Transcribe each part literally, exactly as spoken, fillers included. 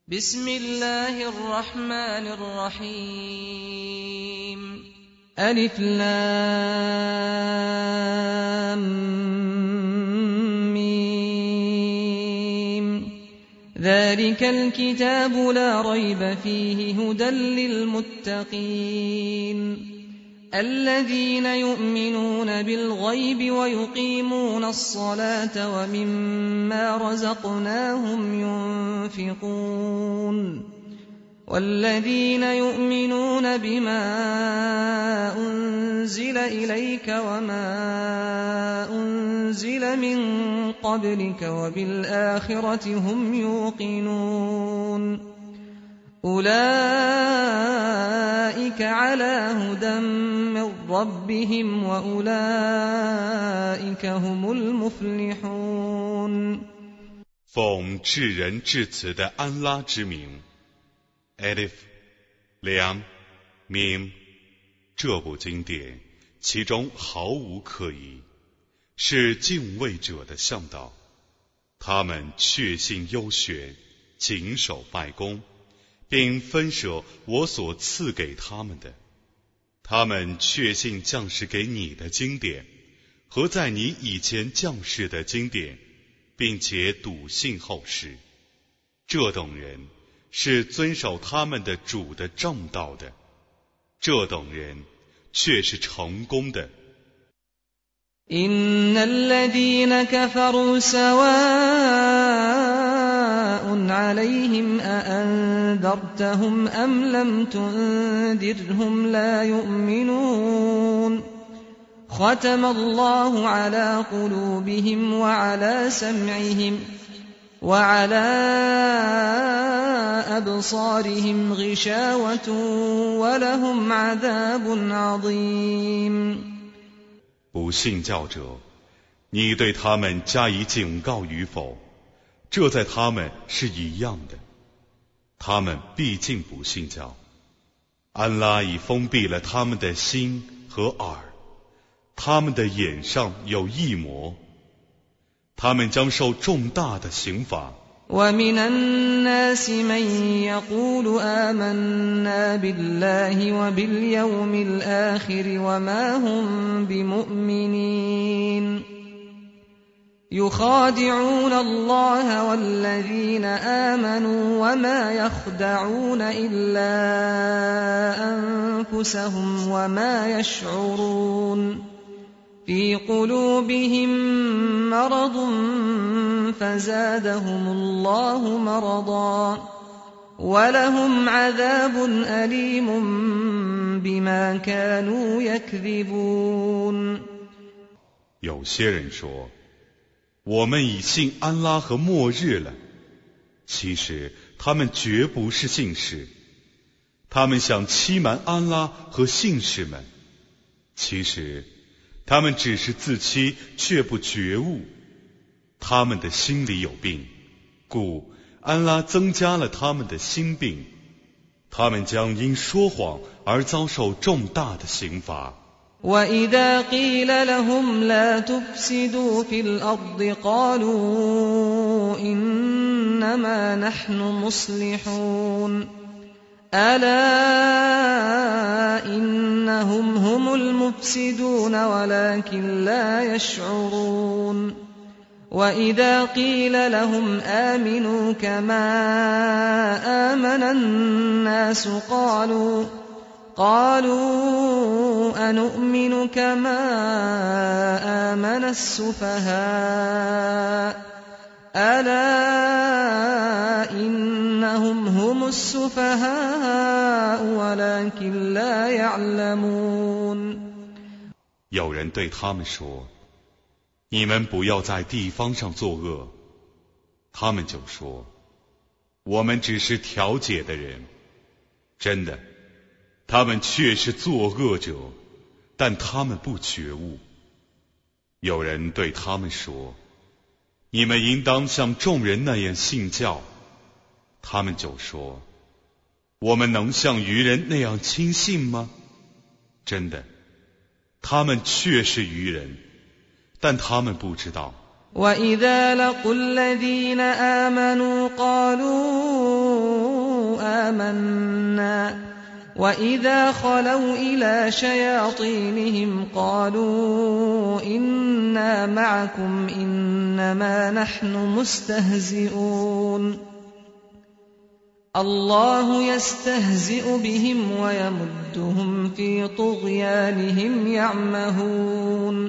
بسم الله الرحمن الرحيم ألف لام ميم ذلك الكتاب لا ريب فيه هدى للمتقين الذين يؤمنون بالغيب ويقيمون الصلاة ومما رزقناهم ينفقون والذين يؤمنون بما أنزل إليك وما أنزل من قبلك وبالآخرة هم يوقنون أولئك على هدى من ربهم وأولئك هم المفلحون 奉至仁至慈的安拉之名 Alif Lam Mim 这部经典其中毫无可疑，是敬畏者的向导，他们确信优选，谨守拜功，并分舍我所赐给他们的，他们确信降世给你的经典和在你以前降世的经典，并且笃信后世，这等人是遵守他们的主的正道的，这等人却是成功的。 إن الذين كفروا سواء عليهم أأنذرتهم أم لم تنذرهم لا يؤمنون ختم الله على قلوبهم وعلى سمعهم وعلى أبصارهم غشاوة ولهم عذاب عظيم 不信教者，你对他们加以警告与否，这在他们是一样的，他们毕竟不信教。安拉已封闭了他们的心和耳，他们的眼上有翳膜，他们将受重大的刑罚。 ومن الناس من يقول آمنا بالله وباليوم الآخر وما هم بمؤمنين يخادعون الله والذين آمنوا وما يخدعون إلا أنفسهم وما يشعرون في قلوبهم مرض فزادهم الله مرضا ولهم عذاب أليم بما كانوا يكذبون 有些人说，我们已信安拉和末日了，其实他们绝不是信士，他们想欺瞒安拉和信士们，其实他们只是自欺却不觉悟，他们的心里有病，故安拉增加了他们的心病，他们将因说谎而遭受重大的刑罚。 وَإِذَا قِيلَ لَهُمْ لَا تُفْسِدُوا فِي الْأَرْضِ قَالُوا إِنَّمَا نَحْنُ مُصْلِحُونَ أَلَا إِنَّهُمْ هُمُ الْمُفْسِدُونَ وَلَكِنْ لَا يَشْعُرُونَ وَإِذَا قِيلَ لَهُمْ آمِنُوا كَمَا آمَنَ النَّاسُ قَالُوا قالوا أنؤمن كما آمن السفهاء ألا إنهم هم السفهاء ولكن لا يعلمون 有人对他们说，你们不要在地方上作恶，他们就说，我们只是调解的人，真的他们却是作恶者，但他们不觉悟。有人对他们说，你们应当像众人那样信教，他们就说，我们能像愚人那样轻信吗？真的，他们却是愚人，但他们不知道。 وَإِذَا لَقُوا الَّذِينَ آمَنُوا قَالُوا آمنا وإذا خلوا إلى شياطينهم قالوا إنا معكم إنما نحن مستهزئون الله يستهزئ بهم ويمدهم في طغيانهم يعمهون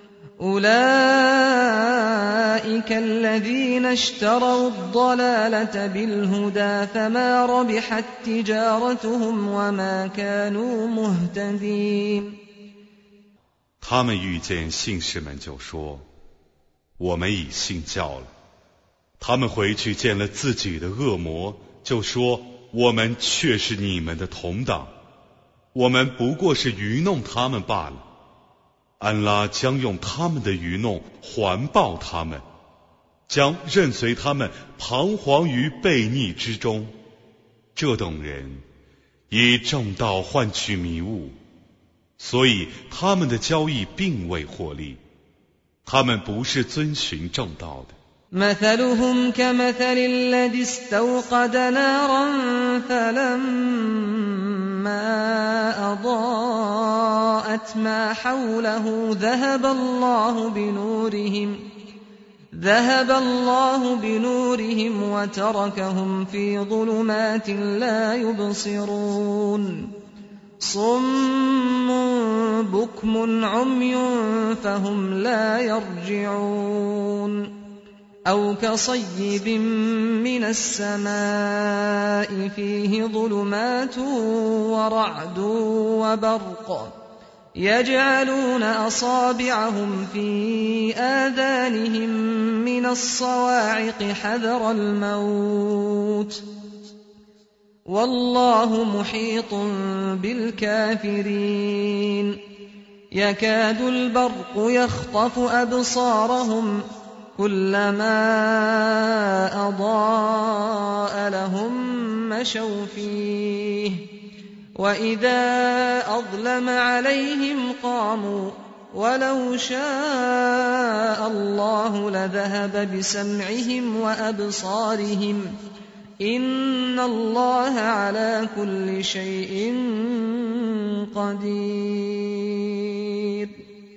أولئك الذين اشتروا الضلالة بالهدى فما ربحت تجارتهم وما كانوا مهتدين。 他们遇见信士们就说：我们已信教了。他们回去见了自己的恶魔，就说：我们却是你们的同党，我们不过是愚弄他们罢了。安拉将用他们的愚弄还报他们，将任随他们彷徨于悖逆之中。这等人以正道换取迷雾，所以他们的交易并未获利，他们不是遵循正道的。 مثلهم كمثل الذي استوقد نارا فلما أضاءت ما حوله ذهب الله بنورهم ذهب الله بنورهم وتركهم في ظلمات لا يبصرون صم بكم عمي فهم لا يرجعون أو كصيب من السماء فيه ظلمات ورعد وبرق يجعلون أصابعهم في آذانهم من الصواعق حذر الموت والله محيط بالكافرين يكاد البرق يخطف أبصارهم كلما أضاء لهم مشوا فيه وإذا أظلم عليهم قاموا ولو شاء الله لذهب بسمعهم وأبصارهم إن الله على كل شيء قدير。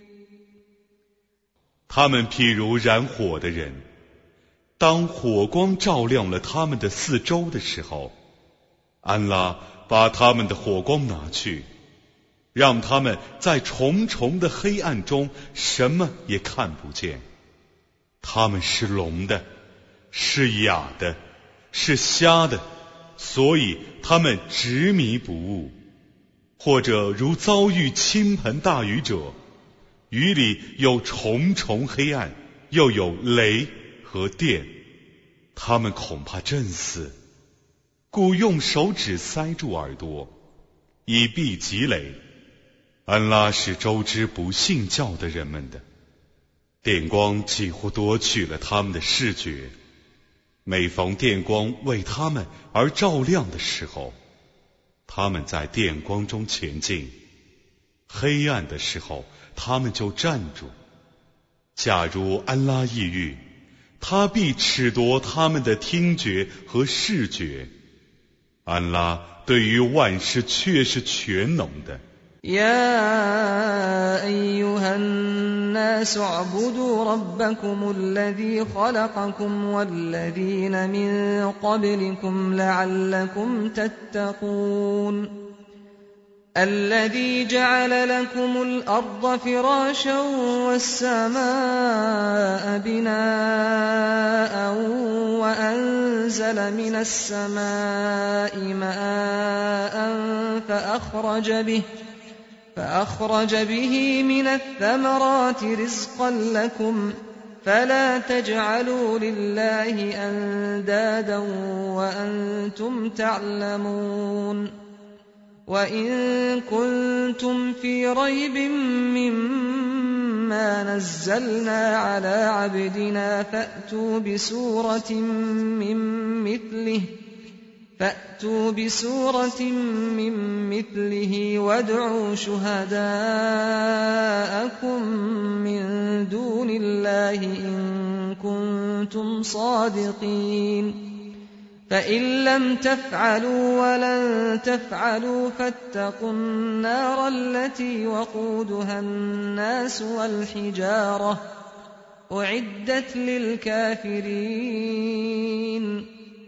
他们譬如燃火的人，当火光照亮了他们的四周的时候，安拉把他们的火光拿去，让他们在重重的黑暗中什么也看不见。他们是聋的，是哑的，是瞎的，所以他们执迷不悟。或者如遭遇倾盆大雨者，雨里有重重黑暗，又有雷和电，他们恐怕震死，故用手指塞住耳朵，以避积累。安拉是周知不信教的人们的，电光几乎夺去了他们的视觉，每逢电光为他们而照亮的时候，他们在电光中前进，黑暗的时候他们就站住。假如安拉意欲，他必褫夺他们的听觉和视觉。安拉对于万事却是全能的。 يا أيها الناس اعبدوا ربكم الذي خلقكم والذين من قبلكم لعلكم تتقون الذي جعل لكم الأرض فراشا والسماء بناء وأنزل من السماء ماء فأخرج به فأخرج به من الثمرات رزقا لكم فلا تجعلوا لله أندادا وأنتم تعلمون وإن كنتم في ريب مما نزلنا على عبدنا فأتوا بسورة من مثله فأتوا بسورة من مثله وادعوا شهداءكم من دون الله إن كنتم صادقين فإن لم تفعلوا ولن تفعلوا فاتقوا النار التي وقودها الناس والحجارة أعدت للكافرين。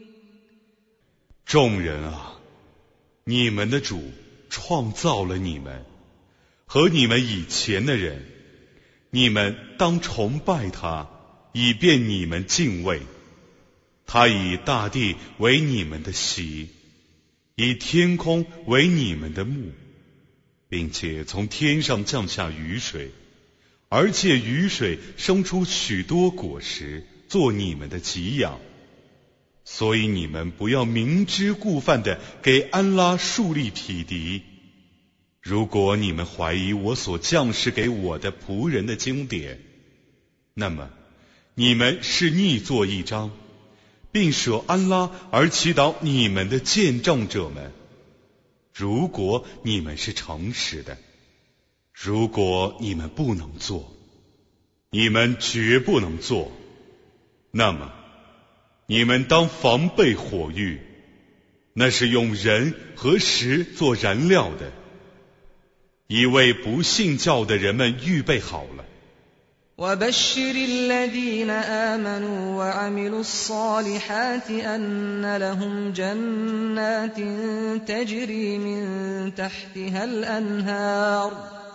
众人啊，你们的主创造了你们和你们以前的人，你们当崇拜他，以便你们敬畏。他以大地为你们的席，以天空为你们的幕，并且从天上降下雨水，而且雨水生出许多果实，做你们的给养。所以你们不要明知故犯地给安拉树立匹敌。如果你们怀疑我所降示给我的仆人的经典，那么你们是逆作一章，并舍安拉而祈祷你们的见证者们。如果你们是诚实的，如果你们不能做，你们绝不能做，那么你们当防备火狱，那是用人和石做燃料的，已为不信教的人们预备好了。 وبشر الذين آمنوا وعملوا الصالحات أن لهم جنات تجري من تحتها الأنهار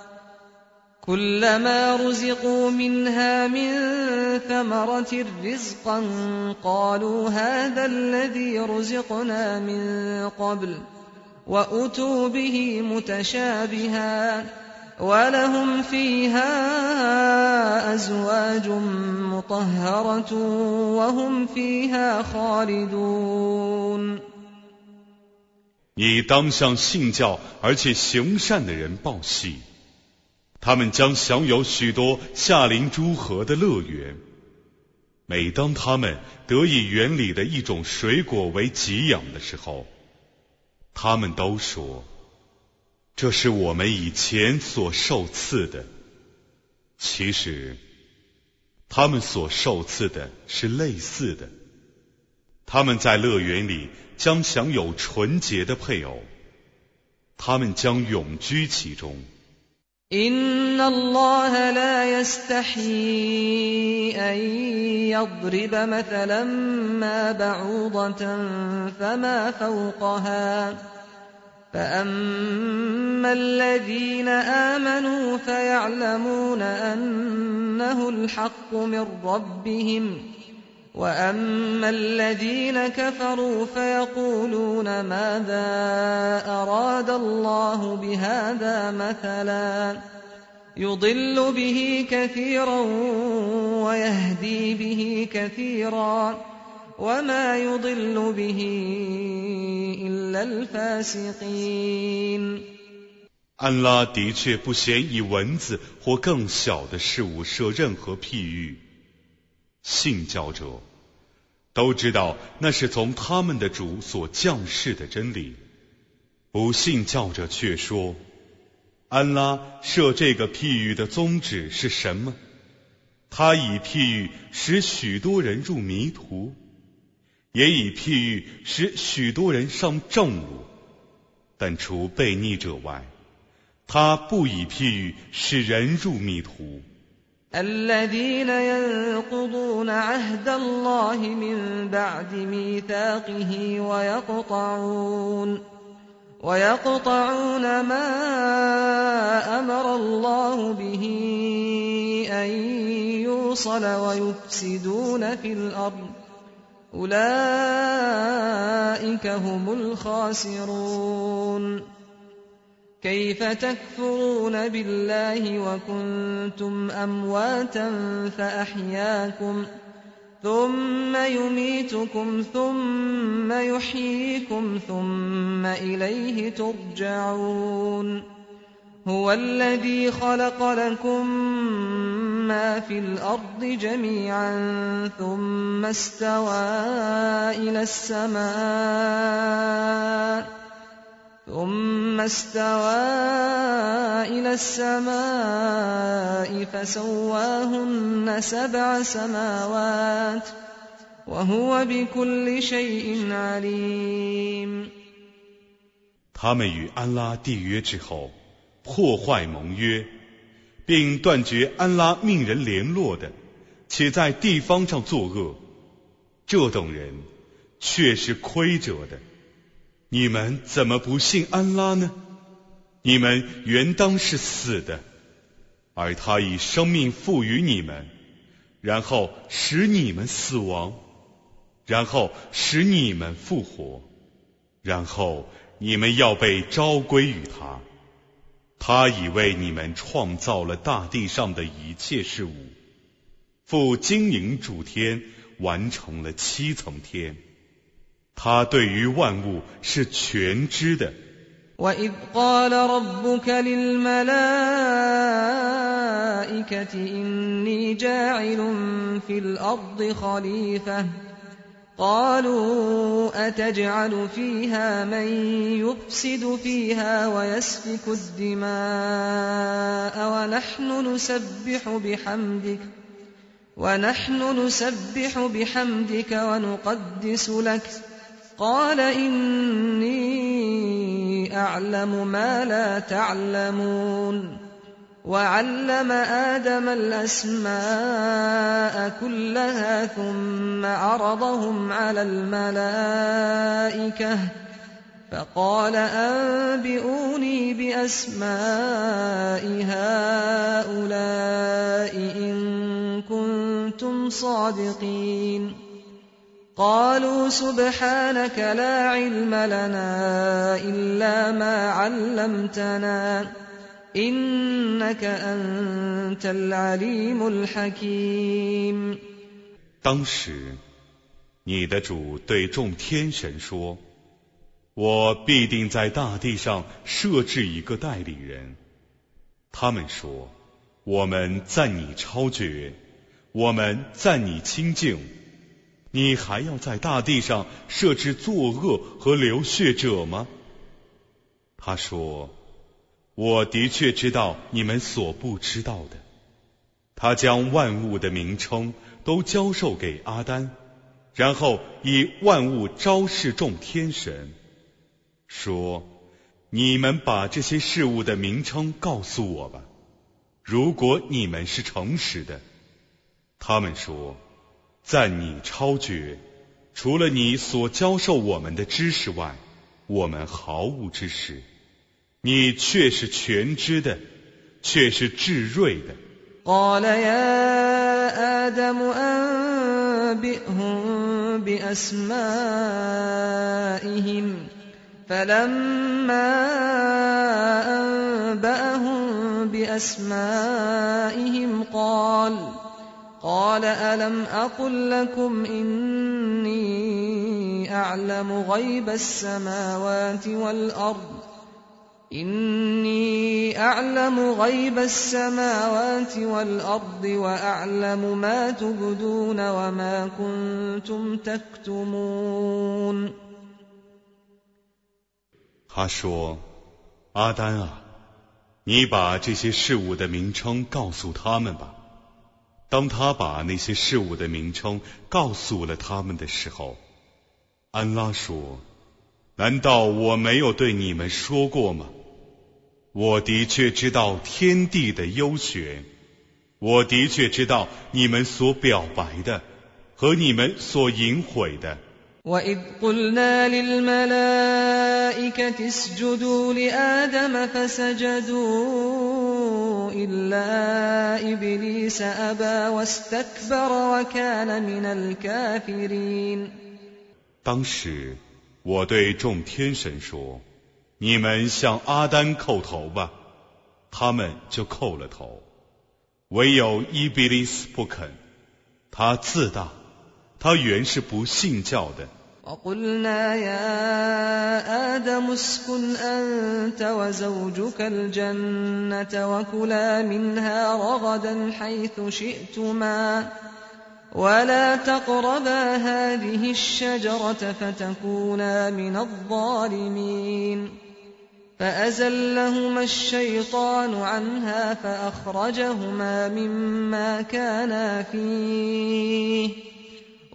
كلما رزقوا منها من ثمرة رزقا قالوا هذا الذي رزقنا من قبل وأتوا به متشابها ولهم فيها أزواج مطهرة وهم فيها خالدون。 你当向信教而且行善的人报喜，他们将享有许多夏临诸河的乐园。每当他们得以园里的一种水果为给养的时候，他们都说，这是我们以前所受赐的。其实他们所受赐的是类似的。他们在乐园里将享有纯洁的配偶，他们将永居其中。 إن الله لا يستحيي أن يضرب مثلا ما بعوضة فما فوقها فأما الذين آمنوا فيعلمون أنه الحق من ربهم وأما الذين كفروا فيقولون ماذا أراد الله بهذا مثلا يضل به كثيرا ويهدي به كثيرا وما يضل به إلا الفاسقين。 安拉的确不嫌以蚊子或更小的事物设任何譬喻。信教者都知道那是从他们的主所降世的真理，不信教者却说，安拉设这个譬喻的宗旨是什么？他以譬喻使许多人入迷途，也以譬喻使许多人上正路，但除悖逆者外，他不以譬喻使人入迷途。 الذين ينقضون عهد الله من بعد ميثاقه ويقطعون ويقطعون ما أمر الله به أن يوصل ويفسدون في الأرض أولئك هم الخاسرون. كيف تكفرون بالله وكنتم أمواتا فأحياكم ثم يميتكم ثم يحييكم ثم إليه ترجعون. هو الذي خلق لكم ما في الأرض جميعا ثم استوى إلى السماء ثم استوى إلى السماء فسواهن سبع سماوات وهو بكل شيء عليم。 他们与安拉缔约之后，破坏盟约，并断绝安拉命人联络的，且在地方上作恶，这等人却是亏折的。你们怎么不信安拉呢？你们原当是死的，而他以生命赋予你们，然后使你们死亡，然后使你们复活，然后你们要被召归于他。他已为你们创造了大地上的一切事物，复经营诸天，完成了七层天。他对于万物是全知的。 وَإِذْ قَالَ رَبُّكَ لِلْمَلَائِكَةِ إِنِّي جَاعِلٌ فِي الْأَرْضِ خَلِيفَةً قَالُوا أَتَجْعَلُ فِيهَا مَن يُفْسِدُ فِيهَا وَيَسْفِكُ الدِّمَاءَ وَنَحْنُ نُسَبِّحُ بِحَمْدِكَ وَنَحْنُ نُسَبِّحُ بِحَمْدِكَ وَنُقَدِّسُ لَكَ قال إني أعلم ما لا تعلمون وعلم آدم الأسماء كلها ثم عرضهم على الملائكة فقال أنبئوني بأسماء هؤلاء إن كنتم صادقين قالوا سبحانك لا علم لنا إلا ما علمتنا إنك أنت العليم الحكيم。 当时，你的主对众天神说：“我必定在大地上设置一个代理人。”他们说：“我们赞你超绝，我们赞你清净。”你还要在大地上设置作恶和流血者吗？他说：“我的确知道你们所不知道的。”他将万物的名称都交授给阿丹，然后以万物昭示众天神，说：“你们把这些事物的名称告诉我吧，如果你们是诚实的。”他们说：“赞你超绝，除了你所教授我们的知识外，我们毫无知识。你却是全知的，却是至睿的。” قال يا آدم أنبئهم بأسمائهم فلما أنبأهم بأسمائهم قال قال ألم أقل لكم إني أعلم غيب السماوات والأرض إني أعلم غيب السماوات والأرض وأعلم ما تبدون وما كنتم تكتمون。 他说：“阿丹啊，你把这些事物的名称告诉他们吧。”当他把那些事物的名称告诉了他们的时候，安拉说：“难道我没有对你们说过吗？我的确知道天地的幽玄，我的确知道你们所表白的和你们所隐晦的。” وَإِذْ قُلْنَا لِلْمَلَائِكَةِ اسْجُدُوا لِآدَمَ فَسَجَدُوا إِلَّا إِبْلِيسَ أَبَى وَاسْتَكْبَرَ وَكَانَ مِنَ الْكَافِرِينَ。 当时我对众天神说：“你们向阿丹叩头吧。”他们就叩了头，唯有伊比利斯不肯，他自大，他原是不信教的。 وقلنا يا آدم اسكن أنت وزوجك الجنة وكلا منها رغدا حيث شئتما ولا تقربا هذه الشجرة فتكونا من الظالمين فأزلهما الشيطان عنها فأخرجهما مما كانا فيه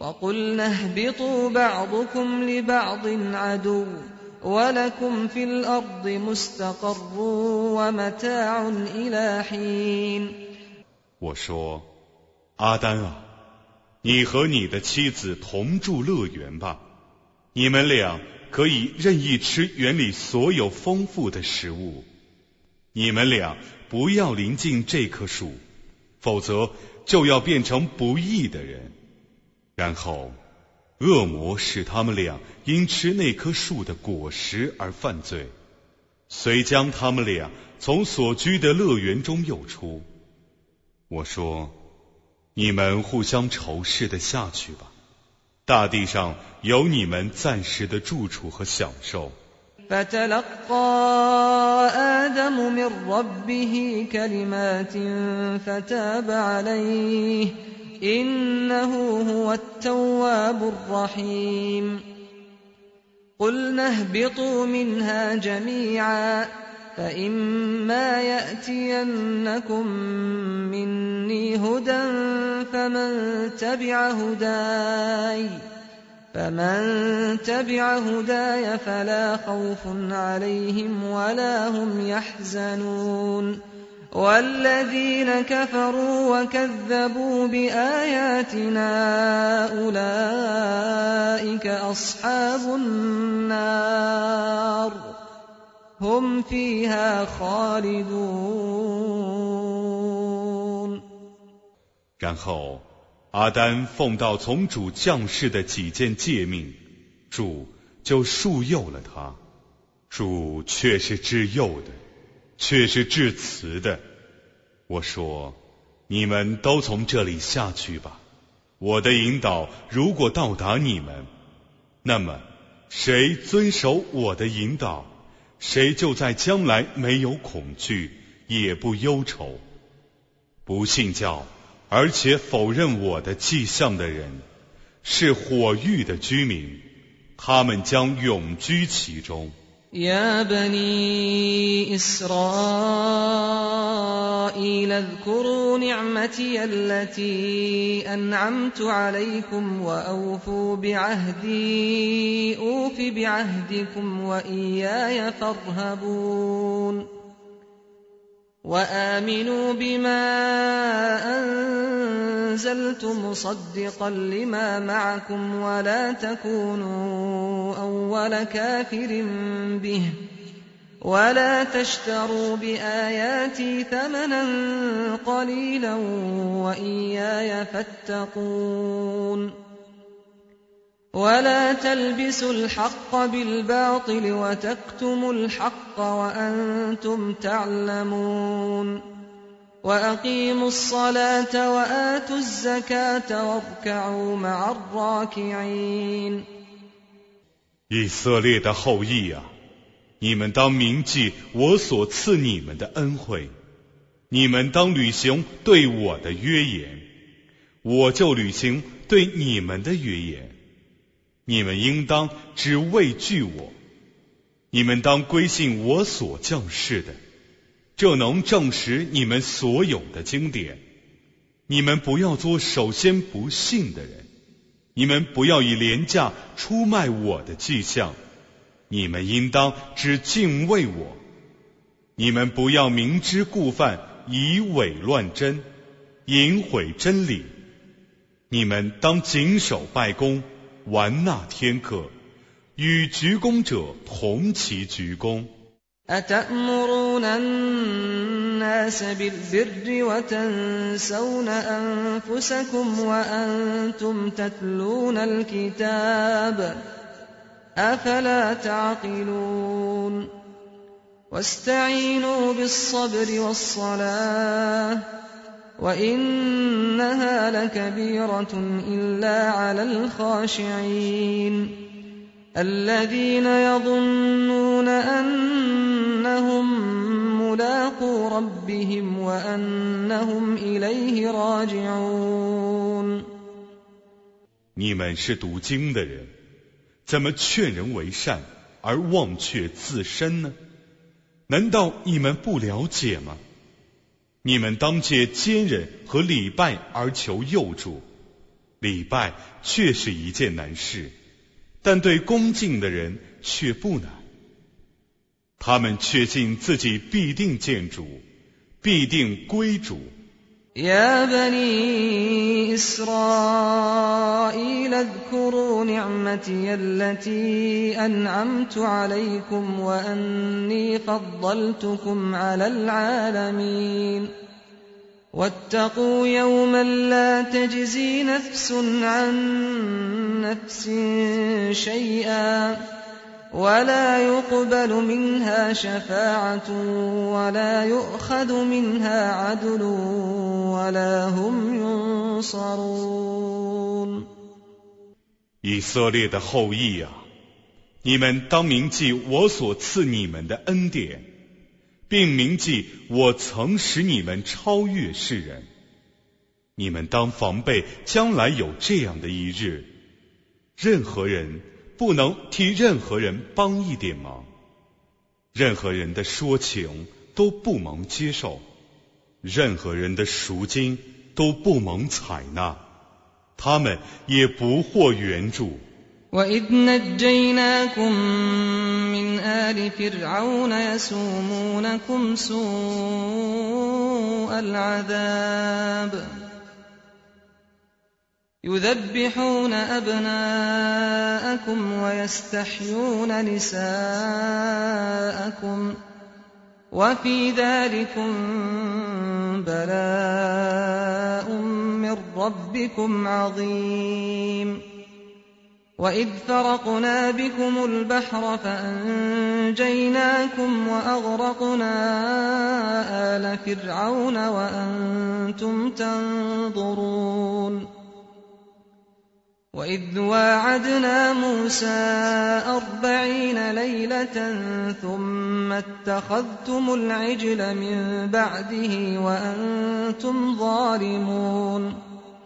وقلنا اهبطوا بعضكم لبعض عدو ولكم في الأرض مستقر ومتاع إلى حين。 我说，阿丹啊，你和你的妻子同住乐园吧，你们俩可以任意吃园里所有丰富的食物。你们俩不要临近这棵树，否则就要变成不义的人。然后恶魔使他们俩因吃那棵树的果实而犯罪，遂将他们俩从所居的乐园中诱出。我说，你们互相仇视的下去吧，大地上有你们暂时的住处和享受。 فتلقى آدم من ربه كلمات فتاب عليه إنه هو التواب الرحيم. قلنا اهبطوا منها جميعا فإما يأتينكم مني هدى فمن تبع هداي فمن تبع هداي فلا خوف عليهم ولا هم يحزنون والذين كفروا وكذبوا بآياتنا أولئك أصحاب النار هم فيها خالدون。 然后阿丹奉到从主降世的几件诫命，主就恕宥了他。主却是至幼的，却是至慈的。我说，你们都从这里下去吧。我的引导如果到达你们，那么谁遵守我的引导，谁就在将来没有恐惧，也不忧愁。不信教而且否认我的迹象的人，是火域的居民，他们将永居其中。 يا بني إسرائيل اذكروا نعمتي التي أنعمت عليكم وأوفوا بعهدي أوف بعهدكم وإياي فارهبون وآمنوا بما أنزلت مصدقا لما معكم ولا تكونوا أول كافر به ولا تشتروا بآياتي ثمنا قليلا وإياي فاتقون ولا تلبسوا الحق بالباطل وتكتموا الحق وأنتم تعلمون وأقيموا الصلاة وآتوا الزكاة واركعوا مع الراكعين。 以色列的后裔啊，你们当铭记我所赐你们的恩惠，你们当履行对我的约言，我就履行对你们的约言。你们应当只畏惧我，你们当归信我所降世的，这能证实你们所有的经典。你们不要做首先不信的人，你们不要以廉价出卖我的迹象，你们应当只敬畏我。你们不要明知故犯，以伪乱真，淫毁真理。你们当谨守拜功，完纳天课，与鞠躬者同其鞠躬。 أتأمرون الناس بالبر وتنسون أنفسكم وأنتم تتلون الكتاب أفلا تعقلون واستعينوا بالصبر والصلاة وإنها لكبيرة إلا على الخاشعين الذين يظنون أنهم ملاقو ربهم وأنهم إليه راجعون。 你们是读经的人，怎么劝人为善而忘却自身呢？难道你们不了解吗？你们当借坚忍和礼拜而求佑助， 礼拜却是一件难事，但对恭敬的人却不难。他们确信自己必定见主，必定归主。 يا بني إسرائيل اذكروا نعمتي التي أنعمت عليكم وأني فضلتكم على العالمين واتقوا يوما لا تجزي نفس عن نفس شيئا ولا يقبل منها شفاعة ولا يؤخذ منها عدل ولا هم ينصرون。 以色列的后裔啊，你们当铭记我所赐你们的恩典，并铭记我曾使你们超越世人。你们当防备将来有这样的一日，任何人不能替任何人帮一点忙，任何人的说情都不蒙接受，任何人的赎金都不蒙采纳，他们也不获援助。 وَإِذْ نَجَّيْنَاكُمْ مِنْ آلِ فِرْعَوْنَ يَسُومُونَكُمْ سُوءَ الْعَذَابِ يُذَبِّحُونَ أَبْنَاءَكُمْ وَيَسْتَحْيُونَ نِسَاءَكُمْ وَفِي ذَلِكُمْ بَلَاءٌ مِّن رَّبِّكُمْ عَظِيمٌ. وَإِذْ فَرَقْنَا بِكُمُ الْبَحْرَ فَأَنجَيْنَاكُمْ وَأَغْرَقْنَا آلَ فِرْعَوْنَ وَأَنتُمْ تَنظُرُونَ. وَإِذْ وَاعَدْنَا مُوسَىٰ أَرْبَعِينَ لَيْلَةً ثُمَّ اتَّخَذْتُمُ الْعِجْلَ مِن بَعْدِهِ وَأَنتُمْ ظَالِمُونَ.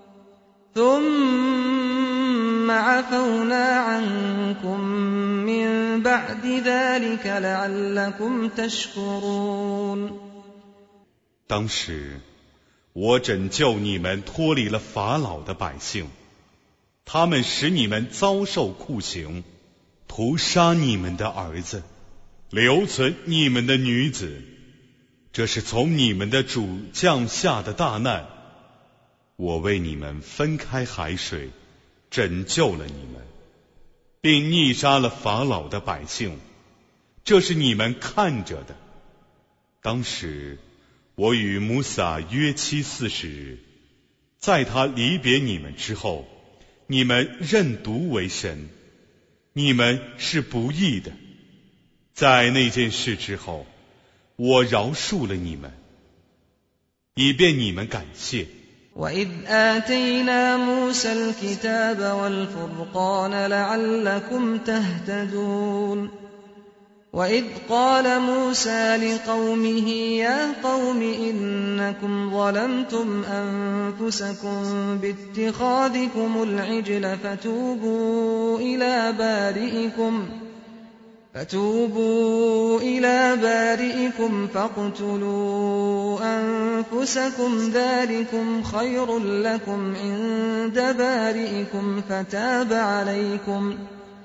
ثُمَّ عَفَوْنَا عَنكُم مِّن بَعْدِ ذَلِكَ لَعَلَّكُمْ تَشْكُرُونَ. 当时，我拯救你们脱离了法老的百姓，他们使你们遭受酷刑，屠杀你们的儿子，留存你们的女子，这是从你们的主降下的大难。我为你们分开海水，拯救了你们，并逆杀了法老的百姓，这是你们看着的。当时我与摩撒约期四十日，在他离别你们之后，你们认独为神，你们是不义的。在那件事之后，我饶恕了你们，以便你们感谢。 وَإِذْ آتَيْنَا مُوسَى الْكِتَابَ وَالْفُرْقَانَ لَعَلَّكُمْ تَهْتَدُونَ. وَإِذْ قَالَ مُوسَى لِقَوْمِهِ يَا قَوْمِ إِنَّكُمْ ظَلَمْتُمْ أَنفُسَكُمْ بِاتِّخَاذِكُمُ الْعِجْلَ فَتُوبُوا إِلَىٰ بَارِئِكُمْ فَتُوبُوا إِلَىٰ بَارِئِكُمْ فَاقْتُلُوا أَنفُسَكُمْ ذَٰلِكُمْ خَيْرٌ لَّكُمْ عِندَ بَارِئِكُمْ فَتَابَ عَلَيْكُمْ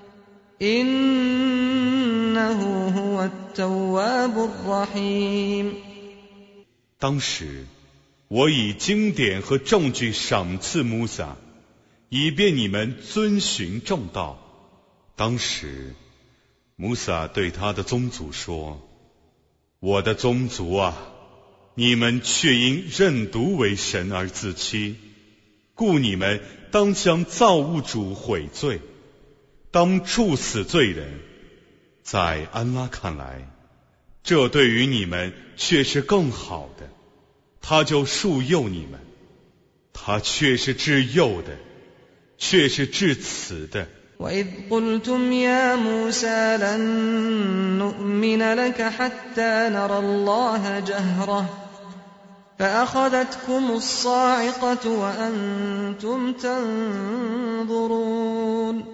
إِنَّهُ هُوَ التَّوَّابُ الرَّحِيمُ. 当时，我以经典和证据赏赐摩撒，以便你们遵循正道。当时摩撒对他的宗族说：我的宗族啊，你们却因认独为神而自欺，故你们当向造物主悔罪，当处死罪人。在安拉看来，这对于你们却是更好的，他就恕宥你们，他却是至幼的，却是至慈的。 وَإِذْ قُلْتُمْ يَا مُوسَىٰ لَن نُّؤْمِنَ لَكَ حَتَّىٰ نَرَى اللَّهَ جَهْرَةً فَأَخَذَتْكُمُ الصَّاعِقَةُ وَأَنتُمْ تَنظُرُونَ.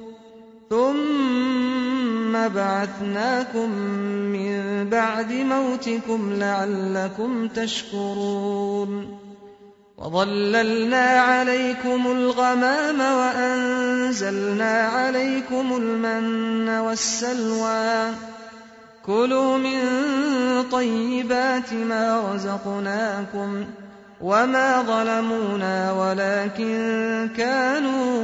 ثُمَّ بَعَثْنَاكُم مِّن بَعْدِ مَوْتِكُمْ لَعَلَّكُمْ تَشْكُرُونَ. وظللنا عليكم الغمام وأنزلنا عليكم المن والسلوى كلوا من طيبات ما رزقناكم وما ظلمونا ولكن كانوا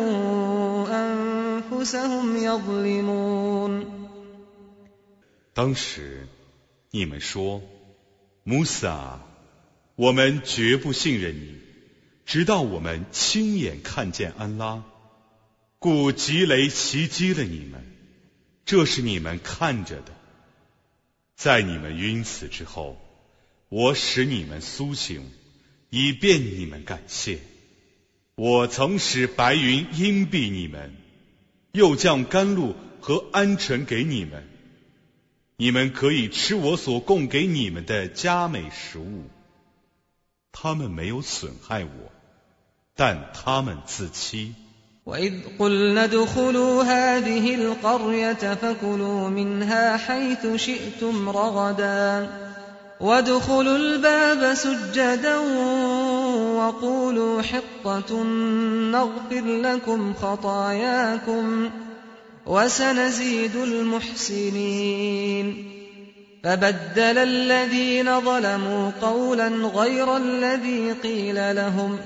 أنفسهم يظلمون。 当时你们说，穆萨，我们绝不信任你，直到我们亲眼看见安拉，故急雷袭击了你们，这是你们看着的。在你们晕死之后，我使你们苏醒，以便你们感谢。我曾使白云荫蔽你们，又降甘露和鹌鹑给你们，你们可以吃我所供给你们的佳美食物。他们没有损害我，但他们自欺。 وَإِذْ قُلْنَا ادْخُلُوا هَٰذِهِ الْقَرْيَةَ فَكُلُوا مِنْهَا حَيْثُ شِئْتُمْ رَغَدًا وَادْخُلُوا الْبَابَ سُجَّدًا وَقُولُوا حِطَّةٌ نَغْفِرْ لَكُمْ خَطَايَاكُمْ وَسَنَزِيدُ الْمُحْسِنِينَ فَبَدَّلَ الَّذِينَ ظَلَمُوا قَوْلًا غَيْرَ الَّذِي قِيلَ لَهُمْ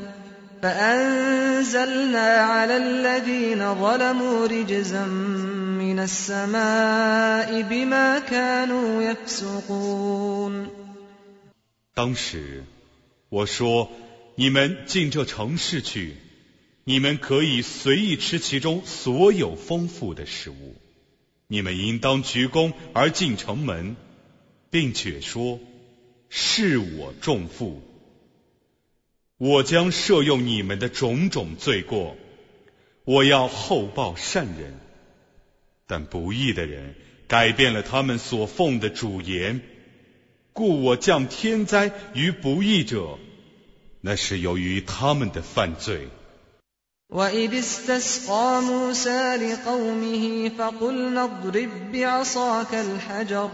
فأنزلنا على الذين ظلموا رجزا من السماء بما كانوا يفسقون。 当时我说，你们进这城市去，你们可以随意吃其中所有丰富的食物，你们应当鞠躬而进城门，并且说，是我重负，我将赦宥你们的种种罪过，我要厚报善人。但不义的人改变了他们所奉的主言，故我降天灾于不义者，那是由于他们的犯罪。 وَإِذِ اسْتَسْقَىٰ مُوسَىٰ لِقَوْمِهِ فَقُلْنَا اضْرِب بِّعَصَاكَ الْحَجَرَ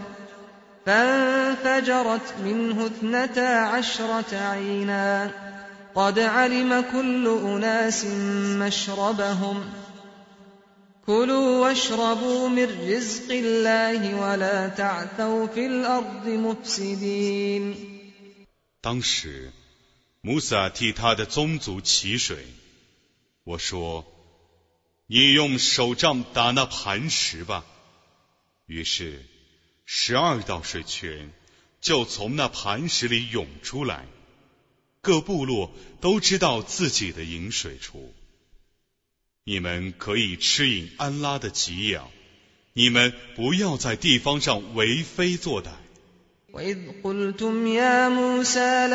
فَانفَجَرَتْ مِنْهُ اثْنَتَا عَشْرَةَ عَيْنًا قد علم كل أناس مشربهم كلوا واشربوا من رزق الله ولا تعثوا في الأرض مفسدين。 当时穆萨替他的宗族祈水，我说，你用手杖打那磐石吧。于是十二道水泉就从那磐石里涌出来，各部落都知道自己的饮水处。你们可以吃饮安拉的给养，你们不要在地方上为非作歹。 وَإِذْ قُلْتُمْ يَا مُوسَىٰ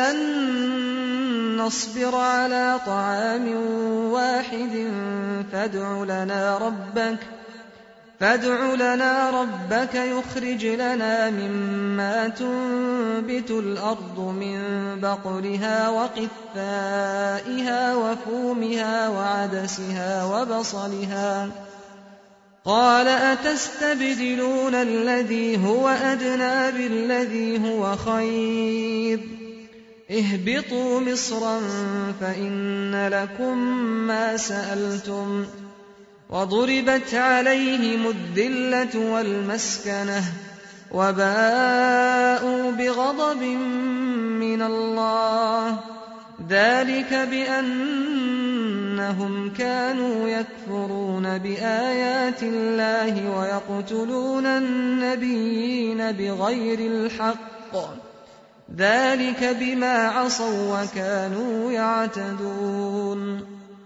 لَن نَّصْبِرَ عَلَىٰ طَعَامٍ وَاحِدٍ فَادْعُ لَنَا رَبَّكَ فادع لنا ربك يخرج لنا مما تنبت الأرض من بقلها وقثائها وفومها وعدسها وبصلها قال أتستبدلون الذي هو أدنى بالذي هو خير اهبطوا مصرا فإن لكم ما سألتم وضربت عليهم الذلة والمسكنة وباءوا بغضب من الله ذلك بأنهم كانوا يكفرون بآيات الله ويقتلون النبيين بغير الحق ذلك بما عصوا وكانوا يعتدون。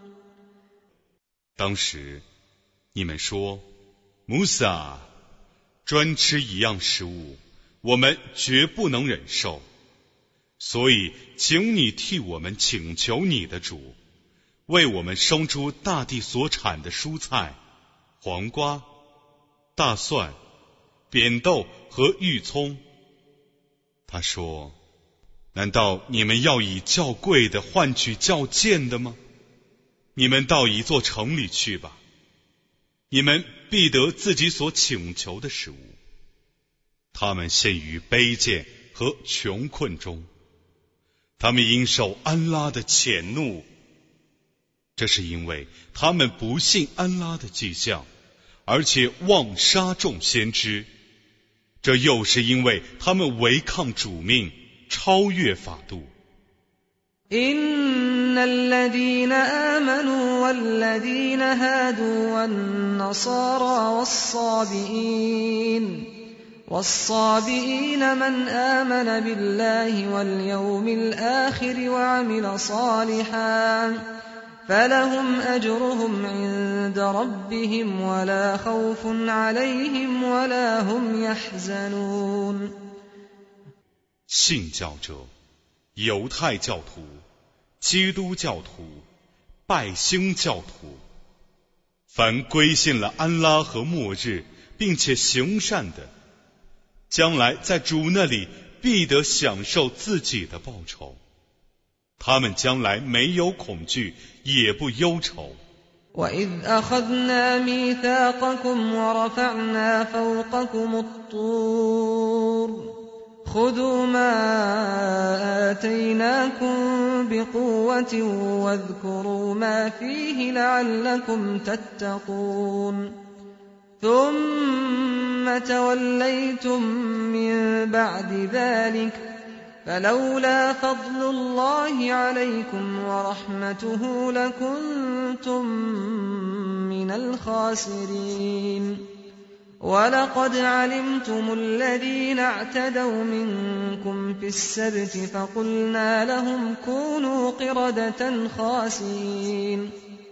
当时你们说，穆萨，专吃一样食物，我们绝不能忍受，所以请你替我们请求你的主，为我们生出大地所产的蔬菜、黄瓜、大蒜、扁豆和玉葱。他说，难道你们要以较贵的换取较贱的吗？你们到一座城里去吧，你们必得自己所请求的食物。他们陷于卑贱和穷困中， 他们应受安拉的谴怒，这是因为他们不信安拉的迹象，而且妄杀众先知，这又是因为他们违抗主命，超越法度。 إن الذين آمنوا والذين هادوا والنصارى والصابئين والصابئين من آمن بالله واليوم الآخر وعمل صالحا فلهم أجرهم عند ربهم ولا خوف عليهم ولا هم يحزنون。 信教者、犹太教徒、基督教徒、拜星教徒，凡归信了安拉和末日，并且行善的，将来在主那里必得享受自己的报酬。他们将来没有恐惧，也不忧愁。 وَإِذْ أَخَذْنَا مِيثَاقَكُمْ وَرَفَعْنَا فَوْقَكُمُ الطُّورَ خُذُوا مَا آتَيْنَاكُمْ بِقُوَّةٍ وَاذْكُرُوا مَا فِيهِ لَعَلَّكُمْ تَتَّقُونَ ثُمَّ تَوَلَّيْتُمْ مِنْ بَعْدِ ذَلِكَ فلولا فضل الله عليكم ورحمته لكنتم من الخاسرين ولقد علمتم الذين اعتدوا منكم في السبت فقلنا لهم كونوا قردة خاسئين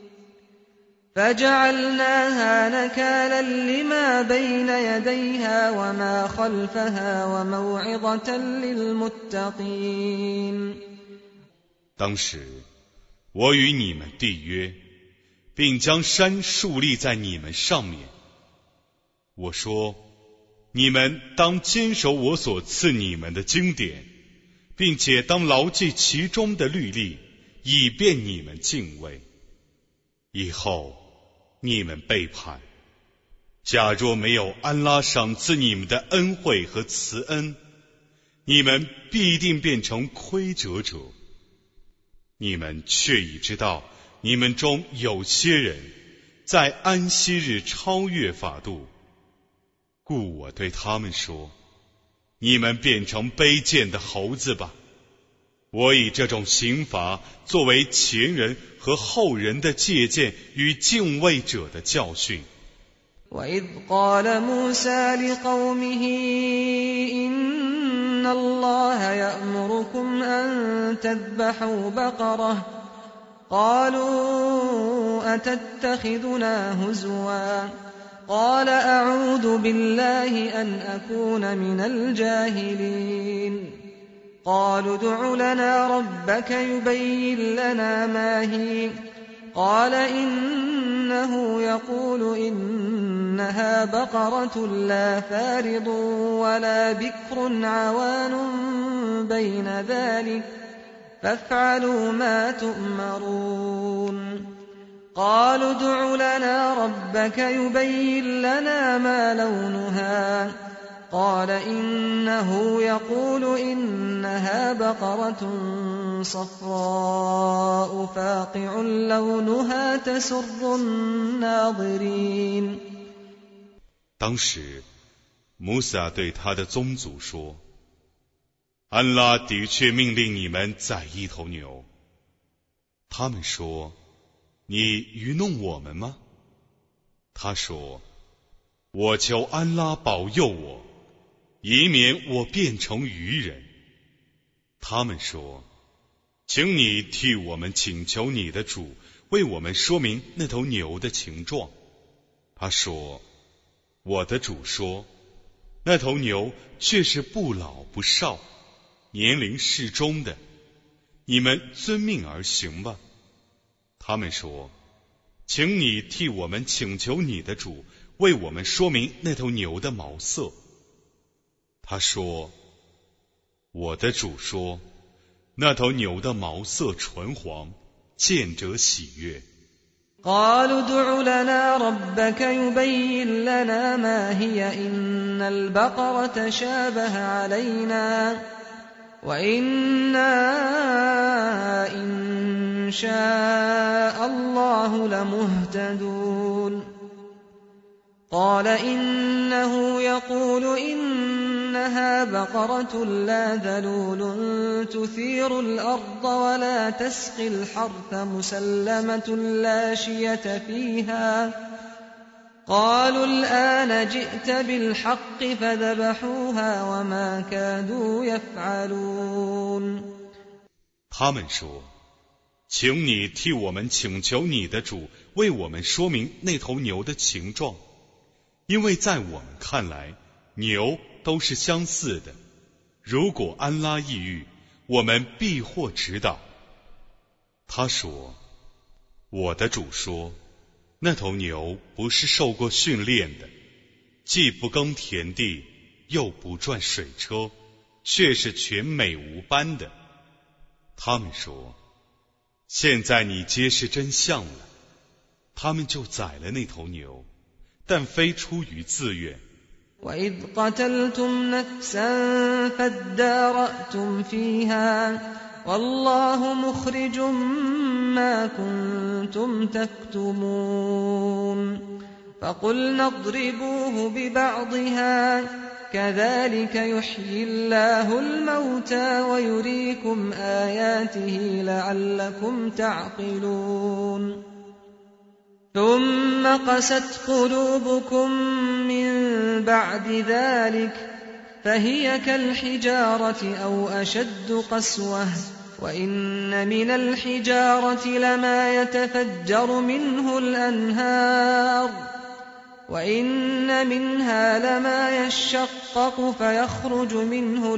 فجعلناها نكالا لما بين يديها وما خلفها وموعظة للمتقين。 当时，我与你们缔约，并将山竖立在你们上面。我说，你们当坚守我所赐你们的经典，并且当牢记其中的律例，以便你们敬畏。以后你们背叛，假若没有安拉赏赐你们的恩惠和慈恩，你们必定变成亏折者。你们却已知道，你们中有些人在安息日超越法度，故我对他们说，你们变成卑贱的猴子吧。我以这种刑罚作为前人和后人的借鉴与敬畏者的教训。 وَإِذْ قَالَ مُوسَى لِقَوْمِهِ إِنَّ اللَّهَ يَأْمُرُكُمْ أَن تَذْبَحُوا بَقَرَةً قَالُوا أَتَتَّخِذُنَا هُزُوًا قَالَ أَعُوذُ بِاللَّهِ أَنْ أَكُونَ مِنَ الْجَاهِلِينَ قالوا ادع لنا ربك يبين لنا ما هي قال إنه يقول إنها بقرة لا فارض ولا بكر عوان بين ذلك فافعلوا ما تؤمرون قالوا ادع لنا ربك يبين لنا ما لونها قال إنه يقول إنها بقرة صفراء فاقع لونها تسر الناظرين。 当时，穆萨对他的宗族说：“安拉的确命令你们宰一头牛。”他们说：“你愚弄我们吗？”他说：“我求安拉保佑我，以免我变成愚人。”他们说：“请你替我们请求你的主，为我们说明那头牛的形状。”他说：“我的主说，那头牛却是不老不少，年龄适中的，你们遵命而行吧。”他们说：“请你替我们请求你的主，为我们说明那头牛的毛色。”他说：“我的主说，那头牛的毛色纯黄，见者喜悦。” قالوا ادع لنا ربك يبين لنا ما هي إن البقرة شابه علينا وإنا إن شاء الله لمهتدون قال إنه يقول إنها بقرة لا ذلول تثير الأرض ولا تسقي الحرث مسلمة لا شية فيها قالوا الآن جئت بالحق فذبحوها وما كادوا يفعلون 他们说，请你替我们请求你的主为我们说明那头牛的形状，因为在我们看来，牛都是相似的。如果安拉抑郁，我们必获指导。他说，我的主说，那头牛不是受过训练的，既不耕田地，又不转水车，却是全美无斑的。他们说，现在你揭示真相了。他们就宰了那头牛，但非出于自愿。 وَإِذْ قَتَلْتُمْ نَفْسًا فَادَّارَأْتُمْ فِيهَا وَاللَّهُ مُخْرِجٌ مَا كُنْتُمْ تَكْتُمُونَ فَقُلْنَا اضْرِبُوهُ بِبَعْضِهَا كَذَلِكَ يُحْيِي اللَّهُ الْمَوْتَى وَيُرِيكُمْ آيَاتِهِ لَعَلَّكُمْ تَعْقِلُونَ ثُمَّ قَسَتْ قُلُوبُكُمْ مِنْ بَعْدِ ذَلِكَ فَهِيَ كَالْحِجَارَةِ أَوْ أَشَدُّ قَسْوَةً وَإِنَّ مِنَ الْحِجَارَةِ لَمَا يَتَفَجَّرُ مِنْهُ الْأَنْهَارُ وَإِنَّ مِنْهَا لَمَا يَشَّقَّقُ فَيَخْرُجُ مِنْهُ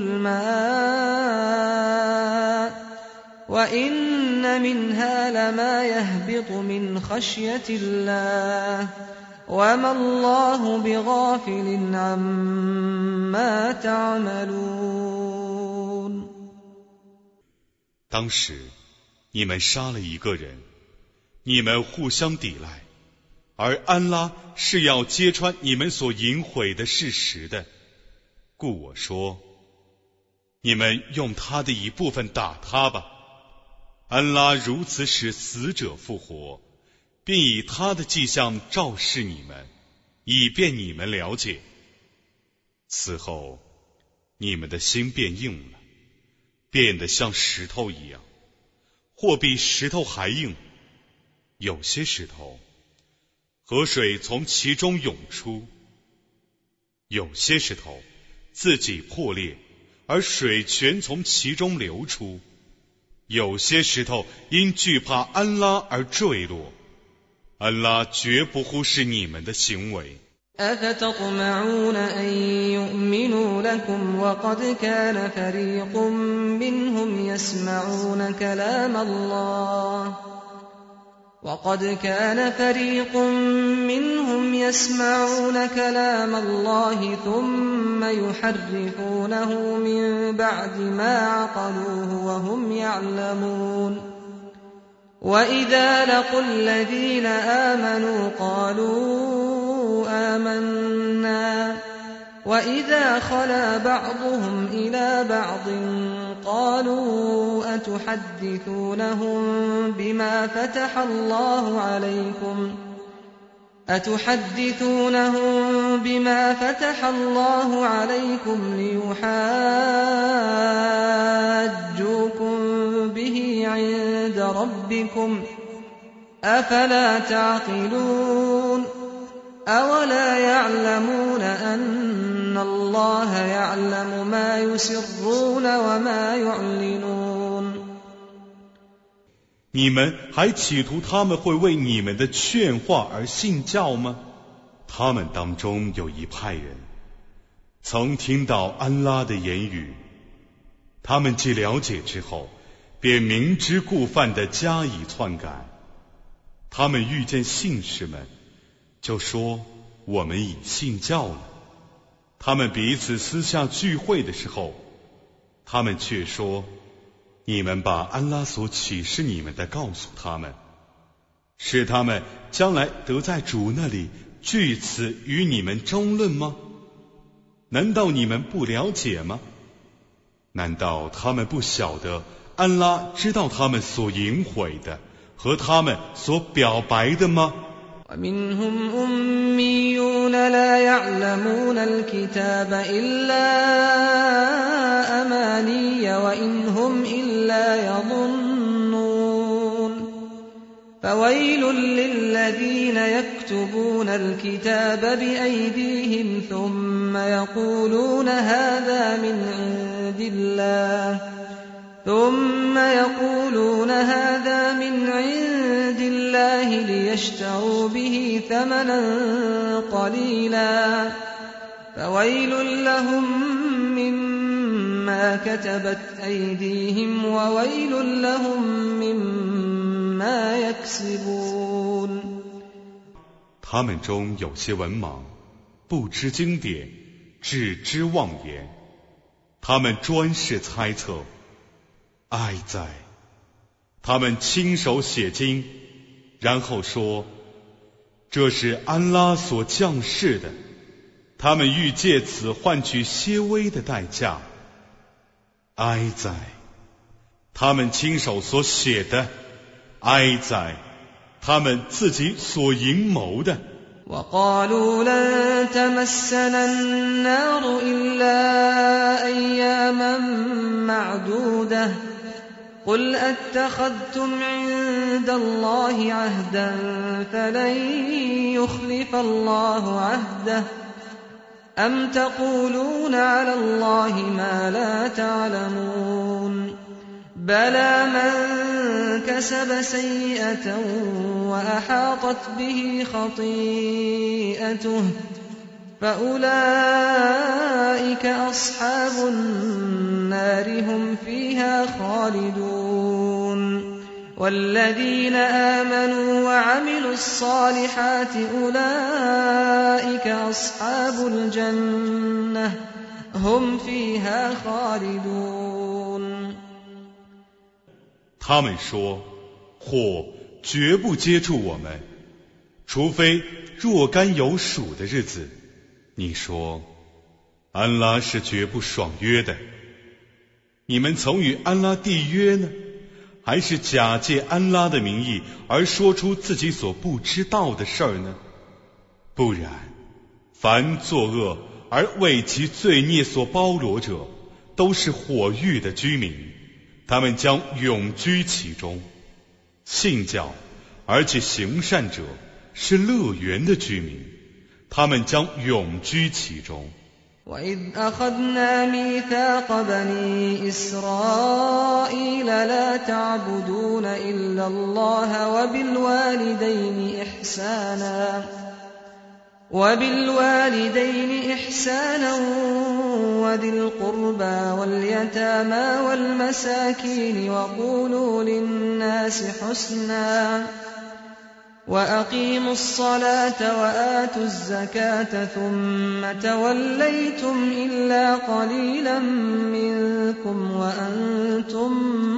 الْمَاءُ وَإِنَّ مِنْهَا لَمَا يَهْبِطُ مِنْ خَشْيَةِ اللَّهِ وَمَا اللَّهُ بِغَافِلٍ عَمَّا تَعْمَلُونَ 当时你们杀了一个人，你们互相抵赖，而安拉是要揭穿你们所淫毁的事实的，故我说，你们用他的一部分打他吧。安拉如此使死者复活，并以他的迹象照示你们，以便你们了解。此后，你们的心变硬了，变得像石头一样，或比石头还硬。有些石头，河水从其中涌出；有些石头自己破裂，而水全从其中流出。有些石头因惧怕安拉而坠落，安拉绝不忽视你们的行为。 أفتطمعون أن يؤمنوا لكم وقد كان فريق منهم يسمعون كلام الله وقد كان فريق منهم يسمعون كلام الله ثم يحرفونه من بعد ما عقلوه وهم يعلمون وإذا لقوا الذين آمنوا قالوا آمنا وإذا خلا بعضهم إلى بعض قالوا أتحدثونهم بما فتح الله عليكم أتحدثونهم بما فتح الله عليكم ليحاجوكم به عند ربكم أفلا تعقلون أولا يعلمون أن الله يعلم ما يسرون وما يعلنون 你们还企图他们会为你们的劝化而信教吗？他们当中有一派人曾听到安拉的言语，他们既了解之后，便明知故犯地加以篡改。他们遇见信士们，就说我们已信教了。他们彼此私下聚会的时候，他们却说，你们把安拉所启示你们的告诉他们，使他们将来得在主那里据此与你们争论吗？难道你们不了解吗？ 难道他们不晓得安拉知道他们所淫毁的和他们所表白的吗？ ومنهم أميون لا يعلمون الكتاب إلا أماني وإن هم إلا يظنون فويل للذين يكتبون الكتاب بأيديهم ثم يقولون هذا من عند الله ثم يقولون هذا من عند الله ليشتروا به ثمنا قليلا فويل لهم مما كتبت أيديهم وويل لهم مما يكسبون 他们中有些文盲，不知经典，只知妄言，他们专是猜测。哀哉！他们亲手写经，然后说这是安拉所降世的，他们欲借此换取些微的代价。哀哉！他们亲手所写的，哀哉！他们自己所阴谋的。 وقالوا لن تمسنا النار إلا أياما معدودة قل أتخذتم عند الله عهدا فلن يخلف الله عهده أم تقولون على الله ما لا تعلمون بلى من كسب سيئة وأحاطت به خطيئته فأولئك أصحاب النار هم فيها خالدون والذين آمنوا وعملوا الصالحات أولئك أصحاب الجنة هم فيها خالدون 他们说火绝不接触我们，除非若干有数的日子。你说安拉是绝不爽约的，你们曾与安拉缔约呢，还是假借安拉的名义而说出自己所不知道的事儿呢？不然，凡作恶而为其罪孽所包罗者，都是火狱的居民，他们将永居其中。信教而且行善者是乐园的居民，他们将永居其中。 وَإِذْ أَخَذْنَا مِيثَاقَ بَنِي إِسْرَائِيلَ لَا تَعْبُدُونَ إِلَّا اللَّهَ وَبِالْوَالِدَيْنِ إِحْسَانًا وَبِالْوَالِدَيْنِ إِحْسَانًا وَذِي الْقُرْبَى وَالْيَتَامَى وَالْمَسَاكِينِ وَقُولُوا لِلنَّاسِ حُسْنًا وَأَقِيمُوا الصَّلَاةَ وَآتُوا الزَّكَاةَ ثُمَّ تَوَلَّيْتُمْ إِلَّا قَلِيلًا مِّنكُمْ وَأَنتُم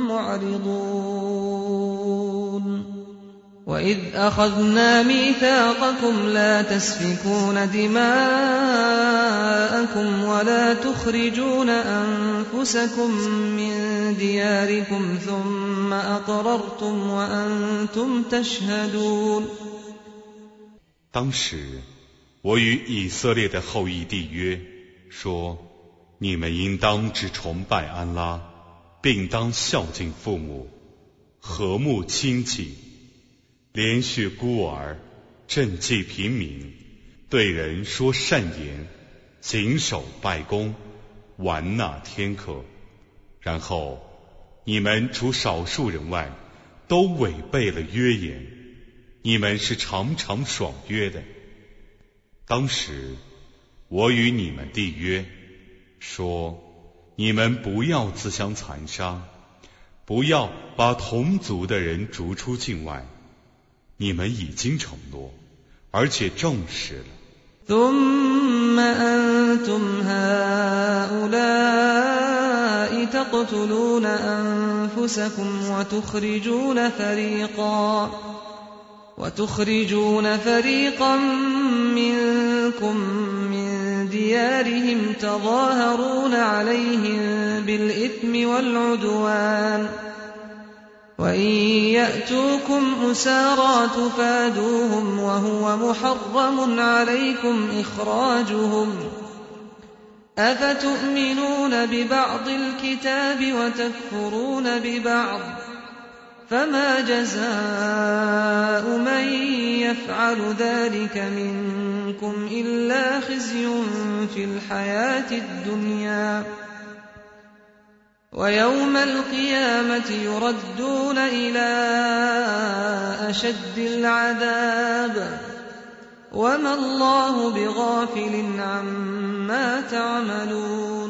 مُّعْرِضُونَ وَإِذْ أَخَذْنَا مِيثَاقَكُمْ لَا تَسْفِكُونَ دِمَاءَكُمْ وَلَا تُخْرِجُونَ أَنفُسَكُم مِّن دِيَارِكُمْ ثُمَّ أَقْرَرْتُمْ وَأَنتُمْ تَشْهَدُونَ 当时我与以色列的后裔缔约，说你们应当只崇拜安拉，并当孝敬父母，和睦亲戚，连续孤儿，赈济贫民，对人说善言，谨守拜功，完纳天课。然后你们除少数人外，都违背了约言，你们是常常爽约的。当时我与你们缔约，说你们不要自相残杀，不要把同族的人逐出境外，你们已经承诺，而且证实了。 ثم أنتم هؤلاء تقتلون أنفسكم وتخرجون فريقا وتخرجون فريقا منكم من ديارهم تظاهرون عليهم بالإثم والعدوان وإن يأتوكم أسارى تفادوهم وهو محرم عليكم إخراجهم أفتؤمنون ببعض الكتاب وتكفرون ببعض فما جزاء من يفعل ذلك منكم إلا خزي في الحياة الدنيا ويوم القيامة يردون إلى أشد العذاب وما الله بغافل عما تعملون。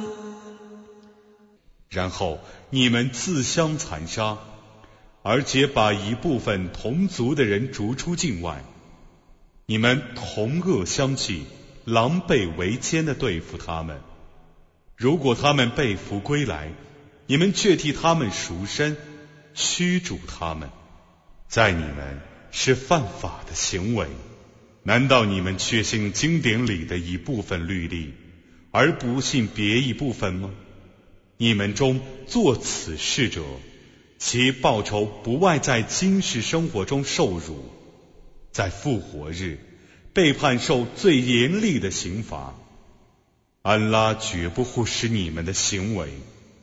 然后你们自相残杀，而且把一部分同族的人逐出境外，你们同恶相济，狼狈为奸地对付他们。如果他们被俘归来，你们却替他们赎身，驱逐他们，在你们是犯法的行为。难道你们确信经典里的一部分律例，而不信别一部分吗？你们中做此事者，其报酬不外在今世生活中受辱，在复活日被判受最严厉的刑罚。安拉绝不忽视你们的行为。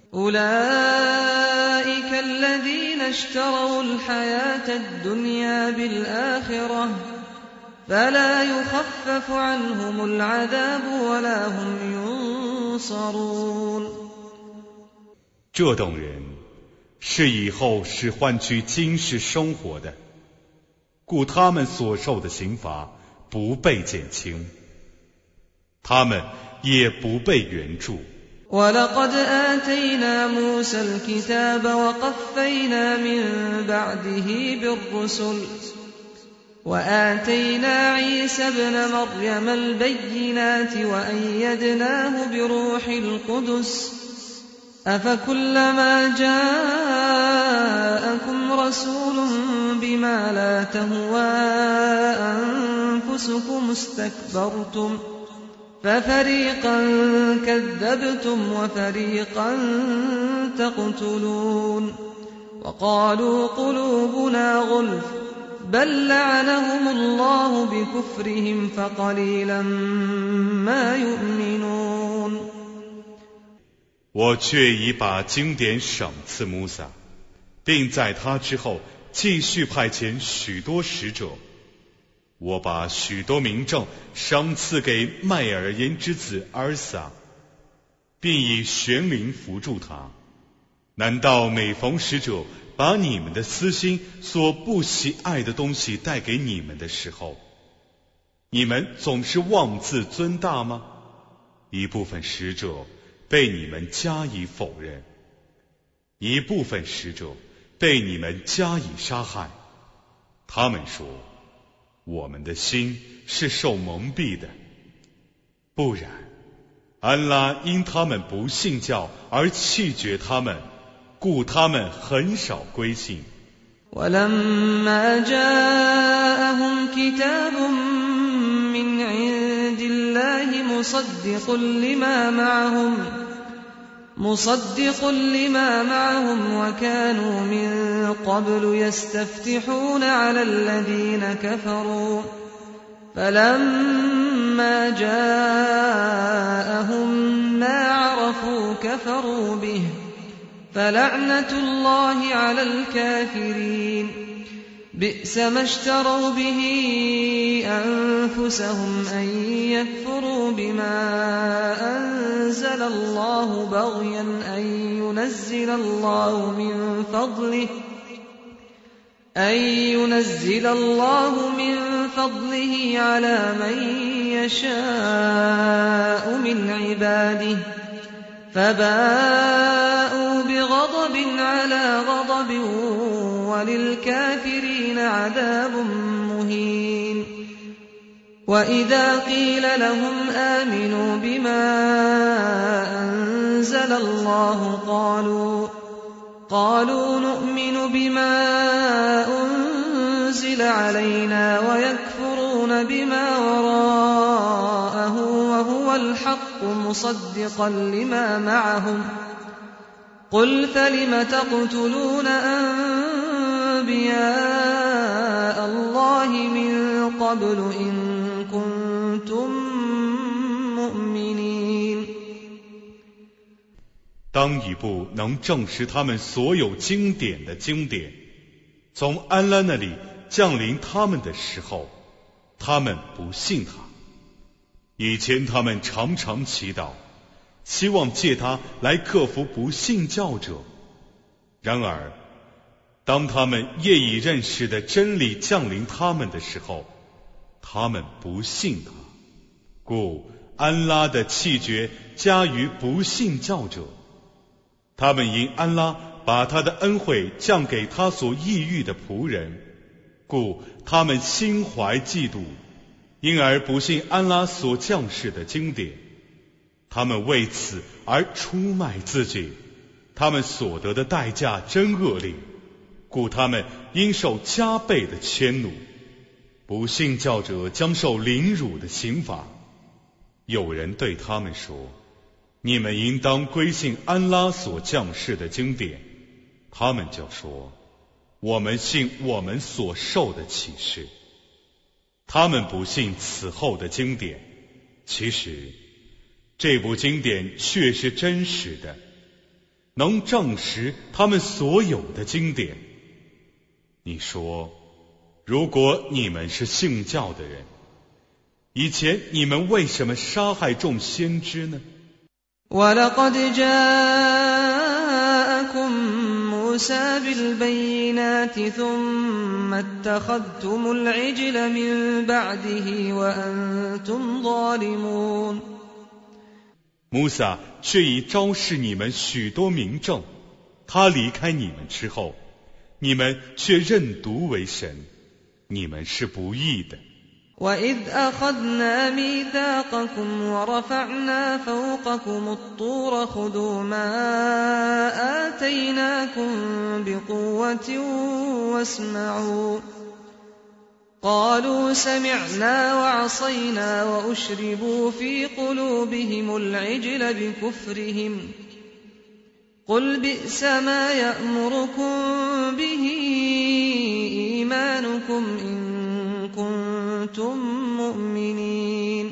أولئك الذين اشتروا الحياة الدنيا بالآخرة فلا يخفف عنهم العذاب ولا هم ينصرون。 这等人是以后是换取今世生活的，故他们所受的刑罚不被减轻，他们也不被援助。 ولقد آتينا موسى الكتاب وقفينا من بعده بالرسل وآتينا عيسى ابن مريم البينات وأيدناه بروح القدس أفكلما جاءكم رسول بما لا تهوى أنفسكم استكبرتم ففريقا كذبتم وفريقا تقتلون وقالوا قلوبنا غلف بل لعنهم الله بكفرهم فقليلا ما يؤمنون。 我却已把经典赏赐穆萨，并在他之后继续派遣许多使者。我把许多明证赏赐给麦尔因之子尔撒，并以玄灵扶助他。难道每逢使者把你们的私心所不喜爱的东西带给你们的时候，你们总是妄自尊大吗？一部分使者被你们加以否认，一部分使者被你们加以杀害。他们说，我们的心是受蒙蔽的，不然安拉因他们不信教而弃绝他们，故他们很少归信。 ولما جاءهم كتاب من عند الله مصدق لما معهم مصدق لما معهم وكانوا من قبل يستفتحون على الذين كفروا فلما جاءهم ما عرفوا كفروا به فلعنة الله على الكافرين بئس ما اشتروا به أنفسهم أن يكفروا بما أنزل الله بغيا أن ينزل الله من فضله أن ينزل الله من فضله على من يشاء من عباده فباءوا بغضب على غضب وللكافرين عذاب مهين. وإذا قيل لهم آمنوا بما أنزل الله قالوا قالوا نؤمن بما أنزل علينا ويكفرون بما وراءه وهو الحق الحق مصدقا لما معهم قل فلم تقتلون أنبياء الله من قبل إن كنتم مؤمنين。 当一部能证实他们所有经典的经典从安拉那里降临他们的时候，他们不信他。以前他们常常祈祷，希望借他来克服不信教者。然而当他们业已认识的真理降临他们的时候，他们不信他，故安拉的气绝加于不信教者。他们因安拉把他的恩惠降给他所抑郁的仆人，故他们心怀嫉妒，因而不信安拉所降世的经典。他们为此而出卖自己，他们所得的代价真恶劣，故他们应受加倍的迁怒。不信教者将受凌辱的刑罚。有人对他们说，你们应当归信安拉所降世的经典。他们就说，我们信我们所受的启示。他们不信此后的经典，其实这部经典却是真实的，能证实他们所有的经典。你说，如果你们是信教的人，以前你们为什么杀害众先知呢 وَلَقَدْ جَاءَكُم مُّوسَىٰ بِالْبَيِّنَاتِ ثُمَّ اتَّخَذْتُمُ الْعِجْلَ مِن بَعْدِهِ وَأَنتُمْ ظَالِمُونَ。 穆萨却已昭示你们许多明证，他离开你们之后，你们却认犊为神，你们是不义的。 وَإِذْ أَخَذْنَا مِيثَاقَكُمْ وَرَفَعْنَا فَوْقَكُمُ الطُّورَ خُذُوا مَا آتَيْنَاكُمْ بِقُوَّةٍ وَاسْمَعُوا قَالُوا سَمِعْنَا وَعَصَيْنَا وَأُشْرِبُوا فِي قُلُوبِهِمُ الْعِجْلَ بِكُفْرِهِمْ قُلْ بِئْسَ مَا يَأْمُرُكُمْ بِهِ إِيمَانُكُمْ إِن كُنتُم مُّؤْمِنِينَ。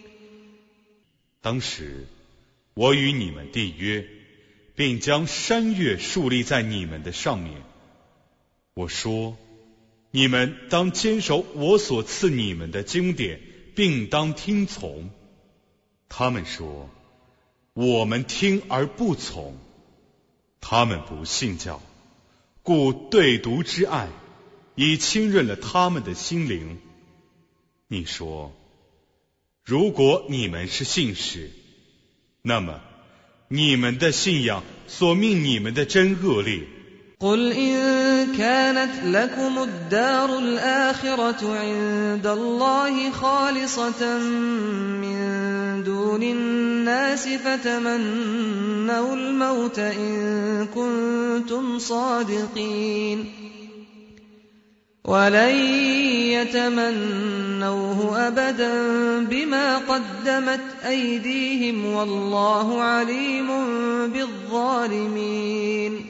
当时我与你们缔约，并将山岳树立在你们的上面。我说，你们当坚守我所赐你们的经典，并当听从。他们说，我们听而不从。他们不信教，故对毒之爱已侵润了他们的心灵。你说，如果你们是信使，那么你们的信仰所命你们的真恶劣。 قُلْ إِن كَانَتْ لَكُمُ الدَّارُ الْآخِرَةُ عِندَ اللَّهِ خَالِصَةً مِّن دُونِ النَّاسِ فَتَمَنَّوُا الْمَوْتَ إِن كُنتُمْ صَادِقِينَ وَلَن يَتَمَنَّوْهُ أَبَدًا بِمَا قَدَّمَتْ أَيْدِيهِمْ وَاللَّهُ عَلِيمٌ بِالظَّالِمِينَ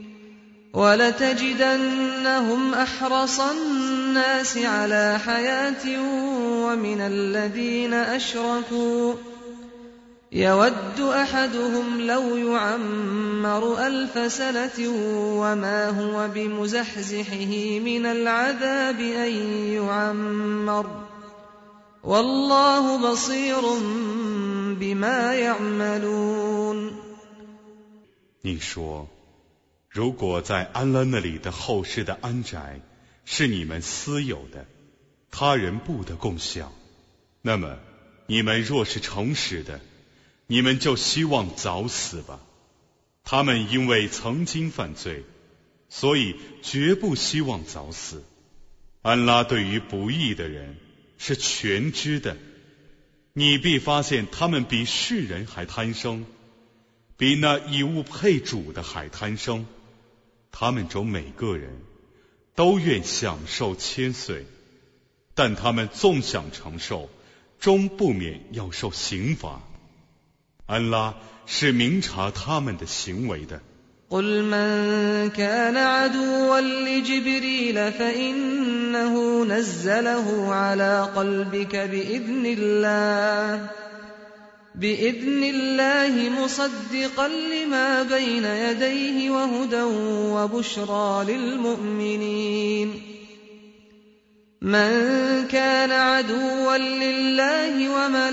وَلَتَجِدَنَّهُمْ أَحْرَصَ النَّاسِ عَلَىٰ حَيَاةٍ وَمِنَ الَّذِينَ أَشْرَكُوا يَوَدُّ أَحَدُهُمْ لَوْ يُعَمَّرُ أَلْفَ سَنَةٍ وَمَا هُوَ بِمُزَحْزِحِهِ مِنَ الْعَذَابِ أَن يُعَمَّرَ وَاللَّهُ بَصِيرٌ بِمَا يَعْمَلُونَ。 你说，如果在安拉那里的后世的安宅是你们私有的，他人不得共享，那么你们若是诚实的，你们就希望早死吧。他们因为曾经犯罪，所以绝不希望早死。安拉对于不义的人是全知的，你必发现他们比世人还贪生，比那以物配主的还贪生。他们中每个人都愿享受千岁，但他们纵享承受，终不免要受刑罚。 安拉是明察他们的行为的。 قل من كان عدوا لجبريل فإنه نزله على قلبك بإذن الله بإذن الله مصدقا لما بين يديه وهدى وبشرى للمؤمنين من كان عدوا لله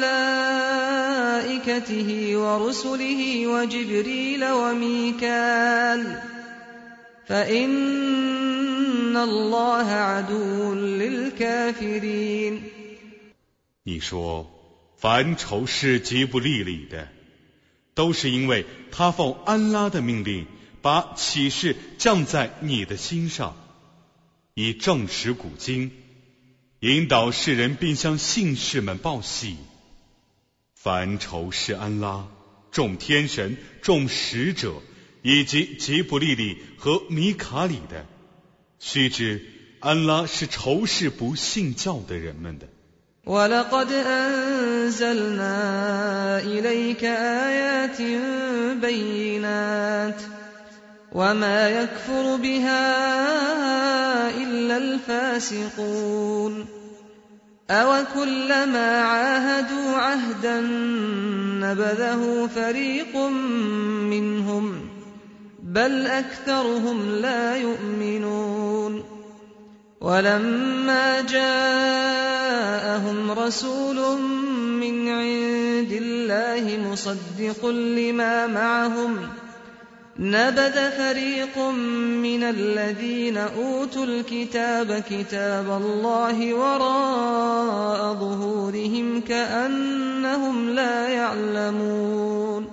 وملائكته ورسله وجبريل وميكال فإن الله عدو للكافرين 你说凡仇视吉卜利里的，都是因为他奉安拉的命令，把启示降在你的心上，以证实古经，引导世人并向信士们报喜。凡仇视安拉、众天神、众使者以及吉卜利里和米卡里的，须知安拉是仇视不信教的人们的。 وَلَقَدْ أَنزَلْنَا إِلَيْكَ آيَاتٍ بَيِّنَاتٍ وَمَا يَكْفُرُ بِهَا إِلَّا الْفَاسِقُونَ أَوَكُلَّمَا عَاهَدُوا عَهْدًا نَبَذَهُ فَرِيقٌ مِّنْهُمْ بَلْ أَكْثَرُهُمْ لَا يُؤْمِنُونَ وَلَمَّا جَاءَهُمْ رَسُولٌ مِّنْ عِندِ اللَّهِ مُصَدِّقٌ لِّمَا مَعَهُمْ نَبَذَ فَرِيقٌ مِّنَ الَّذِينَ أُوتُوا الْكِتَابَ كِتَابَ اللَّهِ وَرَاءَ ظُهُورِهِمْ كَأَنَّهُمْ لَا يَعْلَمُونَ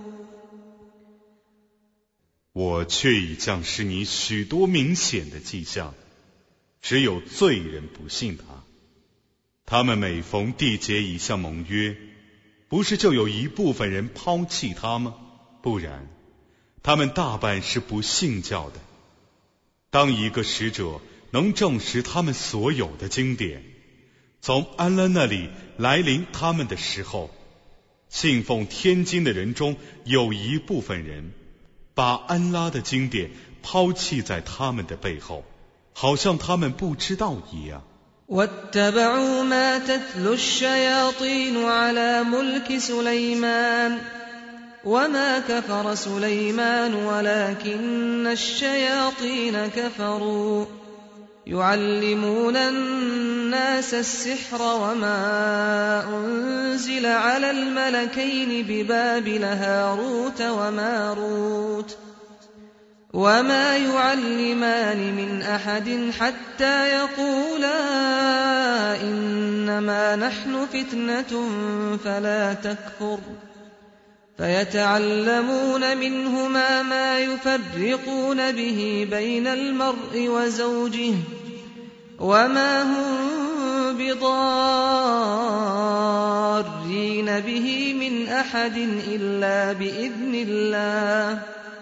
我却已降示你许多明显的迹象，只有罪人不信他。他们每逢缔结一项盟约，不是就有一部分人抛弃他吗？不然他们大半是不信教的。当一个使者能证实他们所有的经典，从安拉那里来临他们的时候，信奉天经的人中有一部分人把安拉的经典抛弃在他们的背后，好像他们不知道一样。 وَاتَّبَعُوا مَا تَتْلُو الشَّيَاطِينُ عَلَى مُلْكِ سُلَيْمَانَ وَمَا كَفَرَ سُلَيْمَانُ وَلَكِنَّ الشَّيَاطِينَ كَفَرُوا يُعَلِّمُونَ النَّاسَ السِّحْرَ وَمَا أُنزِلَ عَلَى الْمَلَكَيْنِ بِبَابِلَ هَارُوتَ وَمَارُوتَ وَمَا يُعَلِّمَانِ مِنْ أَحَدٍ حَتَّى يَقُولَا إِنَّمَا نَحْنُ فِتْنَةٌ فَلَا تَكْفُرْ فَيَتَعَلَّمُونَ مِنْهُمَا مَا يُفَرِّقُونَ بِهِ بَيْنَ الْمَرْءِ وَزَوْجِهِ وَمَا هُمْ بِضَارِّينَ بِهِ مِنْ أَحَدٍ إِلَّا بِإِذْنِ اللَّهِ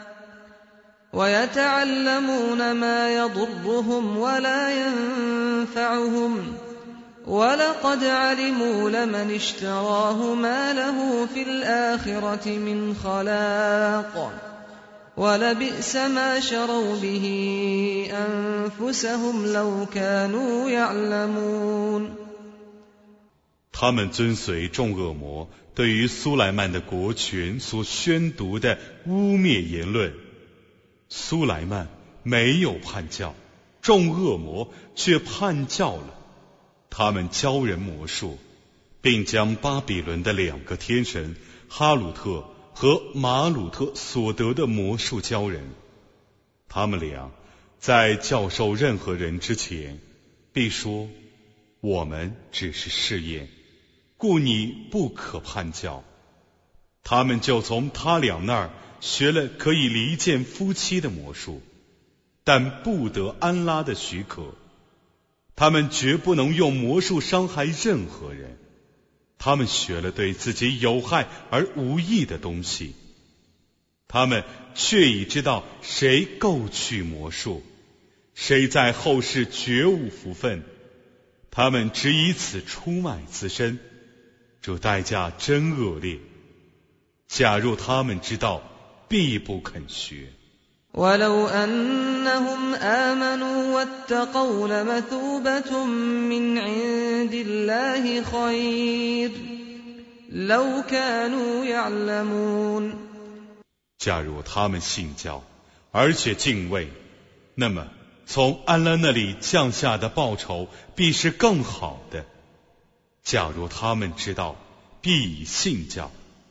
وَيَتَعَلَّمُونَ مَا يَضُرُّهُمْ وَلَا يَنفَعُهُمْ وَلَقَدْ عَلِمُوا لَمَنِ اشْتَرَاهُ مَا لَهُ فِي الْآخِرَةِ مِنْ خَلَاقٍ وَلَبِئْسَ مَا شَرَوْا بِهِ أَنفُسَهُمْ لَوْ كَانُوا يَعْلَمُونَ 他们遵随众恶魔对于苏莱曼的国权所宣读的污蔑言论。苏莱曼没有叛教，众恶魔却叛教了。他们教人魔术，并将巴比伦的两个天神哈鲁特和马鲁特所得的魔术教人。他们俩在教授任何人之前，必说：我们只是试验，故你不可叛教。他们就从他俩那儿学了可以离间夫妻的魔术，但不得安拉的许可。他们绝不能用魔术伤害任何人。他们学了对自己有害而无益的东西。他们却已知道谁构去魔术，谁在后世觉悟福分。他们只以此出卖自身，这代价真恶劣。 假若他们知道，必不肯学。 ولو أنهم آمنوا واتقوا لمثوبة من عند الله خير لو كانوا يعلمون。 假如他们信教，而且敬畏，那么从安拉那里降下的报酬必是更好的。假如他们知道，必已信教。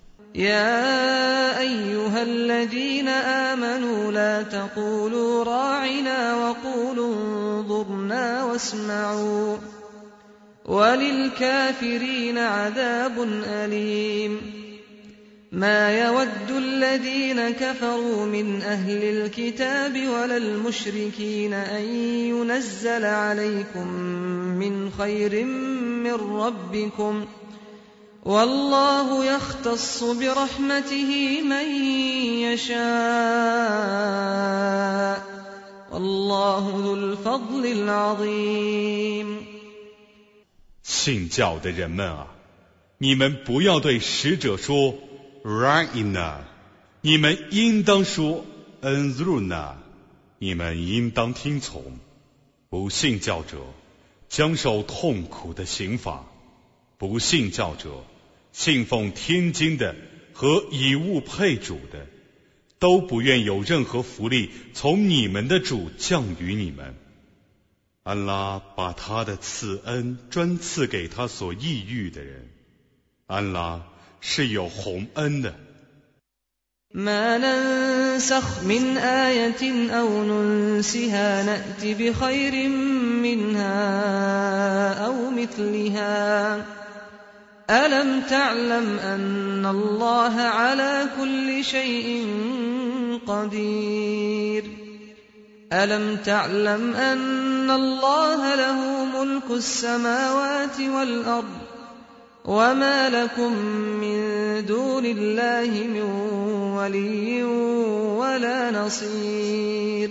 يا أيها الذين آمنوا لا تقولوا راعنا وقولوا انظرنا واسمعوا وللكافرين عذاب أليم ما يود الذين كفروا من أهل الكتاب ولا المشركين أن ينزل عليكم من خير من ربكم والله يختص برحمته من يشاء والله ذو الفضل العظيم。 信教的人们啊，你们不要对使者说 Ra'ina， 你们应当说 Anzurna， 你们应当听从。不信教者将受痛苦的刑罚，不信教者信奉天经的和以物配主的，都不愿有任何福利从你们的主降于你们。安拉把他的赐恩专赐给他所抑郁的人，安拉是有宏恩的。 ما ننسخ من آية أو ننسها نأت بخير منها أو مثلها ألم تعلم أن الله على كل شيء قدير ألم تعلم أن الله له ملك السماوات والأرض وما لكم من دون الله من ولي ولا نصير。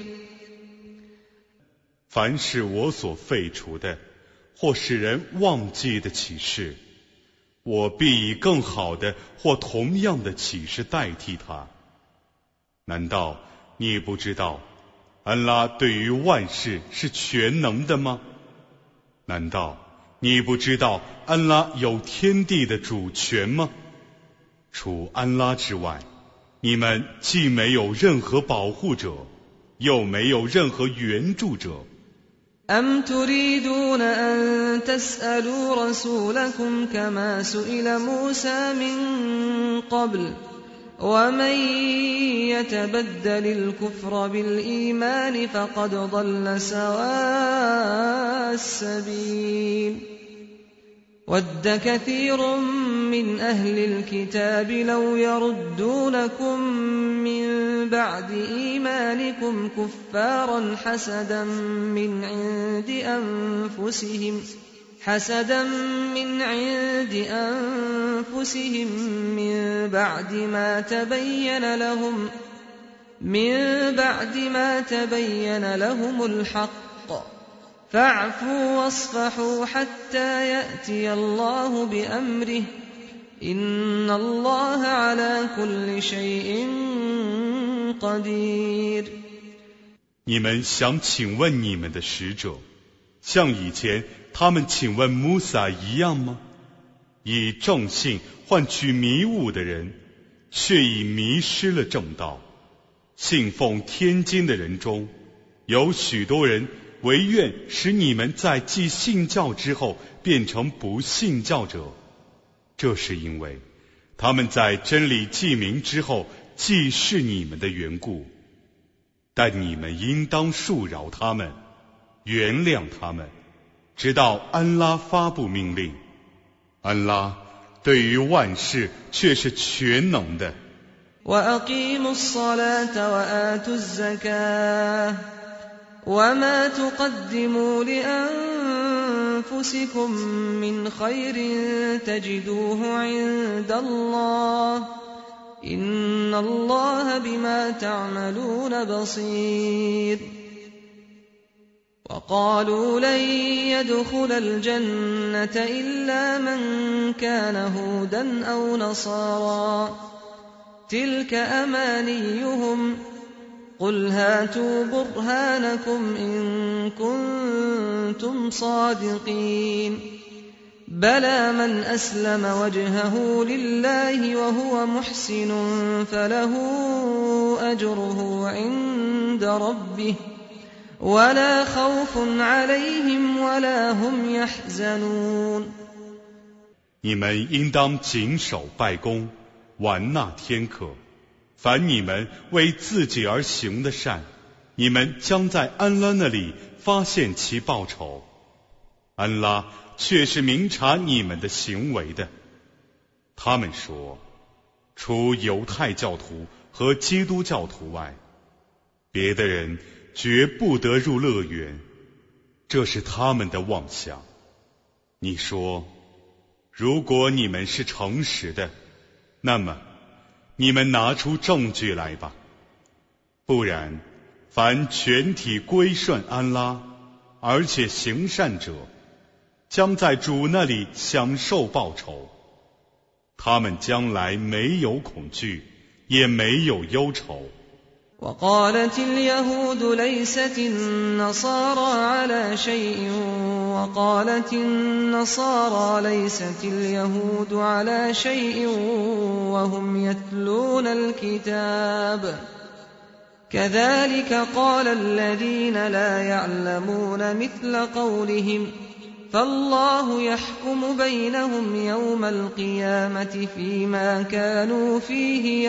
凡是我所废除的或使人忘记的启示，我必以更好的或同样的启示代替它。难道你不知道安拉对于万事是全能的吗？难道你不知道安拉有天地的主权吗？除安拉之外，你们既没有任何保护者，又没有任何援助者。 أم تريدون أن تسألوا رسولكم كما سئل موسى من قبل ومن يتبدل الكفر بالإيمان فقد ضل سواء السبيل ود كثير من أهل الكتاب لو يردونكم من بعد إيمانكم كفارا حسدا من عند أنفسهم حسدا من عند أنفسهم من بعد ما تبين لهم من بعد ما تبين لهم الحق فاعفوا واصفحوا حتى يأتي الله بأمره إن الله على كل شيء قدير。 你们想请问你们的使者，像以前他们请问穆萨一样吗？以正信换取迷雾的人，却已迷失了正道。信奉天经的人中，有许多人唯愿使你们在既信教之后变成不信教者，这是因为他们在真理记明之后既是你们的缘故。但你们应当恕饶他们，原谅他们，直到安拉发布命令。安拉对于万事却是全能的。 وأقيموا الصلاة وآتوا الزكاة وما تقدموا لأنفسكم من خير تجدوه عند الله إن الله بما تعملون بصير وقالوا لن يدخل الجنة إلا من كان هودا أو نصارى تلك أمانيهم قل هاتوا برهانكم إن كنتم صادقين بلى من أسلم وجهه لله وهو محسن فله أجره عند ربه ولا خوف عليهم ولا هم يحزنون。 你们应当谨守拜功，玩纳天课。凡你们为自己而行的善，你们将在安拉那里发现其报酬。安拉却是明察你们的行为的。他们说，除犹太教徒和基督教徒外，别的人绝不得入乐园，这是他们的妄想。你说，如果你们是诚实的，那么你们拿出证据来吧。不然，凡全体归顺安拉，而且行善者，将在主那里享受报酬。他们将来没有恐惧，也没有忧愁。 وقالت اليهود ليست النصارى على شيء وقالت النصارى ليست اليهود على شيء وهم يتلون الكتاب كذلك قال الذين لا يعلمون مثل قولهم فالله يحكم بينهم يوم القيامة فيما كانوا فيه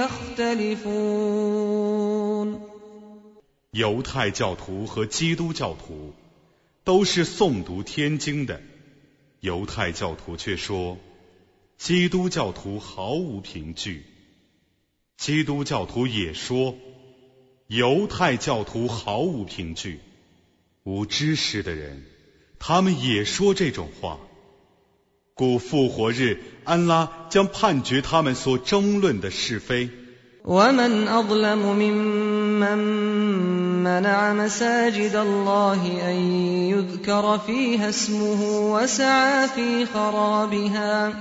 يختلفون。 犹太教徒和基督教徒都是诵读天经的，犹太教徒却说，基督教徒毫无凭据；基督教徒也说，犹太教徒毫无凭据。无知识的人，他们也说这种话，故复活日，安拉将判决他们所争论的是非。 ومن أظلم ممن منع مساجد الله أن يذكر فيها اسمه وسعى في خرابها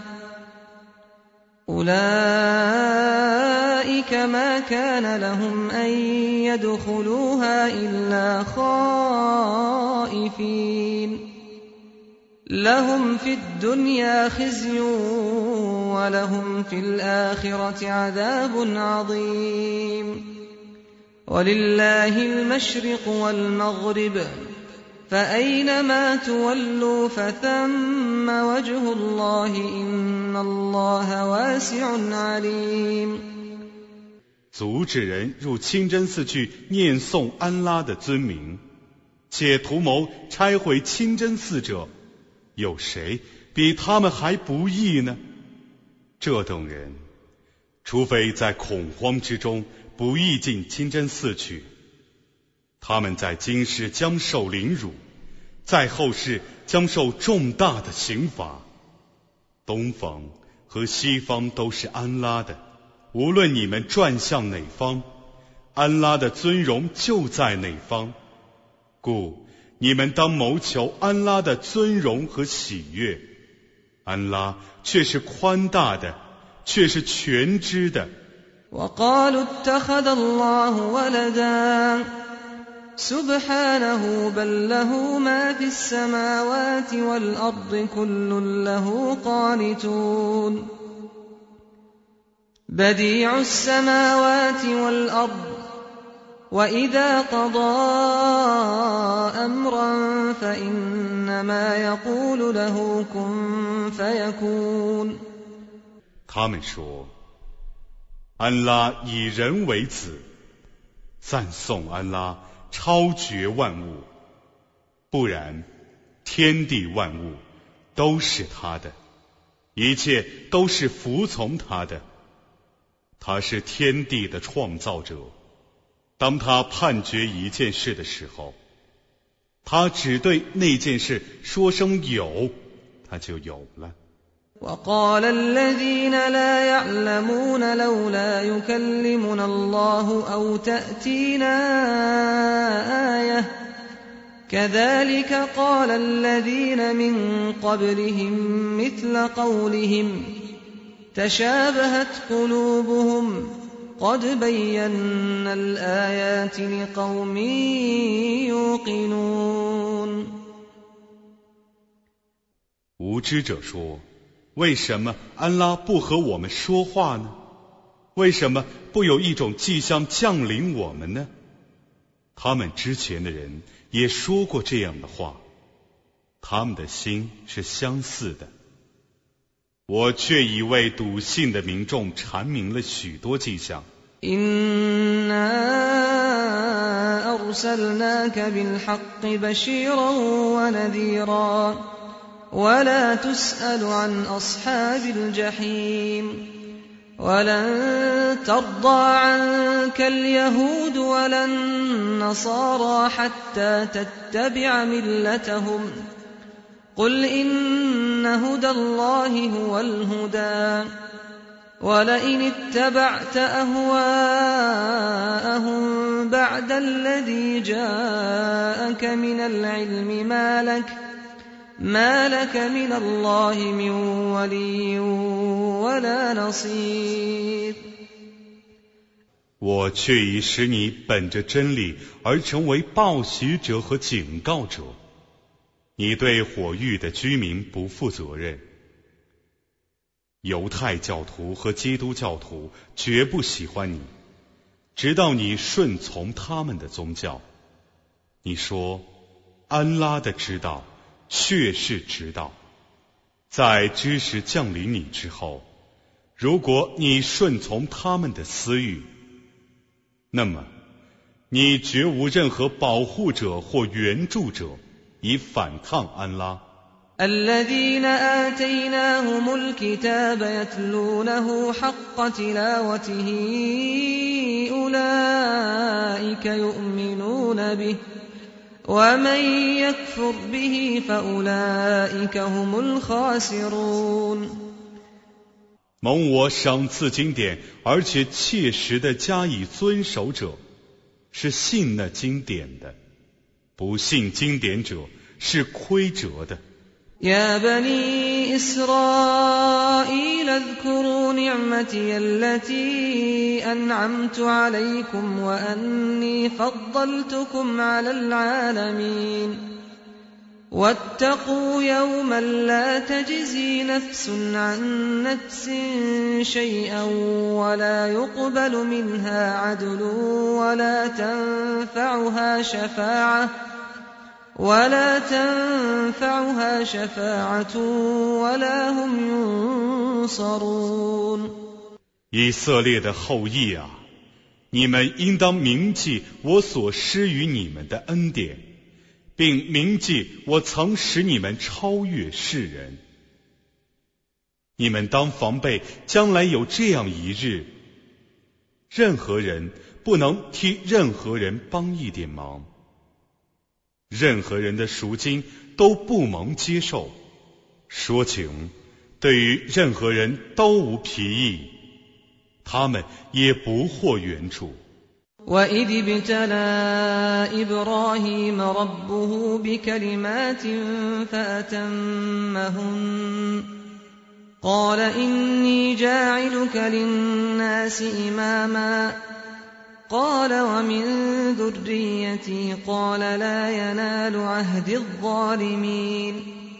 أولئك ما كان لهم أن يدخلوها إلا خائفين لهم في الدنيا خزي ولهم في الآخرة عذاب عظيم ولله المشرق والمغرب فأينما تولوا فثم وجه الله إن الله واسع عليم。 阻止人入清真寺去念诵安拉的尊名，且图谋拆毁清真寺者，有谁比他们还不义呢？这等人，除非在恐慌之中不义进清真寺去，他们在今世将受凌辱，在后世将受重大的刑罚。东方和西方都是安拉的，无论你们转向哪方，安拉的尊荣就在哪方，故你们当谋求安拉的尊荣和喜悦。安拉却是宽大的，却是全知的。 وقالوا اتخذ الله ولدا سبحانه بل له ما في السماوات والأرض كل له قانتون بديع السماوات والأرض وإذا قضى أمرا فإنما يقول له كن فيكون。 他们说，安拉以人为子，赞颂安拉超绝万物，不然天地万物都是他的，一切都是服从他的。他是天地的创造者，当他判决一件事的时候，他只对那件事说声有，他就有了。 وقال الذين لا يعلمون لولا يكلمنا الله أو تأتينا آية كذلك قال الذين من قبلهم مثل قولهم تشابهت قلوبهم قد بينا الآيات لقوم يوقنون。 无知者说，为什么安拉不和我们说话呢？为什么不有一种迹象降临我们呢？他们之前的人也说过这样的话，他们的心是相似的。我却已为笃信的民众阐明了许多迹象。 إنا أرسلناك بالحق بشيرا ونذيرا ولا تسأل عن أصحاب الجحيم ولن ترضى عنك اليهود ولا النصارى حتى تتبع ملتهم قل إن هدى الله هو الهدى ولئن اتبعت أهواءهم بعد الذي جاءك من العلم ما لك ما لك من الله من ولي ولا نصير。 我却已使你本着真理而成为报喜者和警告者，你对火域的居民不负责任。犹太教徒和基督教徒绝不喜欢你，直到你顺从他们的宗教。你说，安拉的知道确是知道，在知识降临你之后，如果你顺从他们的私欲，那么你绝无任何保护者或援助者以反抗安拉。 الذين آتيناهم الكتاب يتلونه حق تلاوته أولئك يؤمنون به ومن يكفر به فأولئك هم الخاسرون。 蒙我赏赐经典，而且切实地加以遵守者，是信那经典的；不信经典者，是亏折的。 يا بني إسرائيل اذكروا نعمتي التي أنعمت عليكم وأني فضلتكم على العالمين واتقوا يوما لا تجزي نفس عن نفس شيئا ولا يقبل منها عدل ولا تنفعها شفاعة ولا تنفعها شفاعة ولا هم ينصرون。 以色列的后裔啊，你们应当铭记我所施于你们的恩典，并铭记我曾使你们超越世人。你们当防备将来有这样一日，任何人不能替任何人帮一点忙，任何人的赎金都不蒙接受，说情对于任何人都无裨益，他们也不获援助。 وَإِذِ ابْتَلَى إِبْرَاهِيمَ رَبُّهُ بِكَلِمَاتٍ فَأَتَمَّهُنَّ قَالَ إِنِّي جَاعِلُكَ لِلنَّاسِ إِمَامًا قال ومن ذريتي قال لا ينال عهد الظالمين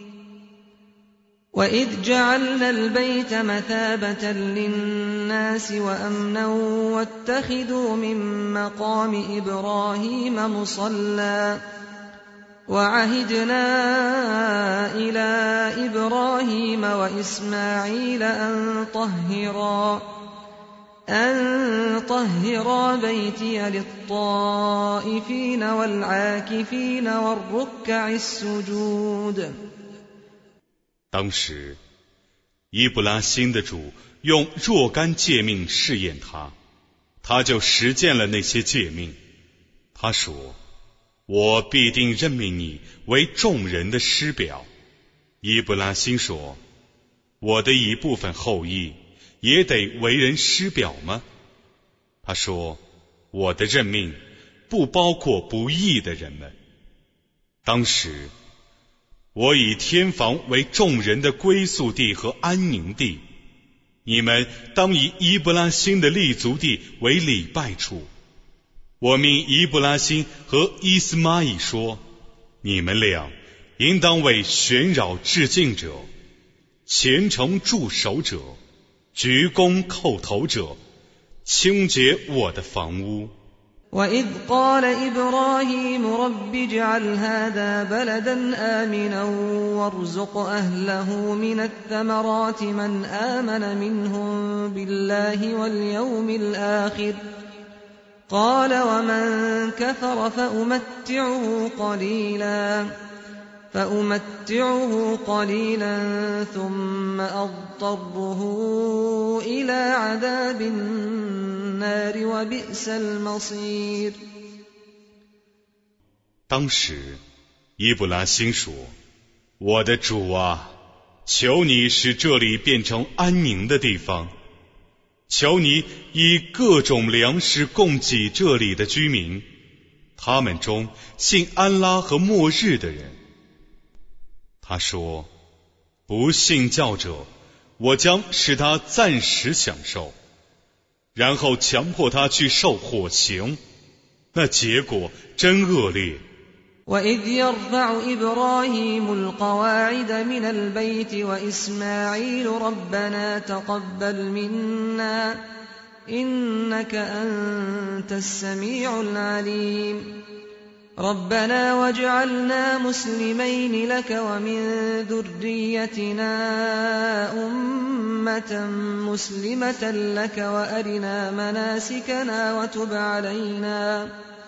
وإذ جعلنا البيت مثابة للناس وأمنا واتخذوا من مقام إبراهيم مصلى وعهدنا إلى إبراهيم وإسماعيل أن طهرا أن طهرا بيتي للطائفين والعاكفين والركع السجود。 当时，伊布拉欣的主用若干诫命试验他，他就实践了那些诫命。他说：“我必定任命你为众人的师表。”伊布拉欣说：“我的一部分后裔也得为人师表吗？”他说：“我的任命不包括不义的人们。”当时，我以天房为众人的归宿地和安宁地， 你们当以伊布拉欣的立足地为礼拜处。我命伊布拉欣和伊斯玛仪说，你们俩应当为旋扰致敬者、虔诚驻守者、鞠躬叩头者清洁我的房屋。 وَإِذْ قَالَ إِبْرَاهِيمُ رَبِّ اجْعَلْ هَذَا بَلَدًا آمِنًا وَارْزُقْ أَهْلَهُ مِنَ الثَّمَرَاتِ مَنْ آمَنَ مِنْهُمْ بِاللَّهِ وَالْيَوْمِ الْآخِرِ قَالَ وَمَنْ كَفَرَ فَأُمَتِّعُهُ قَلِيلًا فَأُمَتِّعُهُ قَلِيلًا ثُمَّ أَضْطَرُّهُ إِلَى عَذَابِ النَّارِ وَبِئْسَ الْمَصِيرُ。 当时，伊布拉欣说：“我的主啊，求你使这里变成安宁的地方，求你以各种粮食供给这里的居民，他们中信安拉和末日的人。”他说，不信教者，我将使他暂时享受，然后强迫他去受火刑，那结果真恶劣。 وَإِذْ يَرْفَعُ إِبْرَاهِيمُ الْقَوَاعِدَ مِنَ الْبَيْتِ وَإِسْمَاعِيلُ رَبَّنَا تَقَبَّلْ مِنَّا إِنَّكَ أَنْتَ السَّمِيعُ الْعَلِيمُ رَبَّنَا وَاجْعَلْنَا مُسْلِمَيْنِ لَكَ وَمِنْ ذُرِّيَّتِنَا أُمَّةً مُسْلِمَةً لَكَ وَأَرِنَا مَنَاسِكَنَا وَتُبْ عَلَيْنَا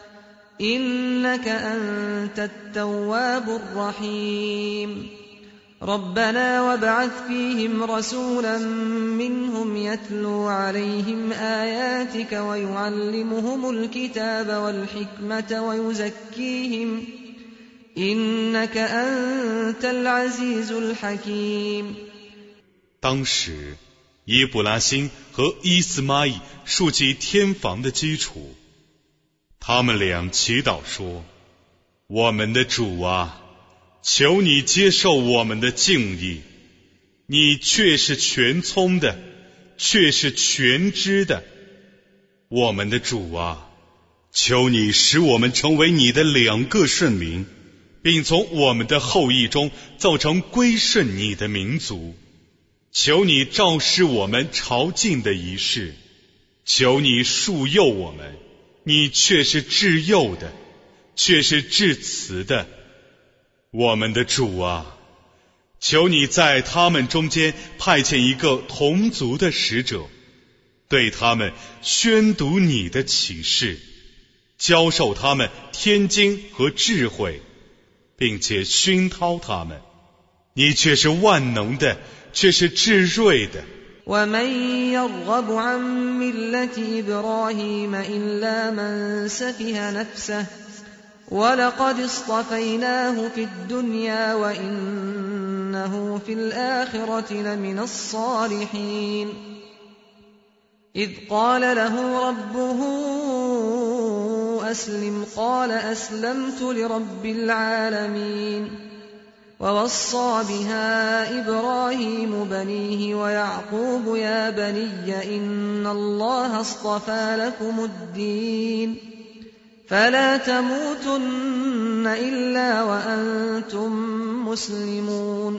إِنَّكَ أَنْتَ التَّوَّابُ الرَّحِيمُ رَبَّنَا وَابْعَثْ فِيهِمْ رَسُولًا مِّنْهُمْ يَتْلُو عَلَيْهِمْ آيَاتِكَ وَيُعَلِّمُهُمُ الْكِتَابَ وَالْحِكْمَةَ وَيُزَكِّيهِمْ إِنَّكَ أَنْتَ الْعَزِيزُ الْحَكِيمُ。 当时，伊布拉欣和伊斯玛仪竖起天房的基础，他们俩祈祷说：“我们的主啊，求你接受我们的敬意，你却是全聪的，却是全知的。我们的主啊，求你使我们成为你的两个圣民，并从我们的后裔中造成归顺你的民族。求你昭示我们朝觐的仪式，求你恕宥我们，你却是至幼的，却是至慈的。我们的主啊，求你在他们中间派遣一个同族的使者，对他们宣读你的启示，教授他们天经和智慧，并且熏陶他们。你却是万能的，却是至睿的。 وَمَنْ يَرْغَبُ عَنْ مِلَّةِ إِبْرَاهِيمَ إِلَّا مَنْ سَفِهَ نَفْسَهُ وَلَقَدِ اصْطَفَيْنَاهُ فِي الدُّنْيَا وَإِنَّهُ فِي الْآخِرَةِ لَمِنَ الصَّالِحِينَ إِذْ قَالَ لَهُ رَبُّهُ أَسْلِمْ قَالَ أَسْلَمْتُ لِرَبِّ الْعَالَمِينَ وَوَصَّى بِهَا إِبْرَاهِيمُ بَنِيهِ وَيَعْقُوبُ يَا بَنِيَّ إِنَّ اللَّهَ اصْطَفَى لَكُمُ الدِّينَ فَلَا تَمُوتُنَّ إِلَّا وَأَنْتُمْ مُسْلِمُونَ。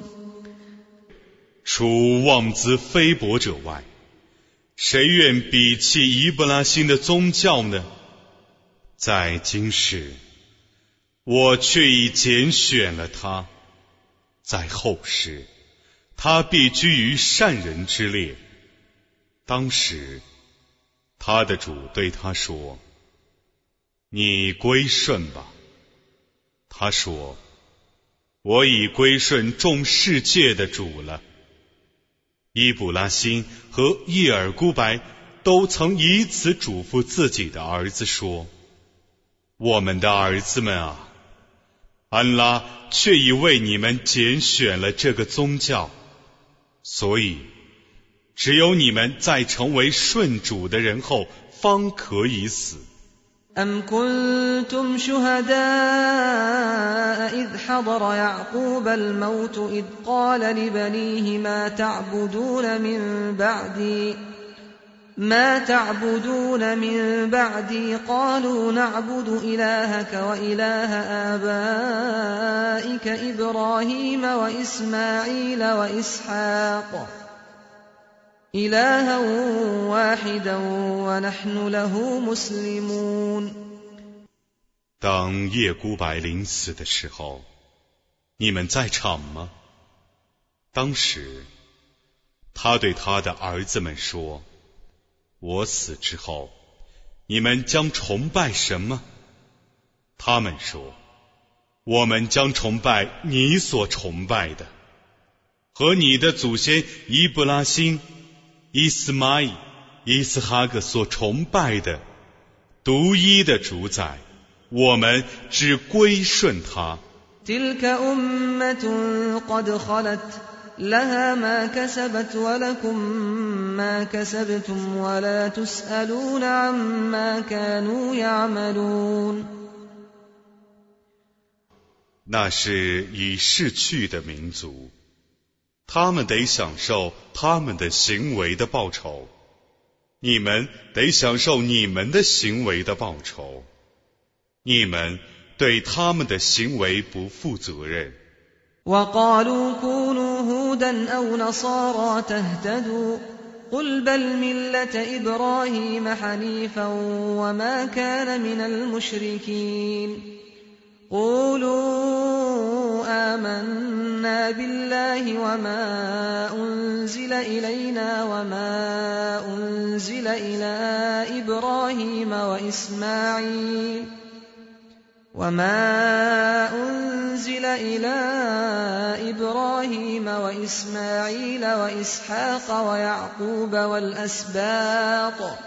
除妄自菲薄者外，谁愿鄙弃伊布拉欣的宗教呢？在今世，我却已拣选了他；在后世，他必居于善人之列。当时，他的主对他说：“你归顺吧。”他说：“我已归顺众世界的主了。”伊布拉欣和叶尔孤白都曾以此嘱咐自己的儿子说：“我们的儿子们啊，安拉却已为你们拣选了这个宗教，所以只有你们在成为顺主的人后方可以死。” أَمْ كُنْتُمْ شُهَدَاءَ إِذْ حَضَرَ يَعْقُوبَ الْمَوْتُ إِذْ قَالَ لِبَنِيهِ مَا تَعْبُدُونَ مِن بَعْدِي مَا تَعْبُدُونَ مِن بَعْدِي قَالُوا نَعْبُدُ إِلَٰهَكَ وَإِلَٰهَ آبَائِكَ إِبْرَاهِيمَ وَإِسْمَاعِيلَ وَإِسْحَاقَ إِلَٰهًا وَاحِدًا وَنَحْنُ لَهُ مُسْلِمُونَ。 当叶孤白临死的时候，你们在场吗？当时，他对他的儿子们说：“我死之后，你们将崇拜什么？”他们说：“我们将崇拜你所崇拜的，和你的祖先伊布拉辛、伊斯玛仪、伊斯哈格所崇拜的独一的主宰，我们只归顺他。” تِلْكَ أُمَّةٌ قَدْ خَلَتْ لَهَا مَا كَسَبَتْ وَلَكُمْ مَا كَسَبْتُمْ وَلَا تُسْأَلُونَ عَمَّا كَانُوا يَعْمَلُونَ。 那是已逝去的民族，他们得享受他们的行为的报酬，你们得享受你们的行为的报酬，你们对他们的行为不负责任。 وَقَالُوا كُونُوا هُودًا أَوْ نَصَارَىٰ تَهْتَدُوا قُلْ بَلْ مِلَّةَ إِبْرَاهِيمَ حَنِيفًا وَمَا كَانَ مِنَ الْمُشْرِكِينَ قُولُوا آمَنَّا بِاللَّهِ وَمَا أُنزِلَ إِلَيْنَا وَمَا أُنزِلَ إِلَىٰ إِبْرَاهِيمَ وَإِسْمَاعِيلَ وما أنزل إلى إبراهيم وإسماعيل وإسحاق ويعقوب والأسباط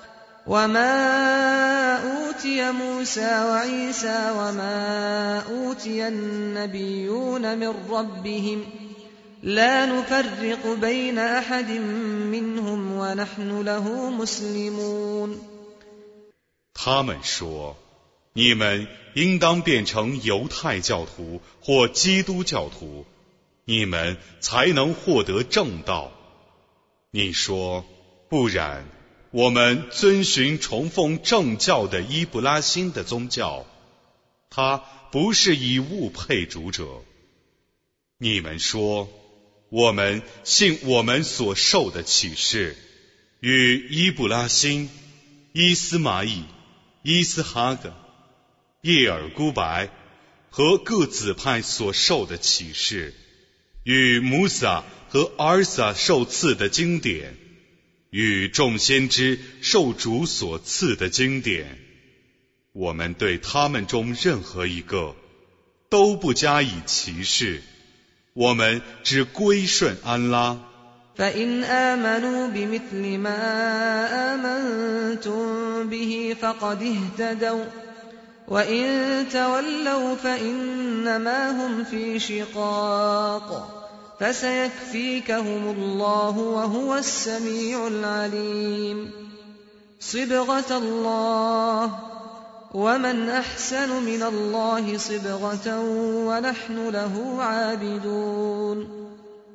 وما أوتي موسى وعيسى وما أوتي النبيون من ربهم لا نفرق بين أحد منهم ونحن له مسلمون。 他们说，你们应当变成犹太教徒或基督教徒，你们才能获得正道。你说，不然，我们遵循崇奉正教的伊布拉辛的宗教，他不是以物配主者。你们说，我们信我们所受的启示，与伊布拉辛、伊斯玛仪、伊斯哈格、叶尔孤白和各子派所受的启示，与穆萨和尔撒受赐的经典，与众先知受主所赐的经典，我们对他们中任何一个都不加以歧视，我们只归顺安拉。 فإن آمنوا بمثل ما آمنتم به فقد اهتدوا وإن تولوا فإنما هم في شقاق فسيكفيكهم الله وهو السميع العليم صبغة الله ومن أحسن من الله صبغة ونحن له عابدون。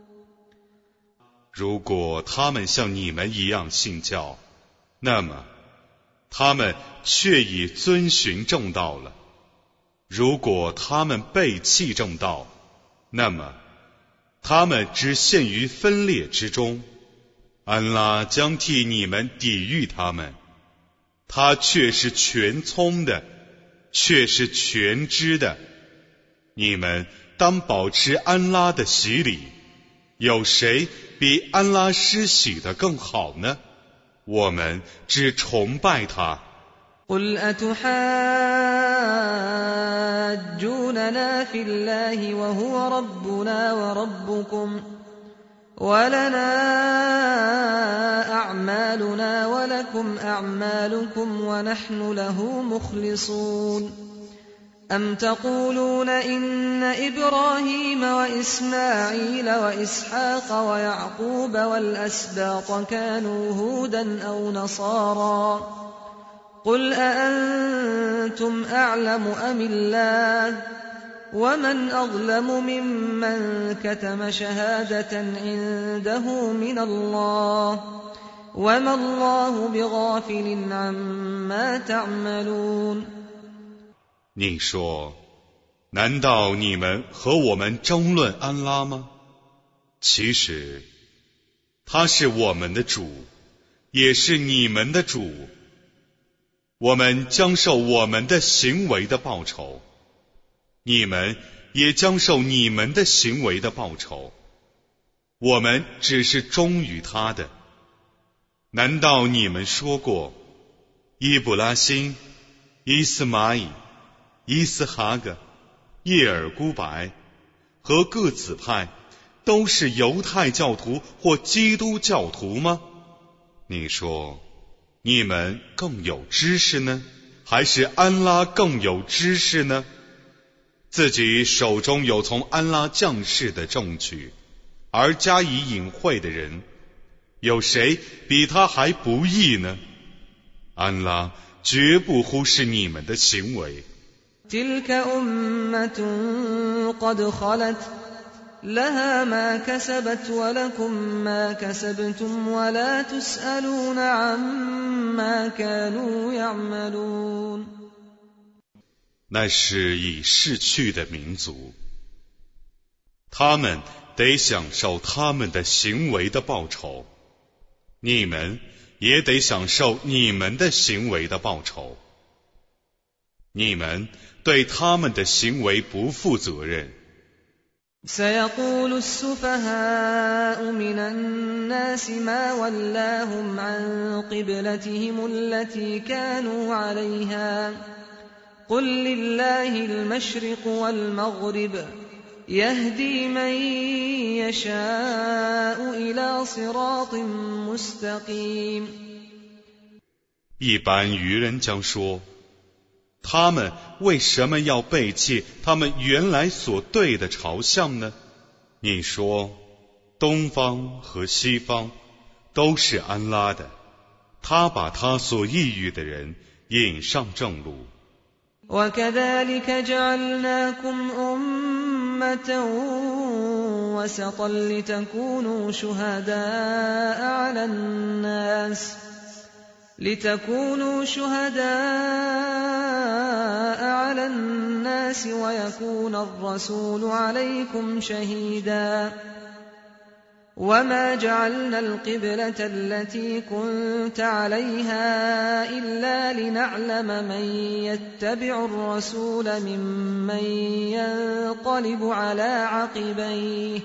如果他们像你们一样信教，那么他们却已遵循正道了。如果他们背弃正道，那么他们只陷于分裂之中。安拉将替你们抵御他们，他却是全聪的，却是全知的。你们当保持安拉的洗礼，有谁比安拉施洗的更好呢？我们只崇拜他。 قل أتحاجوننا في الله وهو ربنا وربكم ولنا أعمالنا ولكم أعمالكم ونحن له مخلصون أم تقولون إن إبراهيم وإسماعيل وإسحاق ويعقوب والأسباط كانوا هودا أو نصارى قل أأنتم أعلم أم الله ومن أظلم ممن كتم شهادة عنده من الله وما الله بغافل عما تعملون。 你说，难道你们和我们争论安拉吗？其实，他是我们的主，也是你们的主。我们将受我们的行为的报酬，你们也将受你们的行为的报酬。我们只是忠于他的。难道你们说过，伊布拉辛、伊斯玛仪、伊斯哈格、叶尔孤白和各子派都是犹太教徒或基督教徒吗？你说，你们更有知识呢，还是安拉更有知识呢？自己手中有从安拉降世的证据，而加以隐晦的人，有谁比他还不义呢？安拉绝不忽视你们的行为。 تلك أمة قد خلت لها ما كسبت ولكم ما كسبتم ولا تسألون عما كانوا يعملون。 那是已逝去的民族，他们得享受他们的行为的报酬，你们也得享受你们的行为的报酬。你们对他们的行为不负责任。 سيقول السفهاء من الناس ما ولاهم عن قبلتهم التي كانوا عليها قل لله المشرق والمغرب يهدي من يشاء إلى صراط مستقيم。 一般愚人将说，他们为什么要背弃他们原来所对的朝向呢？你说，东方和西方都是安拉的，他把他所抑郁的人引上正路。 وكذلك جعلناكم أمة وسطا لتكونوا شهداء على الناس لتكونوا شهداء على الناس ويكون الرسول عليكم شهيدا وما جعلنا القبلة التي كنت عليها إلا لنعلم من يتبع الرسول ممن ينقلب على عقبيه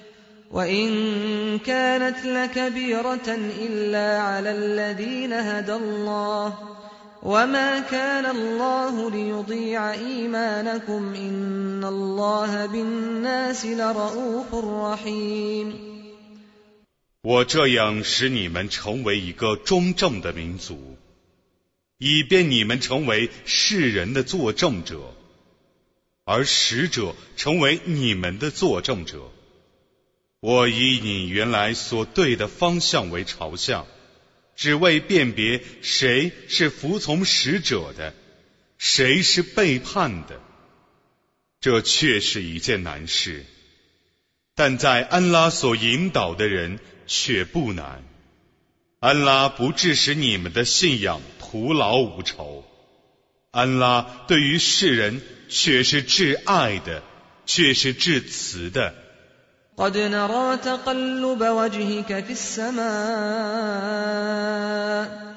وإن كانت لكبيرة إلا على الذين هدى الله وما كان الله ليضيع إيمانكم إن الله بالناس لرؤوف رحيم。 我这样使你们成为一个忠正的民族，以便你们成为世人的作证者，而使者成为你们的作证者。我以你原来所对的方向为朝向，只为辨别谁是服从使者的，谁是背叛的。这确是一件难事，但在安拉所引导的人却不难。安拉不致使你们的信仰徒劳无酬，安拉对于世人却是至爱的，却是至慈的。 قد نرى تقلب وجهك في السماء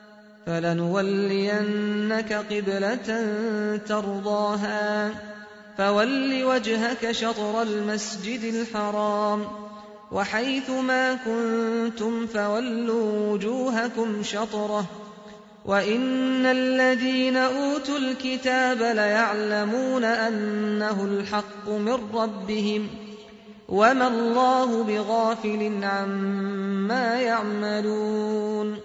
فلنولينك قبلة ترضاها فول وجهك شطر المسجد الحرام وحيث ما كنتم فولوا وجوهكم شطره وإن الذين أوتوا الكتاب ليعلمون أنه الحق من ربهم وما الله بغافل عما يعملون。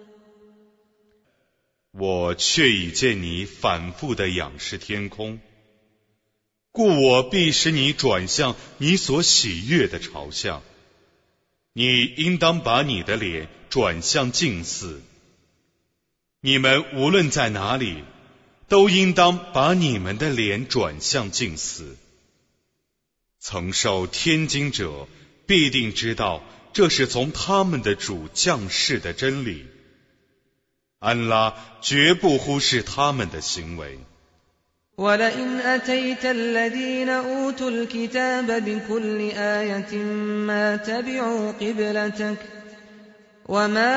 我却已见你反复地仰视天空，故我必使你转向你所喜悦的朝向。你应当把你的脸转向近寺， 你们无论在哪里，都应当把你们的脸转向近寺。曾受天经者必定知道，这是从他们的主降世的真理。安拉绝不忽视他们的行为。 وَلَئِنْ أَتَيْتَ الَّذِينَ أُوتُوا الْكِتَابَ بِكُلِّ آيَةٍ مَا تَبِعُوا قِبْلَتَكَ وَمَا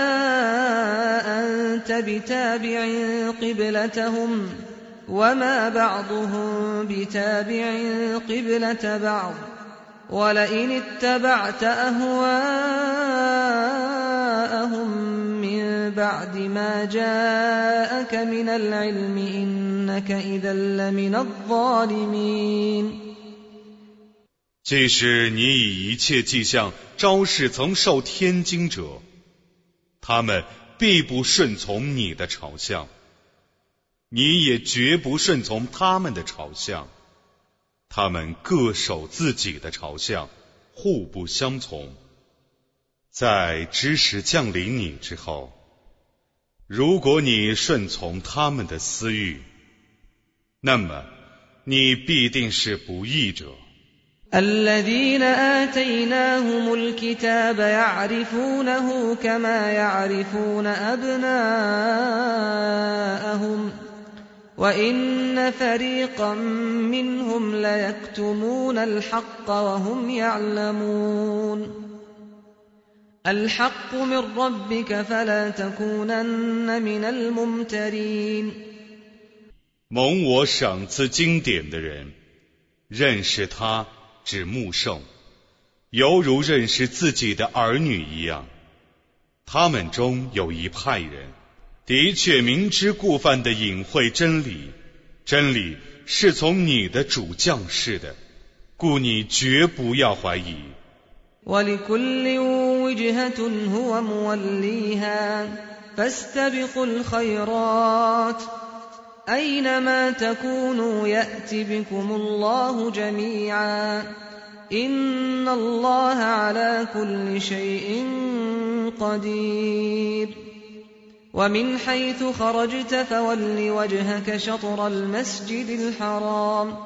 أَنْتَ بِتَابِعٍ قِبْلَتَهُمْ وَمَا بَعْضُهُمْ بِتَابِعٍ قِبْلَةَ بَعْضٍ وَلَئِنِ اتَّبَعْتَ أَهْوَاءَهُمْ مِنْ بَعْدِ مَا جَاءَكَ مِنَ الْعِلْمِ إِنَّكَ إِذًا لَمِنَ الظَّالِمِينَ。 即使你以一切迹象昭示曾受天经者，他们必不顺从你的朝向，你也绝不顺从他们的朝向。他们各守自己的朝向，互不相从。在知识降临你之后，如果你顺从他们的私欲，那么你必定是不义者。 الذين آتيناهم الكتاب يعرفونه كما يعرفون أبناءهم وإن فريقا منهم ليكتمون الحق وهم يعلمون الحق من ربك فلا تكونن من الممترين。 蒙我赏赐经典的人，认识他指穆圣，犹如认识自己的儿女一样。他们中有一派人，的确明知故犯地隐晦真理，真理是从你的主降世的，故你绝不要怀疑。 وَلِكُلٍّ وِجْهَةٌ هُوَ مُوَلِّيهَا فَاسْتَبِقُوا الْخَيْرَاتِ أَيْنَمَا تَكُونُوا يَأْتِ بِكُمُ اللَّهُ جَمِيعًا إِنَّ اللَّهَ عَلَى كُلِّ شَيْءٍ قَدِيرٌ وَمِنْ حَيْثُ خَرَجْتَ فَوَلِّ وَجْهَكَ شَطْرَ الْمَسْجِدِ الْحَرَامِ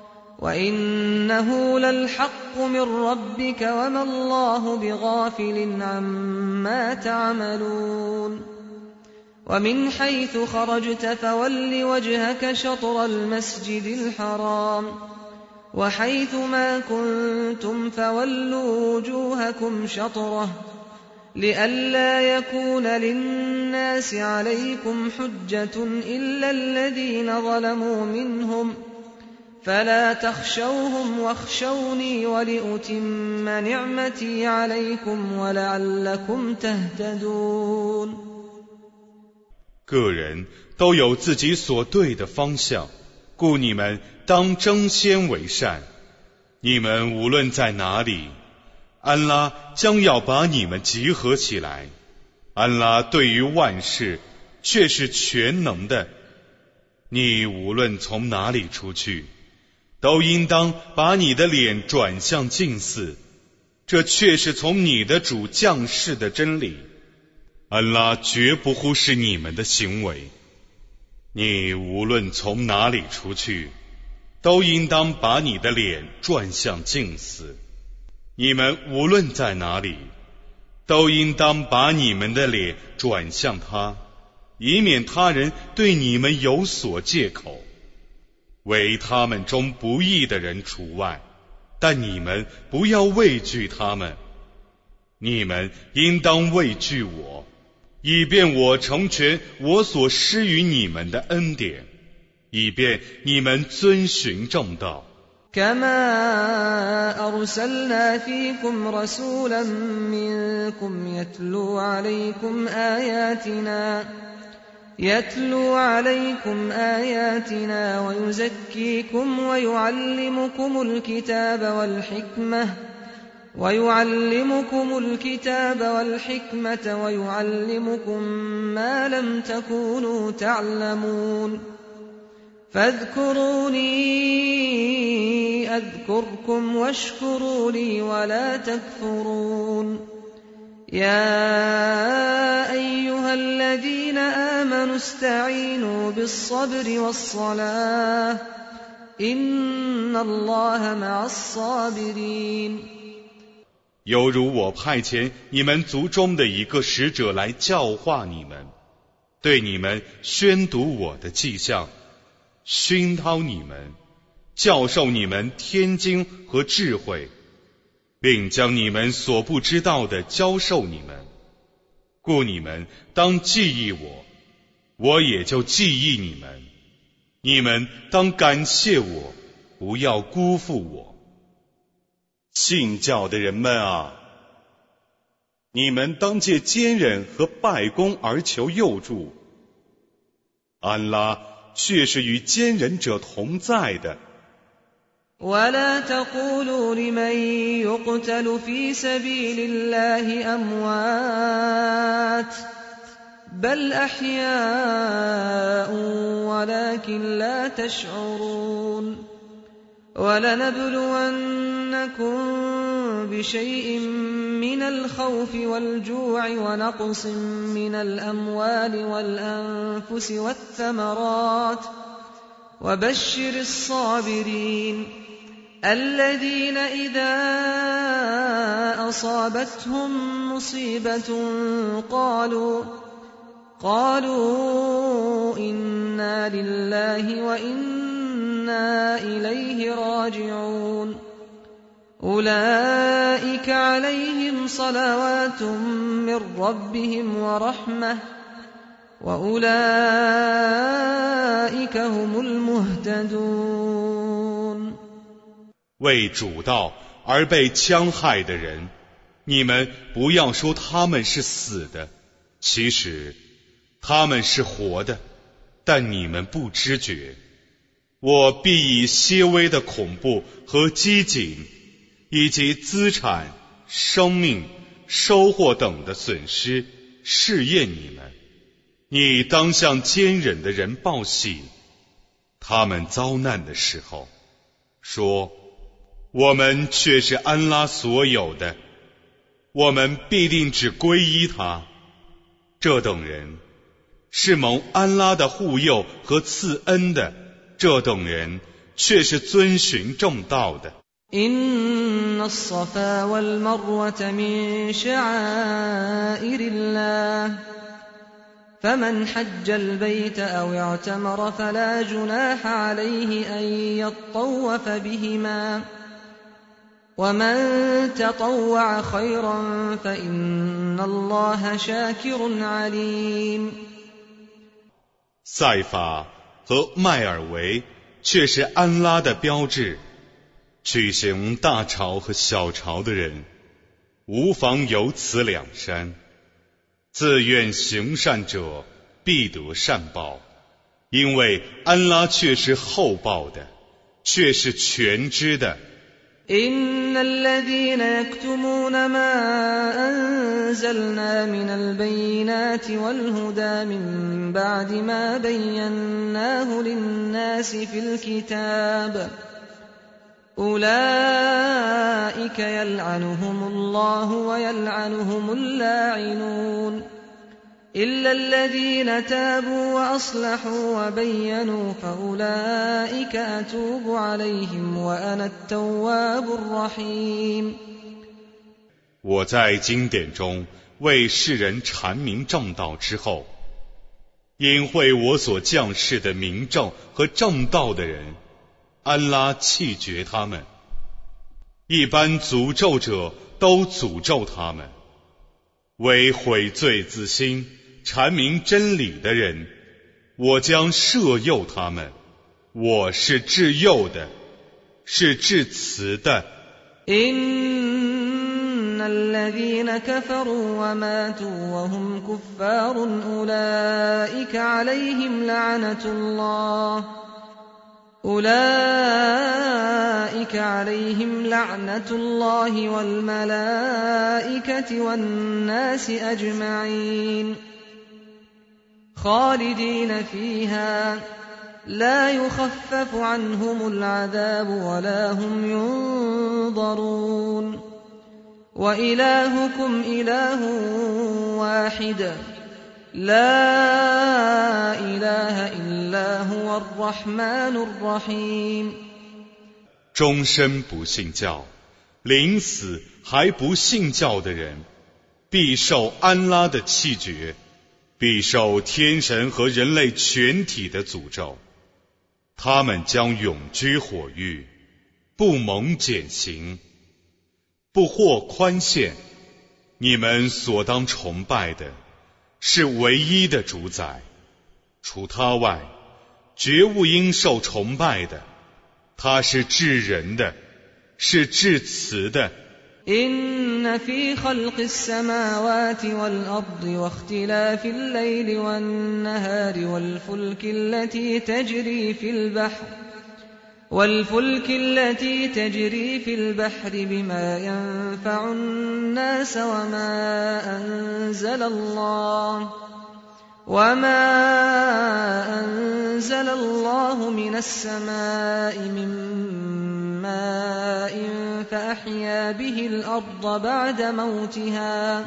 وَإِنَّهُ لَلْحَقُّ مِنْ رَبِّكَ وَمَا اللَّهُ بِغَافِلٍ عَمَّا تَعْمَلُونَ وَمِنْ حَيْثُ خَرَجْتَ فَوَلِّ وَجْهَكَ شَطْرَ الْمَسْجِدِ الْحَرَامِ وَحَيْثُ مَا كُنْتُمْ فَوَلُّوا وُجُوهَكُمْ شَطْرَهُ لِئَلَّا يَكُونَ لِلنَّاسِ عَلَيْكُمْ حُجَّةٌ إِلَّا الَّذِينَ ظَلَمُوا مِنْهُمْ فَلَا تَخْشَوْهُمْ وَاخْشَوْنِي وَلِأُتِمَّ نِعْمَتِي عَلَيْكُمْ وَلَعَلَّكُمْ تَهْتَدُونَ。 个人都有自己所对的方向，故你们当争先为善。你们无论在哪里，安拉将要把你们集合起来。安拉对于万事却是全能的。你无论从哪里出去，都应当把你的脸转向近寺，这却是从你的主降世的真理。安拉绝不忽视你们的行为。你无论从哪里出去，都应当把你的脸转向近寺。你们无论在哪里，都应当把你们的脸转向他，以免他人对你们有所借口，为他们中不义的人除外，但你们不要畏惧他们。你们应当畏惧我，以便我成全我所施于你们的恩典，以便你们遵循正道。 كما أرسلنا فيكم رسولا منكم يتلو عليكم آياتنا يتلو عليكم آياتنا ويزكيكم ويعلمكم الكتاب والحكمة ويعلمكم الكتاب والحكمة ويعلمكم ما لم تكونوا تعلمون فاذكروني أذكركم واشكروا لي ولا تكفرون يا أيها الذين آمنوا استعينوا بالصبر والصلاة إن الله مع الصابرين。 犹如我派遣你们族中的一个使者来教化你们，对你们宣读我的迹象，熏陶你们，教授你们天经和智慧，并将你们所不知道的教授你们，故你们当记忆我，我也就记忆你们。你们当感谢我，不要辜负我。 信教的人们啊，你们当借坚忍和拜功而求佑助，安拉却是与坚忍者同在的。 ولا تقولوا لمن يقتل في سبيل الله أموات بل أحياء ولكن لا تشعرون ولنبلونكم بشيء من الخوف والجوع ونقص من الأموال والأنفس والثمرات وبشر الصابرين الذين إذا أصابتهم مصيبة قالوا قالوا إنا لله وإنا إليه راجعون أولئك عليهم صلوات من ربهم ورحمة وأولئك هم المهتدون。 为主道而被戕害的人，你们不要说他们是死的，其实他们是活的，但你们不知觉。我必以些微的恐怖和饥馑，以及资产、生命、收获等的损失试验你们。你当向坚忍的人报喜，他们遭难的时候说，我们却是安拉所有的，我们必定只皈依他。这等人是蒙安拉的护佑和赐恩的，这等人却是遵循正道的。 إن الصفا والمروة من شعائر الله فمن حج البيت أو اعتمر فلا جناح عليه أن يطوف بهما ومن تطوع خيرا فإن الله شاكر عليم。 赛法和迈尔维却是安拉的标志，举行大朝和小朝的人无妨游此两山，自愿行善者必得善报，因为安拉却是厚报的，却是全知的。 إن الذين يكتمون ما أنزلنا من البينات والهدى من بعد ما بيناه للناس في الكتاب أولئك يلعنهم الله ويلعنهم اللاعنون إلا الذين تابوا وأصلحوا وبينوا فأولئك أتوب عليهم وأنا التواب الرحيم。 我在经典中为世人阐明正道之后，因会我所降世的明正和正道的人，安拉弃绝他们，一般诅咒者都诅咒他们，为悔罪自新阐明真理的人，我将赦宥他们，我是至幼的，是至慈的。 إن الذين كفروا وماتوا وهم كفار أولئك عليهم لعنة الله أولئك عليهم لعنة الله والملائكة والناس أجمعين خالدين فيها لا يخفف عنهم العذاب ولا هم ينظرون وإلهكم إله واحد لا إله إلا هو الرحمن الرحيم。 终身不信教，临死还不信教的人，必受安拉的弃绝，必受天神和人类全体的诅咒。他们将永居火狱，不蒙减刑，不获宽限。你们所当崇拜的是唯一的主宰，除他外，绝无应受崇拜的。他是至仁的，是至慈的。 إن في خلق السماوات والأرض واختلاف الليل والنهار والفلك التي تجري في البحر والفلك التي تجري في البحر بما ينفع الناس وما أنزل الله وما أنزل الله من السماء من ماء فأحيا به الأرض بعد موتها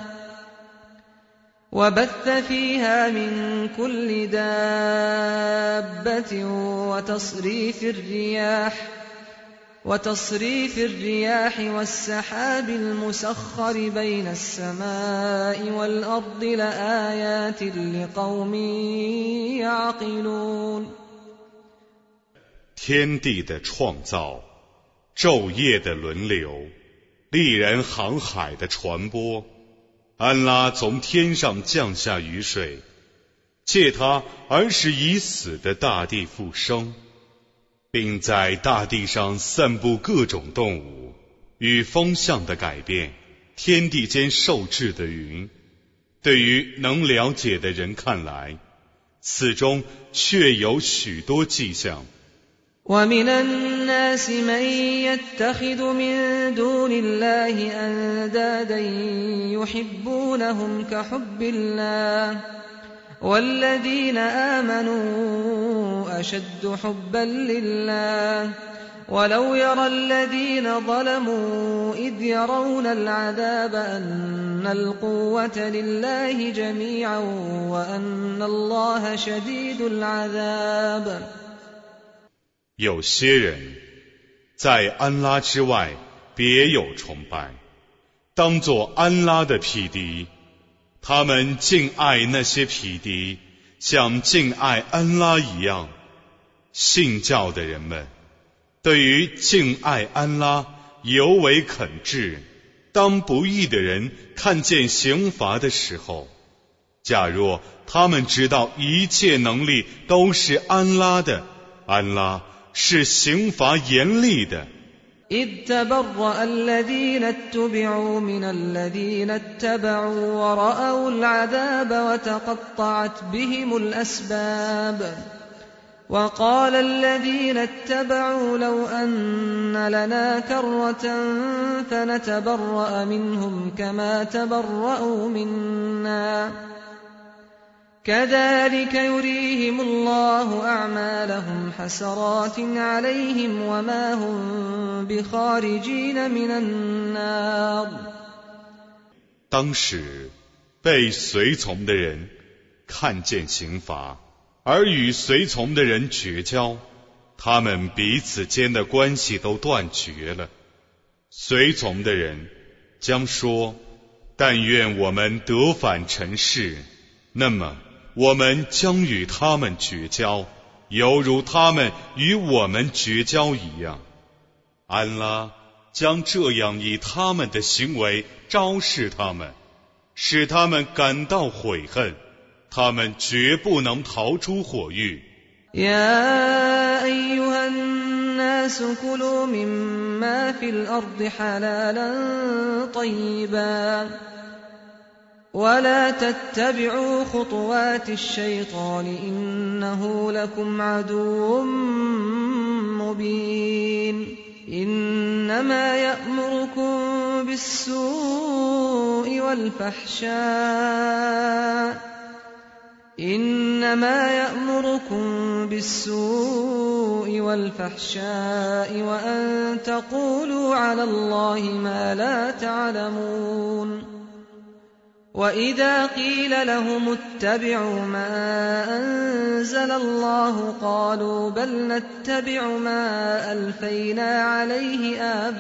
وبث فيها من كل دابة وتصريف الرياح وتصريف الرياح والسحاب المسخر بين السماء والأرض لآيات لقوم يعقلون。 天地的创造，昼夜的轮流，利人航海的传播，安拉从天上降下雨水，借它而使已死的大地复生，并在大地上散布各种动物，与风向的改变，天地间受制的云。对于能了解的人看来，此中确有许多迹象。 ومن الناس من يتخذ من دون الله أندادا يحبونهم كحب الله والذين آمنوا أشد حبا لله ولو يرى الذين ظلموا إذ يرون العذاب أن القوة لله جميعا وأن الله شديد العذاب。 有些人在安拉之外别有崇拜，当作安拉的匹敌，他们敬爱那些匹敌，像敬爱安拉一样。信教的人们对于敬爱安拉尤为恳挚。当不义的人看见刑罚的时候，假若他们知道一切能力都是安拉的，安拉是刑罚严厉的。 إذ تبرأ الذين اتبعوا من الذين اتبعوا ورأوا العذاب وتقطعت بهم الأسباب وقال الذين اتبعوا لو أن لنا كرة فنتبرأ منهم كما تبرأوا منا كذلك يريهم الله أعمالهم حسرات عليهم وما هم بخارجين من النار。 当时被随从的人看见刑罚，而与随从的人绝交，他们彼此间的关系都断绝了。随从的人将说：但愿我们得返尘世，那么我们将与他们绝交，犹如他们与我们绝交一样。安拉将这样以他们的行为昭示他们，使他们感到悔恨，他们绝不能逃出火狱。 يا أيها الناس كلوا مما في الأرض حلالا طيبا ولا تتبعوا خطوات الشيطان إنه لكم عدو مبين إنما يأمركم بالسوء والفحشاء إنما يأمركم بالسوء والفحشاء وأن تقولوا على الله ما لا تعلمون وإذا قيل لهم اتبعوا ما أنزل الله قالوا بل نتبع ما ألفينا عليه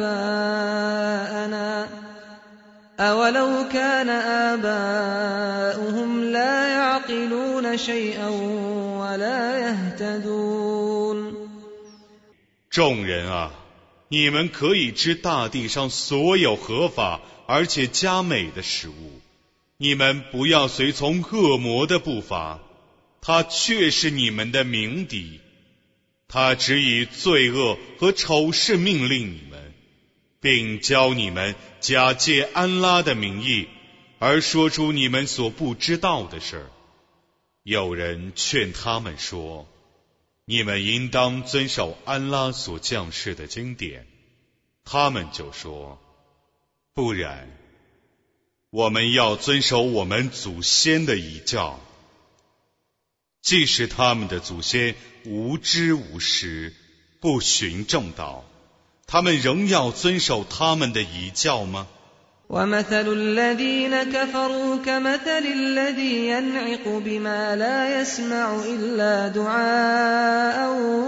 آباءنا أولو كان آباؤهم لا يعقلون شيئا ولا يهتدون 众人啊，你们可以吃大地上所有合法而且佳美的食物，你们不要随从恶魔的步伐，他却是你们的鸣笛，他只以罪恶和丑事命令你们，并教你们假借安拉的名义而说出你们所不知道的事儿。有人劝他们说，你们应当遵守安拉所降世的经典，他们就说，不然我们要遵守我们祖先的遗教。即使他们的祖先无知无识，不循正道，他们仍要遵守他们的遗教吗？ ومثل الذين كفروا كمثل الذي ينعق بما لا يسمع إلا دعاء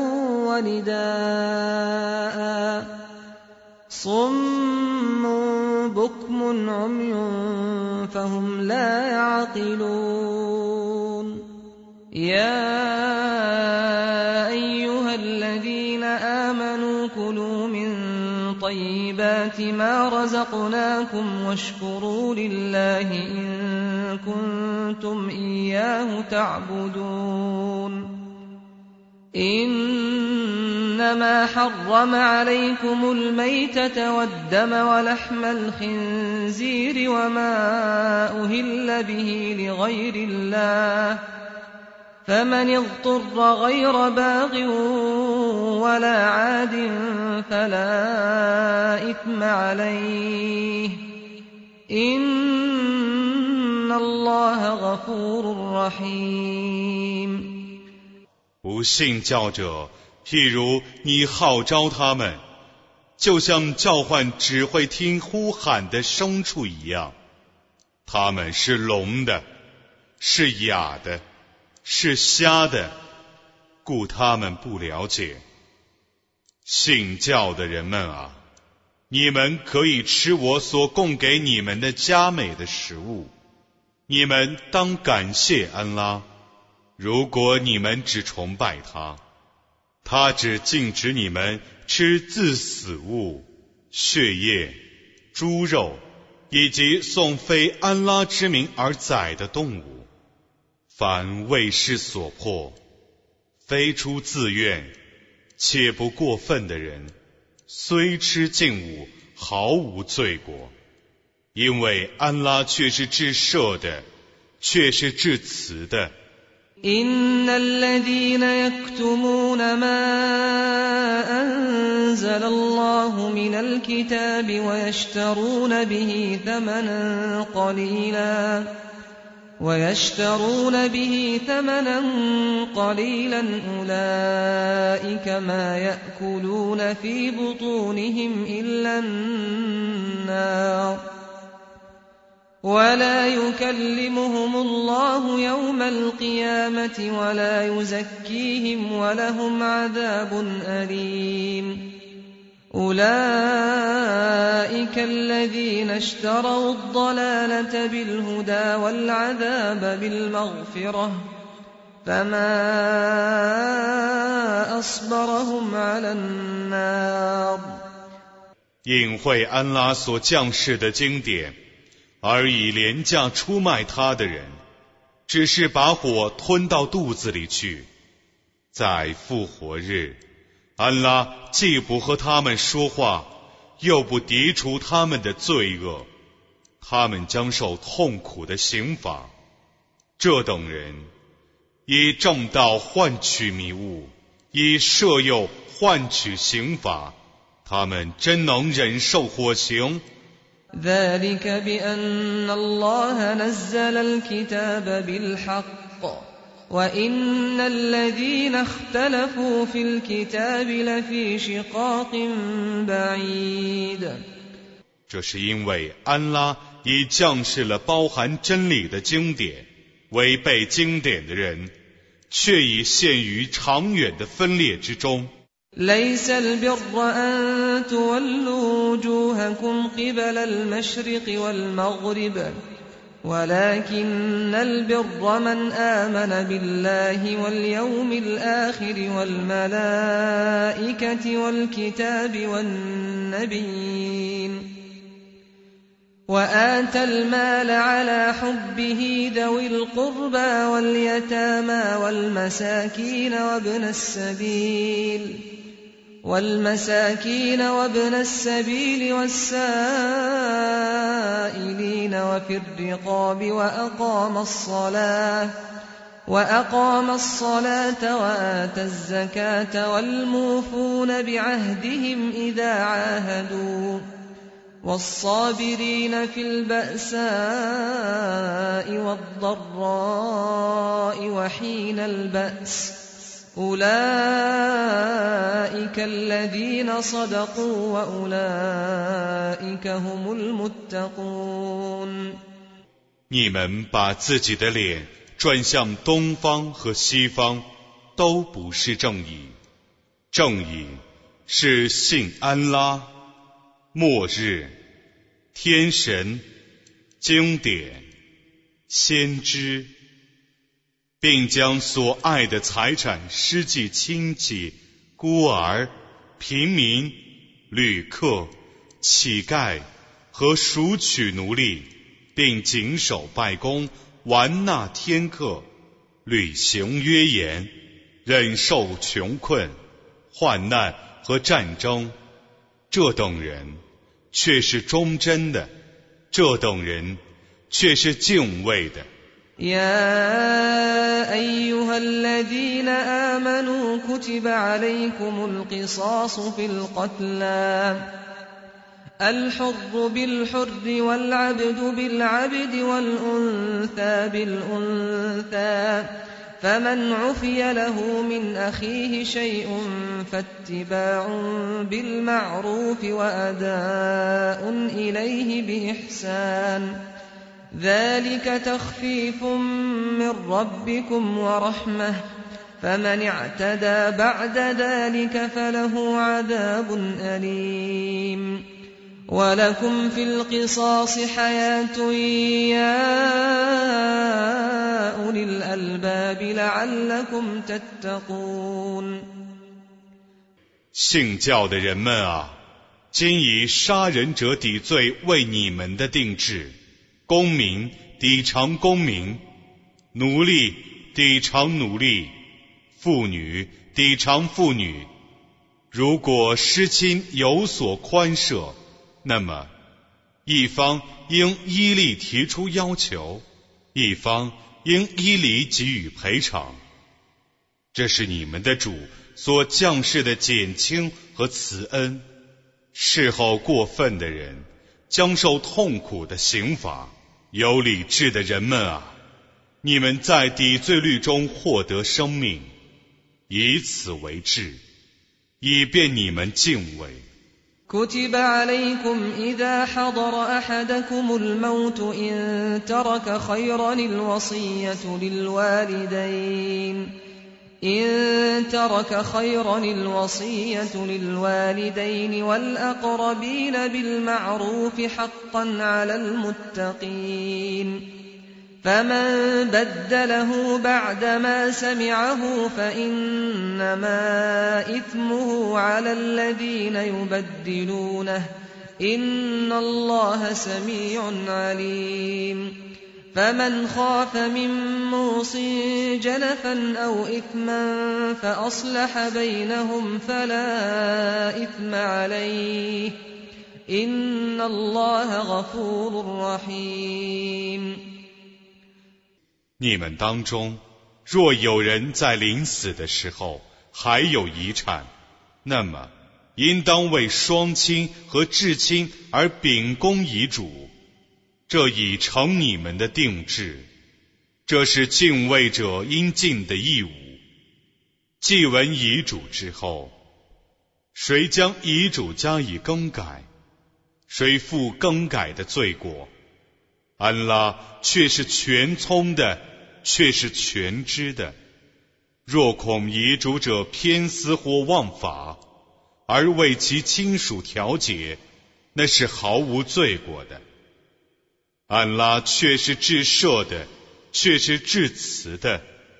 ونداء صم بكم عمي فهم لا يعقلون يا أيها الذين آمنوا كلوا من طيبات ما رزقناكم واشكروا لله إن كنتم إياه تعبدون إنما حرم عليكم الميتة والدم ولحم الخنزير وما أهل به لغير الله فمن اضطر غير باغ ولا عاد فلا إثم عليه إن الله غفور رحيم 不信教者，譬如你号召他们，就像召唤只会听呼喊的牲畜一样，他们是聋的，是哑的，是瞎的，故他们不了解。信教的人们啊，你们可以吃我所供给你们的佳美的食物，你们当感谢安拉。如果你们只崇拜他，他只禁止你们吃自死物、血液、猪肉，以及诵非安拉之名而宰的动物。凡为事所迫，非出自愿，且不过分的人，虽吃禁物，毫无罪过，因为安拉却是至赦的，却是至慈的。 إن الذين يكتمون ما أنزل الله من الكتاب ويشترون به ثمنا قليلا ويشترون به ثمنا قليلا أولئك ما يأكلون في بطونهم إلا النار ولا يكلمهم الله يوم القيامة ولا يزكيهم ولهم عذاب أليم أولئك الذين اشتروا الضلالة بالهدى والعذاب بالمغفرة فما أصبرهم على النار 隐晦安拉所降世的经典，而以廉价出卖他的人，只是把火吞到肚子里去。在复活日，安拉既不和他们说话，又不涤除他们的罪恶，他们将受痛苦的刑罚。这等人以正道换取迷雾，以赦宥换取刑罚，他们真能忍受火刑。 ذلك بأن الله نزل الكتاب بالحق وَإِنَّ الَّذِينَ اخْتَلَفُوا فِي الْكِتَابِ لَفِي شِقَاقٍ بَعِيدٍ。 这是因为安拉已降世了包含真理的经典，违背经典的人却已陷于长远的分裂之中。 لَيْسَ الْبِرَّ أَن تُوَلُّوا وُجُوهَكُمْ قِبَلَ الْمَشْرِقِ وَالْمَغْرِبِ وَلَكِنَّ الْبِرَّ مَنْ آمَنَ بِاللَّهِ وَالْيَوْمِ الْآخِرِ وَالْمَلَائِكَةِ وَالْكِتَابِ وَالنَّبِيِّينَ وَآتَى الْمَالَ عَلَى حُبِّهِ ذَوِي الْقُرْبَى وَالْيَتَامَى وَالْمَسَاكِينَ وَابْنَ السَّبِيلِ والمساكين وابن السبيل والسائلين وفي الرقاب وأقام الصلاة وأقام الصلاة وآتى الزكاة والموفون بعهدهم إذا عاهدوا والصابرين في البأساء والضراء وحين البأس أولئك الذين صدقوا وأولئك هم المتقون。 你们把自己的脸转向东方和西方，都不是正义。正义是信安拉、末日、天神、经典、先知，并将所爱的财产施济亲戚、孤儿、平民、旅客、乞丐和赎取奴隶，并谨守拜功，完纳天课，履行约言，忍受穷困、患难和战争。这等人却是忠贞的，这等人却是敬畏的。 يا أيها الذين آمنوا كتب عليكم القصاص في القتلى الحر بالحر والعبد بالعبد والأنثى بالأنثى فمن عفي له من أخيه شيء فاتباع بالمعروف وأداء إليه بإحسان ذلك تخفيف من ربكم ورحمة فمن اعتدى بعد ذلك فله عذاب أليم ولكم في القصاص حياة يا أولي الألباب لعلكم تتقون。 信教的人们啊，今以杀人者抵罪为你们的定制，公民抵偿公民，奴隶抵偿奴隶，妇女抵偿妇女。如果失亲有所宽赦，那么一方应依例提出要求，一方应依理给予赔偿。这是你们的主所降世的减轻和慈恩。事后过分的人将受痛苦的刑罚。有理智的人们啊，你们在抵罪律中获得生命，以此为治，以便你们敬畏。 كتب عليكم إذا حضر أحدكم الموت إن ترك خيرا الوصية للوالدين إن ترك خيرا الوصية للوالدين والأقربين بالمعروف حقا على المتقين فمن بدله بعدما سمعه فإنما إثمه على الذين يبدلونه إن الله سميع عليم فمن خاف من موص جنفا أو إثما فأصلح بينهم فلا إثم عليه إن الله غفور رحيم。 你们当中若有人在临死的时候还有遗产，那么应当为双亲和至亲而秉公遗嘱，这已成你们的定制。 这是敬畏者应尽的义务。既闻遗嘱之后，谁将遗嘱加以更改，谁负更改的罪过。安拉却是全聪的，却是全知的。若恐遗嘱者偏私或忘法，而为其亲属调解，那是毫无罪过的。安拉却是至赦的，却是至慈的。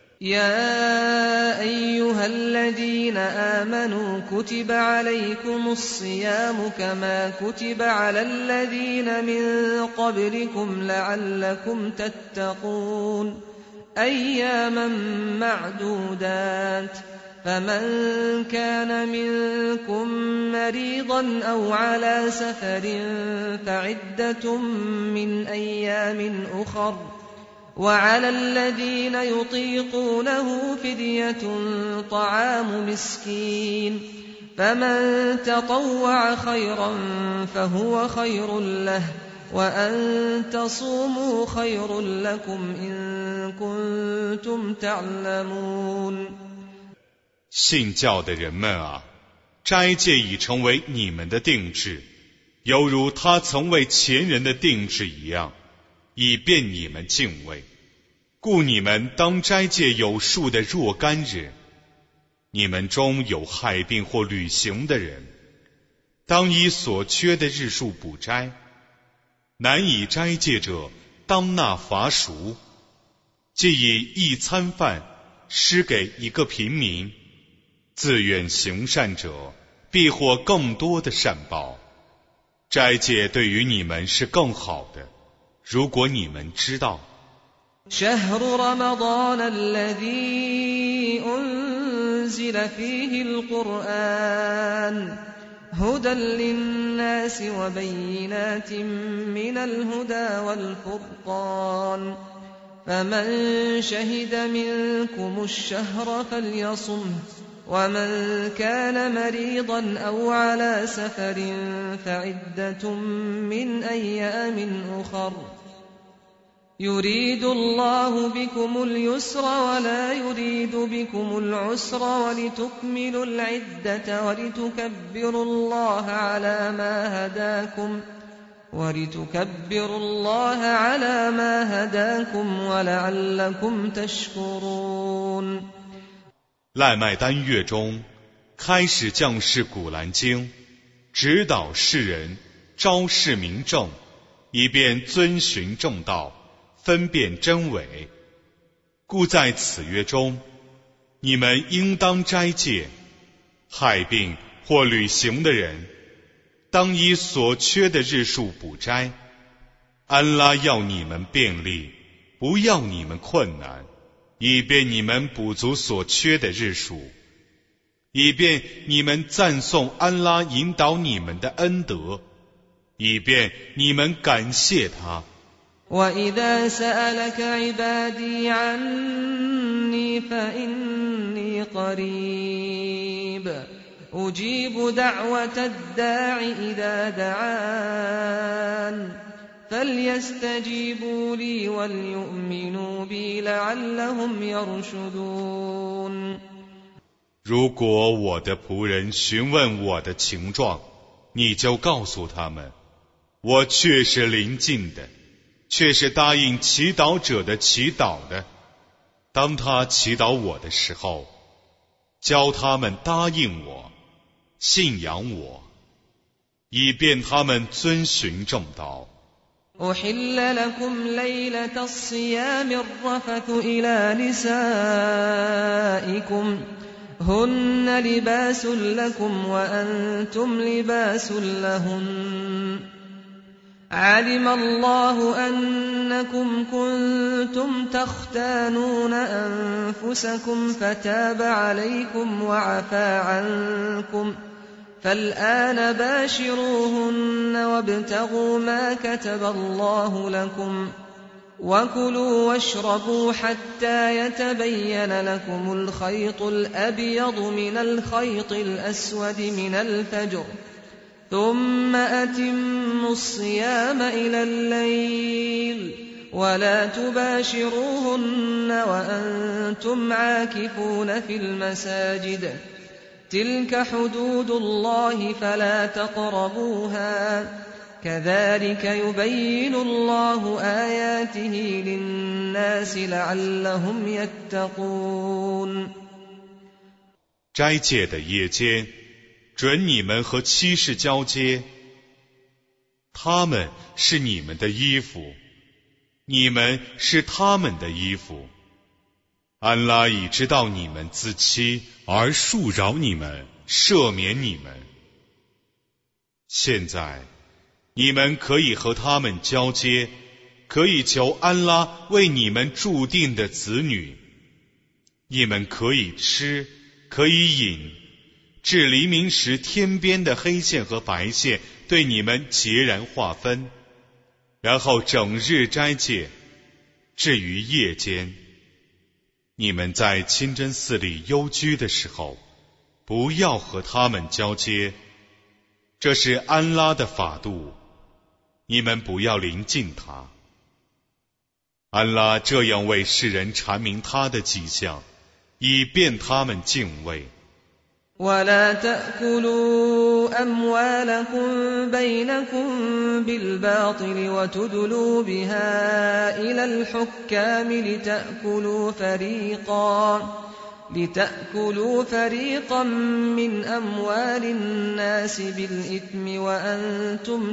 يا أيها الذين آمنوا كتب عليكم الصيام كما كتب على الذين من قبلكم لعلكم تتقون أياما معدودات فمن كان منكم مريضا أو على سفر فعدة من أيام أخر وعلى الذين يطيقونه فدية طعام مسكين فمن تطوع خيرا فهو خير له وأن تصوموا خير لكم إن كنتم تعلمون 信教的人们啊，斋戒已成为你们的定制，犹如他曾为前人的定制一样，以便你们敬畏。故你们当斋戒有数的若干日。你们中有害病或旅行的人，当以所缺的日数补斋。难以斋戒者，当纳罚赎，即以一餐饭施给一个平民。自愿行善者，必获更多的善报。斋戒对于你们是更好的，如果你们知道。 شهر رمضان الذي أنزل فيه القرآن هدى للناس وبينات من الهدى والفرقان فمن شهد منكم الشهر فليصمه ومن كان مريضا أو على سفر فعدة من أيام أخر يريد الله بكم اليسر ولا يريد بكم العسر ولتكملوا العدة ولتكبروا الله على ما هداكم ولتكبروا الله على ما هداكم ولعلكم تشكرون 赖麦丹月中开始降示古兰经，指导世人，昭示明正，以便遵循正道，分辨真伪。故在此月中，你们应当斋戒。害病或旅行的人，当以所缺的日数补斋。安拉要你们便利，不要你们困难，以便你们补足所缺的日数，以便你们赞颂安拉引导你们的恩德，以便你们感谢他。 وَإِذَا سَأَلَكَ عِبَادِي عَنِّي فَإِنِّي قَرِيبٌ أُجِيبُ دَعْوَةَ الدَّاعِ إِذَا دَعَانِ فَلْيَسْتَجِيبُوا لِي وَلْيُؤْمِنُوا بِي لَعَلَّهُمْ يَرْشُدُونَ 如果我的仆人询问我的情状，你就告诉他们，我确是临近的，却是答应祈祷者的祈祷的。当他祈祷我的时候，教他们答应我，信仰我，以便他们遵循正道。 أحل لكم ليلة الصيام الرفث إلى نسائكم هن لباس لكم وأنتم لباس لهن علم الله أنكم كنتم تختانون أنفسكم فتاب عليكم وعفى عنكم فالآن باشروهن وابتغوا ما كتب الله لكم وكلوا واشربوا حتى يتبين لكم الخيط الأبيض من الخيط الأسود من الفجر ثم أتموا الصيام إلى الليل ولا تباشروهن وأنتم عاكفون في المساجد تلك حدود الله فلا تقربوها كذلك يبين الله آياته للناس لعلهم يتقون。 斋戒的夜间，准你们和妻室交接，他们是你们的衣服，你们是他们的衣服。安拉已知道你们自欺，而恕饶你们，赦免你们。现在你们可以和他们交接，可以求安拉为你们注定的子女，你们可以吃，可以饮，至黎明时天边的黑线和白线对你们截然划分，然后整日斋戒。至于夜间，你们在清真寺里幽居的时候，不要和他们交接，这是安拉的法度，你们不要临近他。安拉这样为世人阐明他的迹象，以便他们敬畏。 ولا تأكلوا أموالكم بينكم بالباطل وتدلوا بها إلى الحكام لتأكلوا فريقا لتأكلوا فريقا من أموال الناس بالإثم وأنتم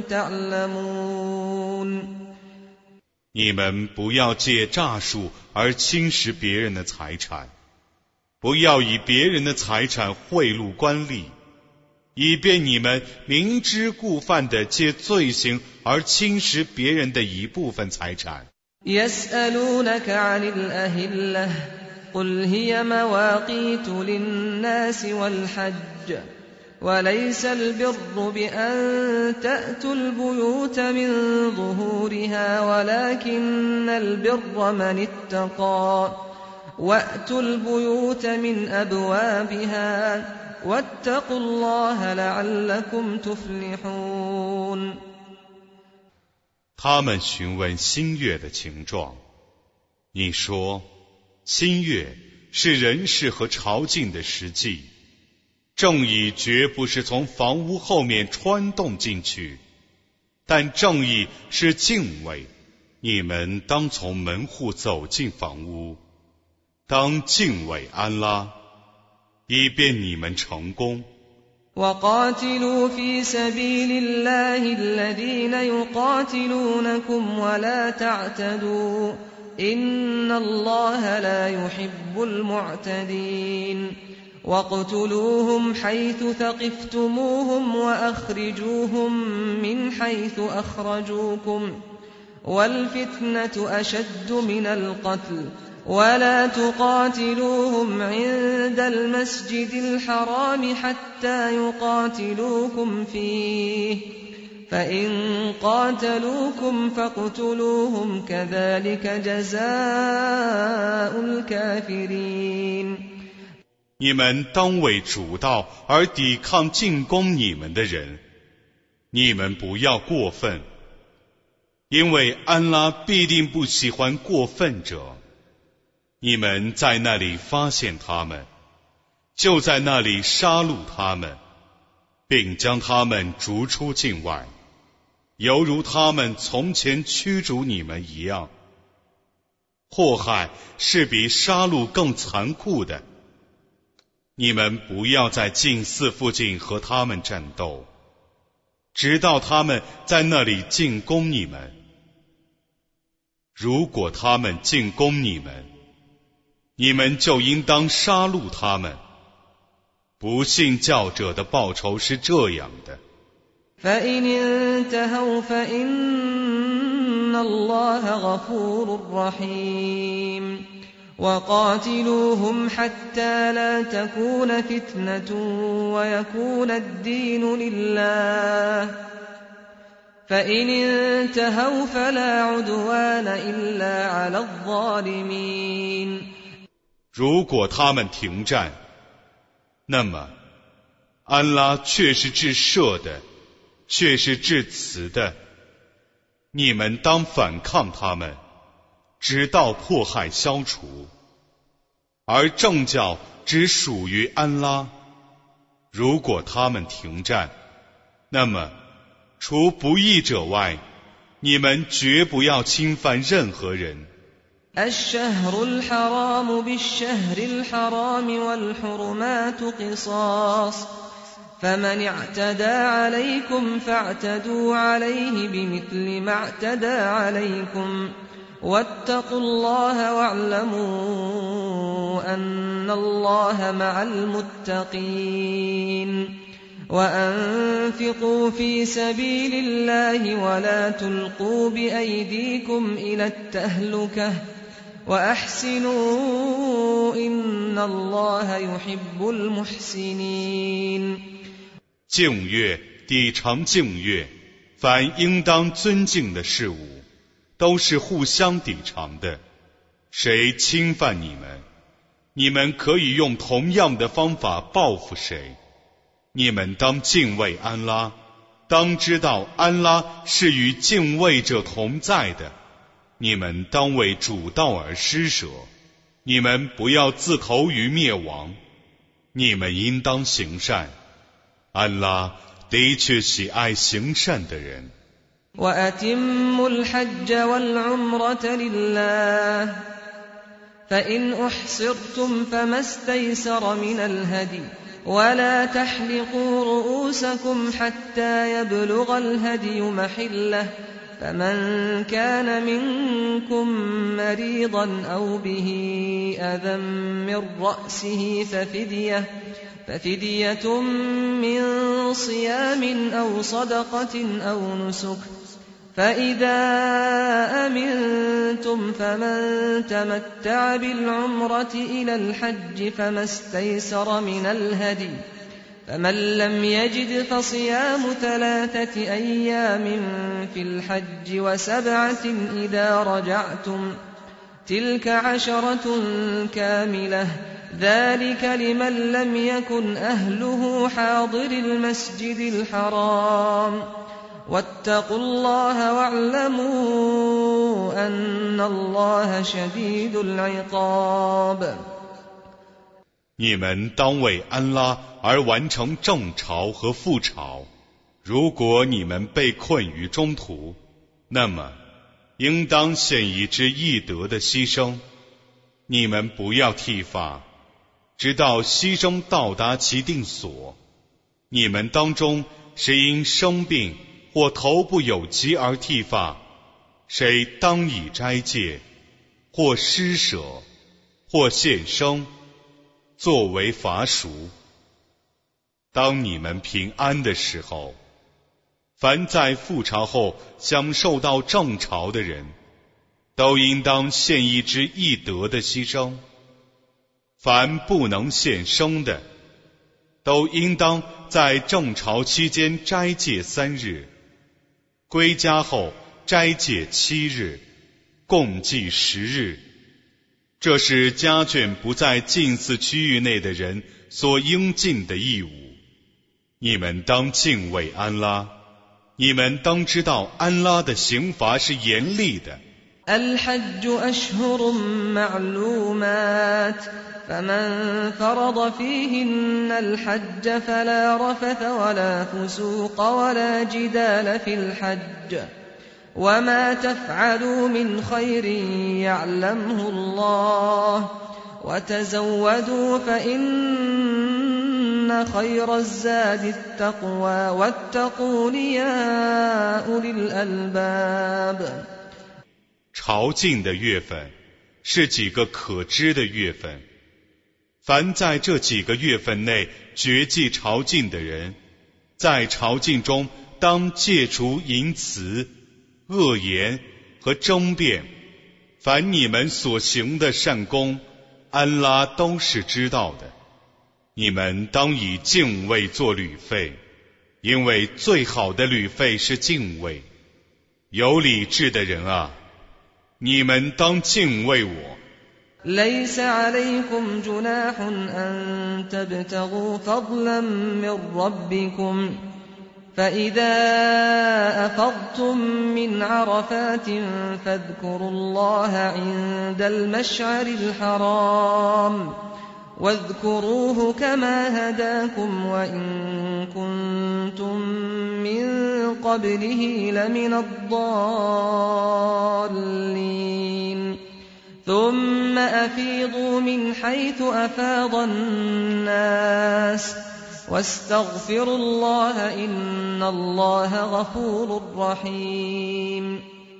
تعلمون。 你们不要借诈术而侵蚀别人的财产，不要以别人的财产贿赂官吏，以便你们明知故犯地借罪行而侵蚀别人的一部分财产。 يسألونك عن الأهلة قل هي مواقيت للناس والحج وليس البر بأن تأتوا البيوت من ظهورها ولكن البر من اتقى وأتوا البيوت من أبوابها واتقوا الله لعلكم تفلحون。 他们询问新月的情状，你说，新月是人事和朝觐的时际，正义绝不是从房屋后面穿洞进去，但正义是敬畏，你们当从门户走进房屋，当敬畏安拉，以便你们成功。 وقاتلوا في سبيل الله الذين يقاتلونكم ولا تعتدوا إن الله لا يحب المعتدين واقتلوهم حيث ثقفتموهم وأخرجوهم من حيث أخرجوكم والفتنة أشد من القتل ولا تقاتلوهم عند المسجد الحرام حتى يقاتلوكم فيه فإن قاتلوكم فاقتلوهم كذلك جزاء الكافرين。 你们当为主道而抵抗进攻你们的人，你们不要过分，因为安拉必定不喜欢过分者。你们在那里发现他们，就在那里杀戮他们，并将他们逐出境外，犹如他们从前驱逐你们一样。祸害是比杀戮更残酷的。你们不要在禁寺附近和他们战斗，直到他们在那里进攻你们。如果他们进攻你们，你们就应当杀戮他们。不信教者的报酬是这样的。 فإن انتهوا فإن الله غفور رحيم وقاتلوهم حتى لا تكون فتنة ويكون الدين لله فإن انتهوا فلا عدوان إلا على الظالمين。 如果他们停战，那么安拉却是至赦的，却是至慈的。你们当反抗他们， 直到迫害消除，而正教只属于安拉。如果他们停战，那么除不义者外，你们绝不要侵犯任何人。 الشهر الحرام بالشهر الحرام والحرمات قصاص فمن اعتدى عليكم فاعتدوا عليه بمثل ما اعتدى عليكم واتقوا الله واعلموا أن الله مع المتقين وأنفقوا في سبيل الله ولا تلقوا بأيديكم إلى التهلكة وأحسنوا إن الله يحب المحسنين。 敬月抵偿敬月，凡应当尊敬的事物，都是互相抵偿的。谁侵犯你们，你们可以用同样的方法报复谁。你们当敬畏安拉，当知道安拉是与敬畏者同在的。你们当为主道而施舍，你们不要自投于灭亡。你们应当行善，安拉的确喜爱行善的人。 وَأَتِمُّوا الْحَجَّ وَالْعُمْرَةَ لِلَّهِ فَإِنْ أُحْصِرْتُمْ فَمَا اسْتَيْسَرَ مِنَ الْهَدْيِ وَلَا تَحْلِقُوا رُؤُوسَكُمْ حَتَّى يَبْلُغَ الْهَدْيُ مَحِلَّهُ فَمَنْ كَانَ مِنْكُمْ مَرِيضًا أَوْ بِهِ أَذًى مِّن رَّأْسِهِ فَفِدْيَةٌ ففدية من صيام أو صدقة أو نسك فإذا أمنتم فمن تمتع بالعمرة إلى الحج فما استيسر من الهدي فمن لم يجد فصيام ثلاثة أيام في الحج وسبعة إذا رجعتم تلك عشرة كاملة ذلك لمن لم يكن أهله حاضر المسجد الحرام واتقوا الله واعلموا أن الله شديد العقاب。 你们当为安拉而完成正朝和副朝。如果你们被困于中途，那么应当献一只易得的牺牲。你们不要剃发，直到牺牲到达其定所。你们当中谁因生病或头部有疾而剃发，谁当以斋戒，或施舍，或献牲，作为罚赎。当你们平安的时候，凡在复朝后享受到正朝的人，都应当献一只易得的牺牲。凡不能献牲的，都应当在正朝期间斋戒三日，归家后斋戒七日，共计十日。这是家眷不在近寺区域内的人所应尽的义务。你们当敬畏安拉，你们当知道安拉的刑罚是严厉的。 الحج أشهر معلومات فمن فرض فيهن الحج فلا رفث ولا فسوق ولا جدال في الحج وما تفعلوا من خير يعلمه الله وتزودوا فإن خير الزاد التقوى واتقون يا أولي الألباب。 朝觐的月份是几个可知的月份，凡在这几个月份内绝迹朝觐的人，在朝觐中当戒除淫词、恶言和争辩。凡你们所行的善功，安拉都是知道的。你们当以敬畏做旅费，因为最好的旅费是敬畏。有理智的人啊，你们当敬畏我。 ليس عليكم جناح أن تبتغوا فضلا من ربكم فإذا أفضتم من عرفات فاذكروا الله عند المشعر الحرام واذكروه كما هداكم وإن كنتم من قبله لمن الضالين ثم أفيضوا من حيث أفاض الناس واستغفروا الله إن الله غفور رحيم。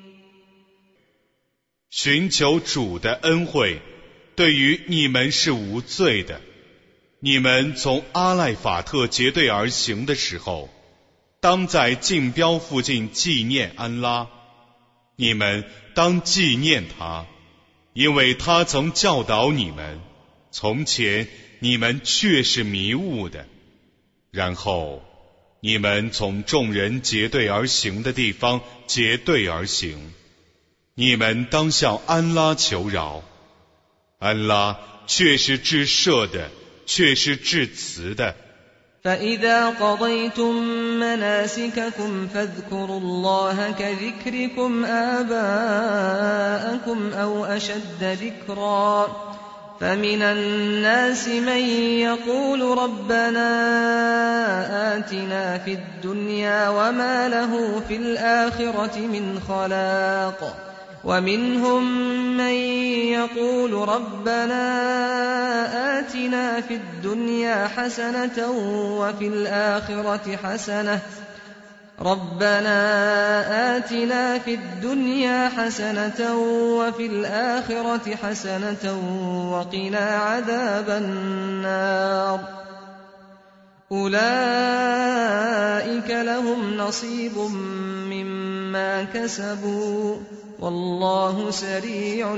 寻求主的恩惠，对于你们是无罪的。你们从阿赖法特结队而行的时候，当在竞标附近纪念安拉。你们当纪念他，因为他曾教导你们，从前你们却是迷雾的。然后你们从众人结队而行的地方结队而行，你们当向安拉求饶，安拉却是至赦的，却是至慈的。 فإذا قضيتم مناسككم فاذكروا الله كذكركم آباءكم أو أشد ذكرا فمن الناس من يقول ربنا آتنا في الدنيا وما له في الآخرة من خلاق ومنهم من يقول ربنا آتنا في الدنيا حسنة وفي الآخرة حسنة ربنا آتنا في الدنيا حسنة وفي الآخرة حسنة وقنا عذاب النار أولئك لهم نصيب مما كسبوا والله سريع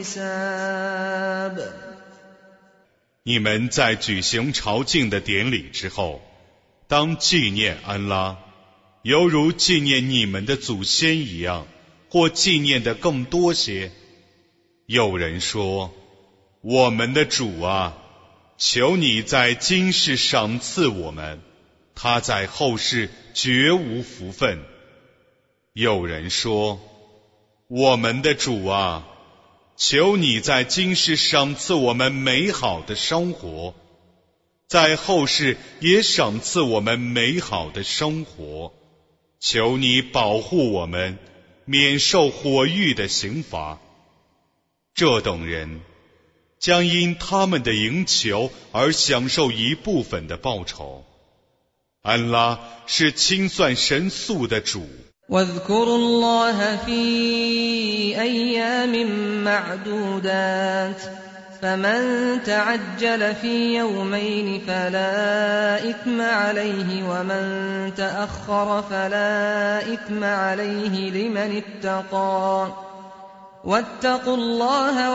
الحساب。 你们在举行朝觐的典礼之后，当纪念安拉，犹如纪念你们的祖先一样，或纪念的更多些。有人说，我们的主啊，求你在今世赏赐我们，他在后世绝无福分。有人说，我们的主啊，求你在今世赏赐我们美好的生活，在后世也赏赐我们美好的生活，求你保护我们免受火狱的刑罚。这等人将因他们的营求而享受一部分的报酬。安拉是清算神速的主。 واذكروا الله في أيام معدودات فمن تعجل في يومين فلا إثم عليه ومن تأخر فلا إثم عليه لمن اتقى واتقوا الله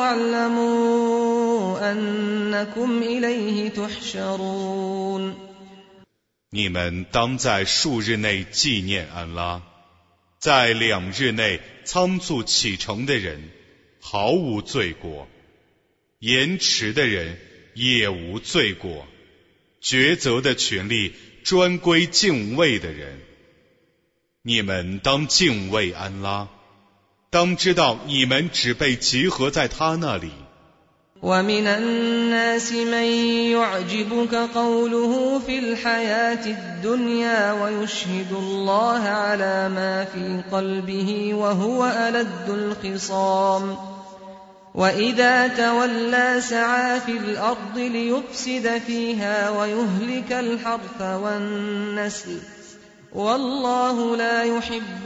واعلموا أنكم إليه تحشرون。 你们当在数日内纪念安拉，在两日内仓促启程的人毫无罪过，延迟的人也无罪过，抉择的权利专归敬畏的人。你们当敬畏安拉，当知道你们只被集合在他那里。 ومن الناس من يعجبك قوله في الحياة الدنيا ويشهد الله على ما في قلبه وهو ألد الخصام وإذا تولى سعى في الأرض ليفسد فيها ويهلك الحرث والنسل والله لا يحب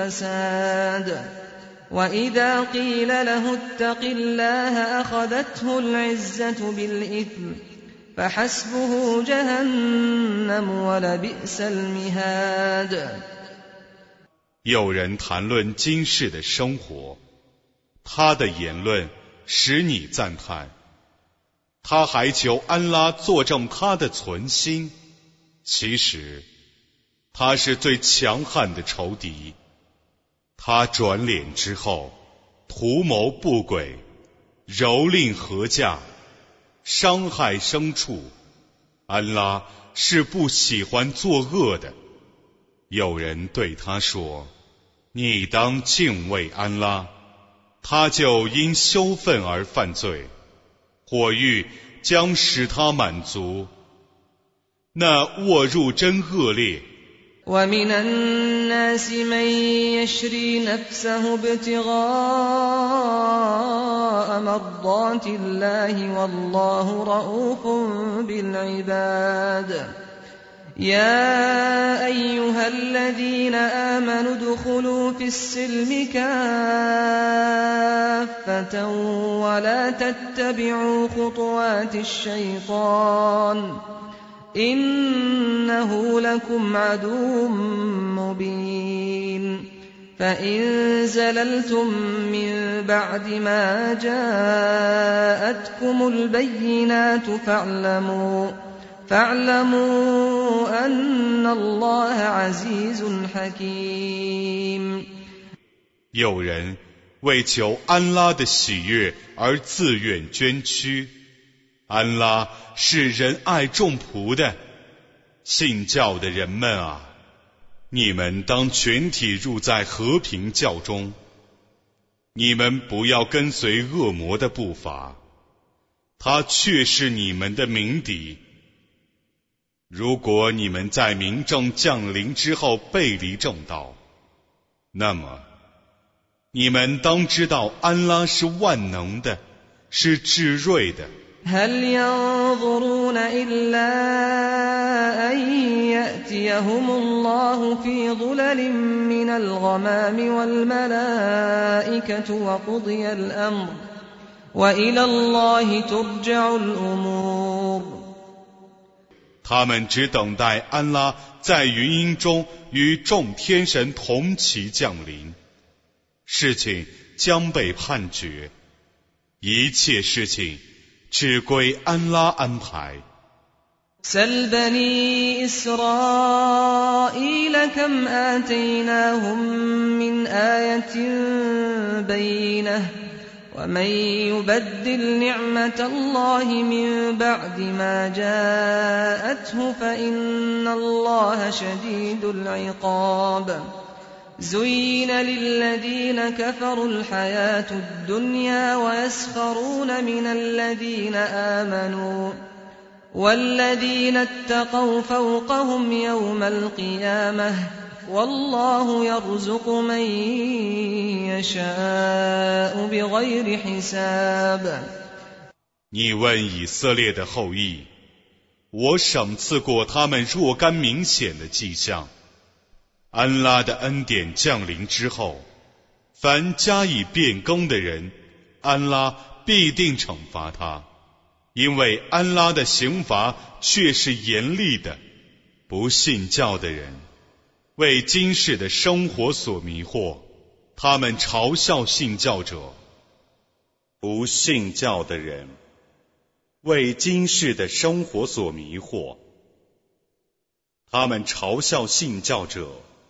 الفساد وإذا قيل له اتق الله أخذته العزة بالإثم فحسبه جهنم ولبئس المهاد。 有人谈论今世的生活，他的言论使你赞叹，他还求安拉作证他的存心，其实他是最强悍的仇敌。他转脸之后，图谋不轨，蹂躏禾稼，伤害牲畜。安拉是不喜欢作恶的。 有人对他说：你当敬畏安拉，他就因羞愤而犯罪，火狱将使他满足。那卧入真恶劣。 ومن الناس من يشري نفسه ابتغاء مرضات الله والله رؤوف بالعباد يا أيها الذين آمنوا ادخلوا في السلم كافة ولا تتبعوا خطوات الشيطان إنه لكم عدو مبين فإن زللتم من بعد ما جاءتكم البينات فاعلموا فاعلموا أن الله عزيز حكيم 有人为求安拉的喜悦而自愿捐躯，安拉是仁爱众仆的。信教的人们啊，你们当全体入在和平教中，你们不要跟随恶魔的步伐，他却是你们的鸣笛。如果你们在明证降临之后背离正道，那么你们当知道安拉是万能的，是智慧的。 هل ينظرون إلا أن يأتيهم الله في ظلل من الغمام والملائكة وقضي الأمر وإلى الله ترجع الأمور 他们只等待安拉在云阴中与众天神同齐降临，事情将被判决，一切事情只归安拉安排。 سل بني إسرائيل كم آتيناهم من آية بينة ومن يبدل نعمة الله من بعد ما جاءته فإن الله شديد العقاب زين للذين كفروا الحياة الدنيا ويسخرون من الذين آمنوا والذين اتقوا فوقهم يوم القيامة والله يرزق من يشاء بغير حساب 你问以色列的后裔，我赏赐过他们若干明显的迹象。安拉的恩典降临之后，凡加以变更的人，安拉必定惩罚他，因为安拉的刑罚却是严厉的。不信教的人为今世的生活所迷惑，他们嘲笑信教者。 不信教的人为今世的生活所迷惑，他们嘲笑信教者。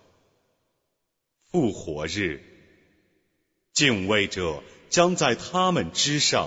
复活日，敬畏者将在他们之上，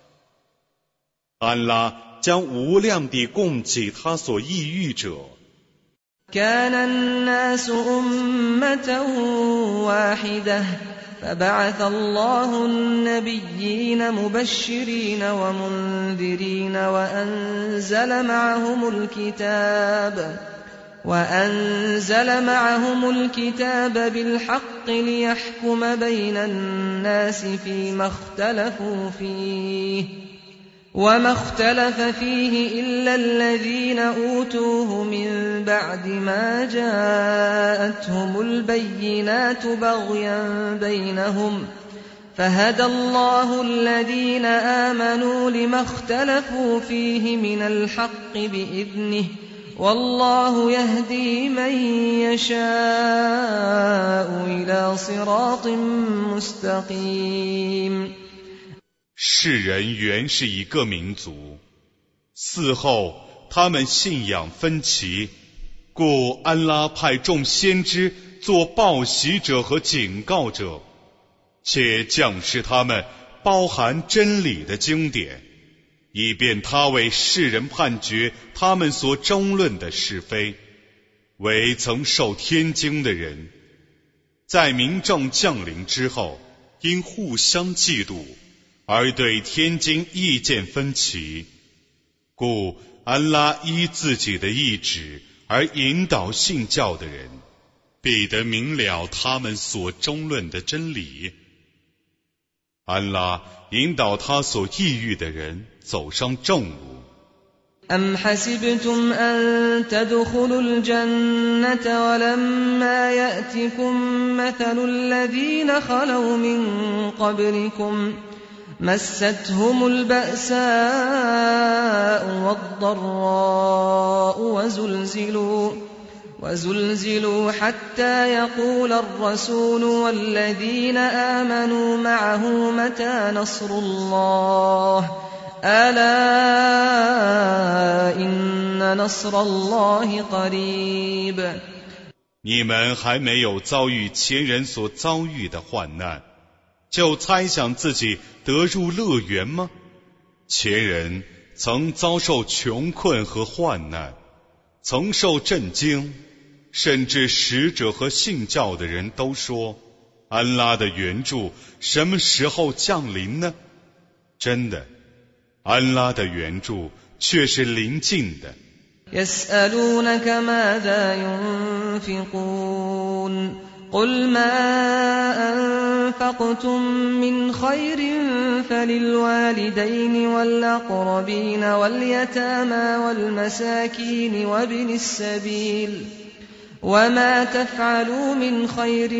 安拉将无量地供给他所抑郁者。 كان الناس أمة واحدة فبعث الله النبيين مبشرين ومنذرين وأنزل معهم الكتاب وأنزل معهم الكتاب بالحق ليحكم بين الناس فيما اختلفوا فيه وما اختلف فيه إلا الذين أوتوه من بعد ما جاءتهم البينات بغيا بينهم فهدى الله الذين آمنوا لما اختلفوا فيه من الحق بإذنه والله يهدي من يشاء إلى صراط مستقيم 世人原是一个民族，嗣后他们信仰分歧，故安拉派众先知做报喜者和警告者，且降示他们包含真理的经典，以便他为世人判决他们所争论的是非。 为曾受天经的人，在民众降临之后，因互相嫉妒而对天经意见分歧，故安拉依自己的意志而引导信教的人，必得明了他们所争论的真理。安拉引导他所抑郁的人走上正路。 أم حسبتم أن تدخلوا الجنة ولما يأتكم مثل الذين خلوا من قبلكم مستهم البأساء والضراء وزلزلوا وزلزلوا حتى يقول الرسول والذين آمنوا معه متى نصر الله ألا إن نصر الله قريب。 你们还没有遭遇前人所遭遇的患难，就猜想自己得入乐园吗？前人曾遭受穷困和患难，曾受震惊，甚至使者和信教的人都说，安拉的援助什么时候降临呢？真的，安拉的援助却是临近的。 يسألونك ماذا ينفقون قل ما أنفقتم من خير فللوالدين والأقربين واليتامى والمساكين وابن السبيل وما تفعلوا من خير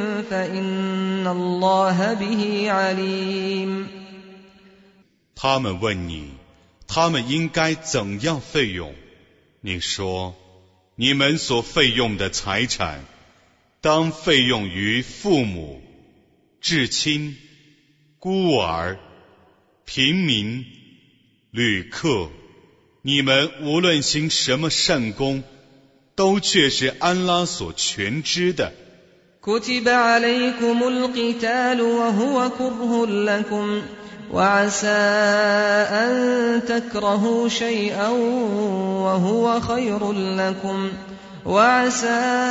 فإن الله به عليم。 他们问你，他们应该怎样费用？你说，你们所费用的财产，当费用于父母、至亲、孤儿、平民、旅客。你们无论行什么善功，都却是安拉所全知的。 كتب عليكم القتال وهو كره لكم وعسى أن تكرهوا شيئا وهو خير لكم وعسى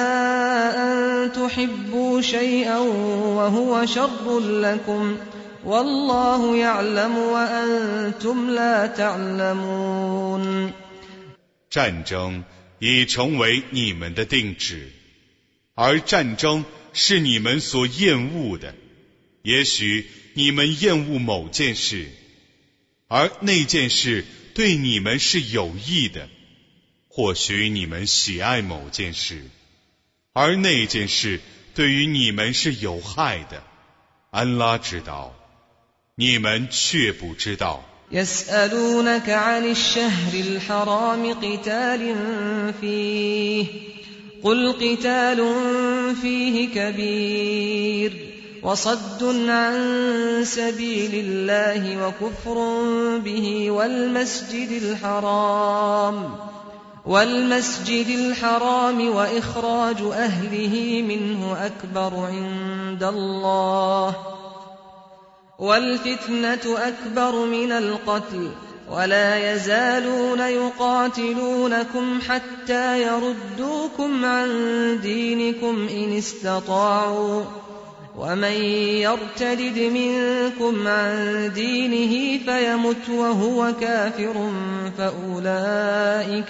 أن تحبوا شيئا وهو شر لكم والله يعلم وأنتم لا تعلمون。 战争已成为你们的定旨，而战争是你们所厌恶的。也许你们厌恶某件事，而那件事对你们是有益的；或许你们喜爱某件事，而那件事对于你们是有害的。安拉知道，你们却不知道。 يسألونك عن الشهر الحرام قتال فيه قل قتال فيه كبير وصد عن سبيل الله وكفر به والمسجد الحرام والمسجد الحرام وإخراج أهله منه أكبر عند الله والفتنة أكبر من القتل ولا يزالون يقاتلونكم حتى يردوكم عن دينكم إن استطاعوا ومن يرتد منكم عن دينه فيمت وهو كافر فأولئك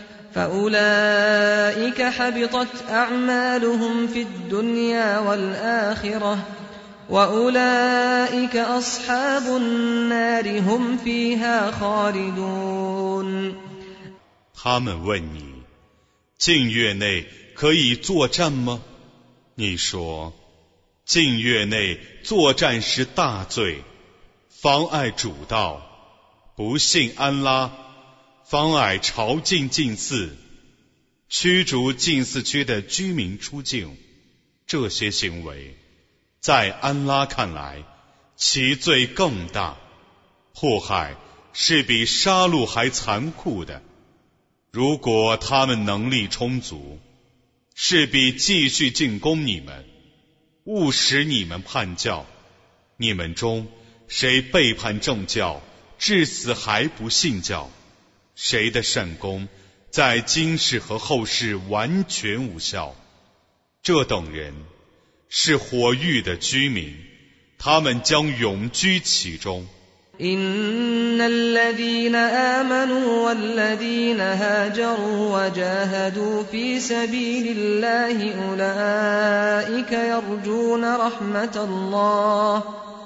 فأولئك حبطت أعمالهم في الدنيا والآخرة وأولئك أصحاب النار هم فيها خالدون。 他们问你，禁月内可以作战吗？你说，禁月内作战是大罪，妨碍主道，不信安拉，妨碍朝觐禁寺，驱逐禁寺区的居民出境，这些行为在安拉看来，其罪更大，祸害是比杀戮还残酷的。如果他们能力充足，势必继续进攻你们，误使你们叛教。你们中谁背叛正教，至死还不信教，谁的善功在今世和后世完全无效。这等人是火域的居民，他们将永居其中。 إن الذين آمنوا والذين هاجروا وجاهدوا في سبيل الله أولئك يرجون رحمة الله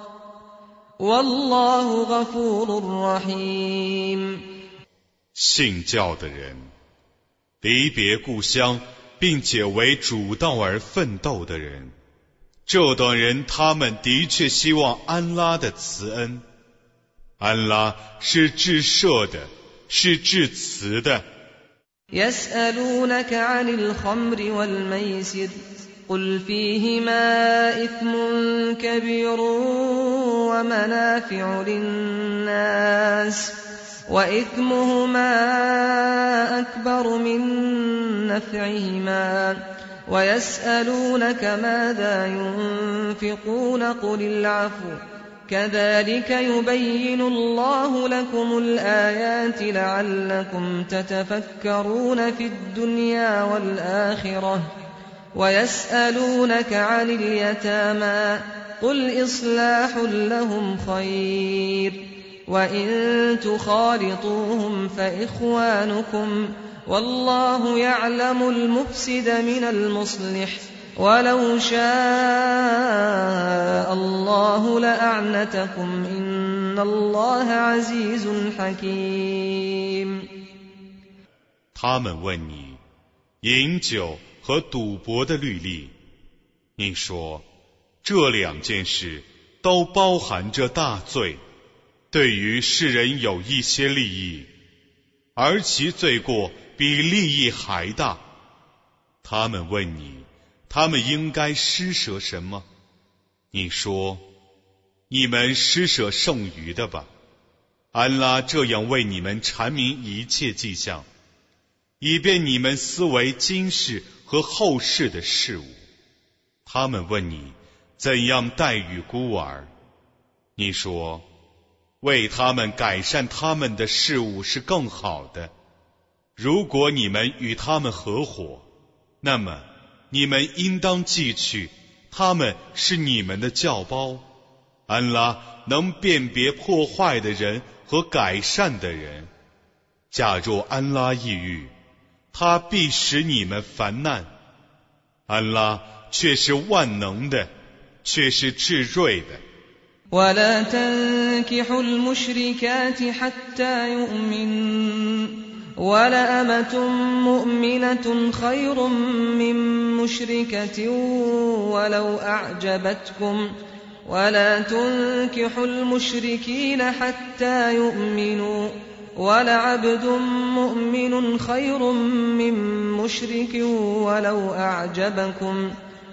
والله غفور رحيم。 信教的人，离别故乡并且为主道而奋斗的人，这等人他们的确希望安拉的慈恩。安拉是至赦的，是至慈的。 يسألونك عن الخمر والميسر قل فيهما إثم كبير ومنافع للناس وإثمهما أكبر من نفعهما ويسألونك ماذا ينفقون قل العفو كذلك يبين الله لكم الآيات لعلكم تتفكرون في الدنيا والآخرة ويسألونك عن اليتامى قل إصلاح لهم خير وإن تخالطوهم فإخوانكم والله يعلم المفسد من المصلح ولو شاء الله لأعنتكم إن الله عزيز حكيم。 他们问你饮酒和赌博的律例，你说这两件事都包含着大罪，对于世人有一些利益，而其罪过比利益还大。他们问你他们应该施舍什么？你说你们施舍剩余的吧。安拉这样为你们阐明一切迹象，以便你们思维今世和后世的事物。他们问你怎样待遇孤儿，你说为他们改善他们的事物是更好的。如果你们与他们合伙，那么你们应当记去，他们是你们的教胞。安拉能辨别破坏的人和改善的人。假若安拉抑郁，他必使你们烦难。安拉却是万能的，却是至睿的。 ولا تنكحوا المشركات حتى يؤمنوا ولأمة مؤمنة خير من مشركة ولو أعجبتكم ولا تنكحوا المشركين حتى يؤمنوا ولعبد مؤمن خير من مشرك ولو أعجبكم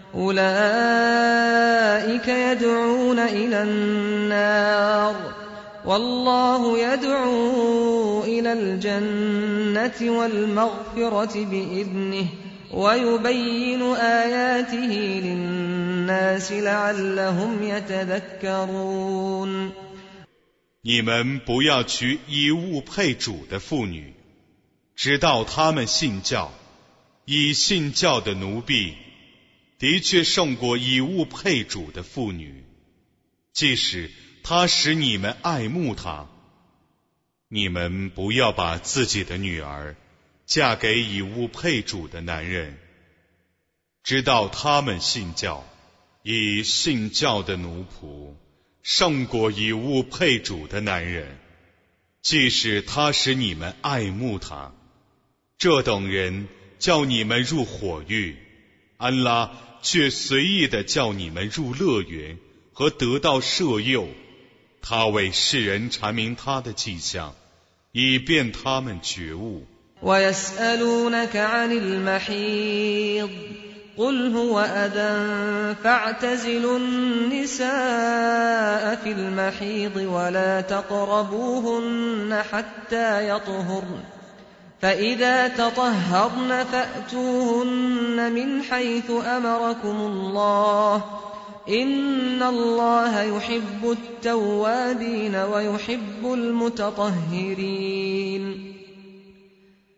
أولئك يدعون إلى النار والله يدعو إلى الجنة والمغفرة بإذنه ويبين آياته للناس لعلهم يتذكرون。 你们不要娶以物配主的妇女，直到他们信教。以信教的奴婢的确胜过以物配主的妇女，即使他使你们爱慕他。你们不要把自己的女儿嫁给以物配主的男人，直到他们信教。以信教的奴仆胜过以物配主的男人，即使他使你们爱慕他。这等人叫你们入火狱，安拉却随意地叫你们入乐园和得到赦宥。他为世人阐明他的迹象，以便他们觉悟。 ويسألونك عن المحيض قل هو أذى فاعتزلوا النساء في المحيض ولا تقربوهن حتى يطهرن فإذا تطهرن فأتوهن من حيث أمركم الله إن الله يحب التوابين ويحب المتطهرين。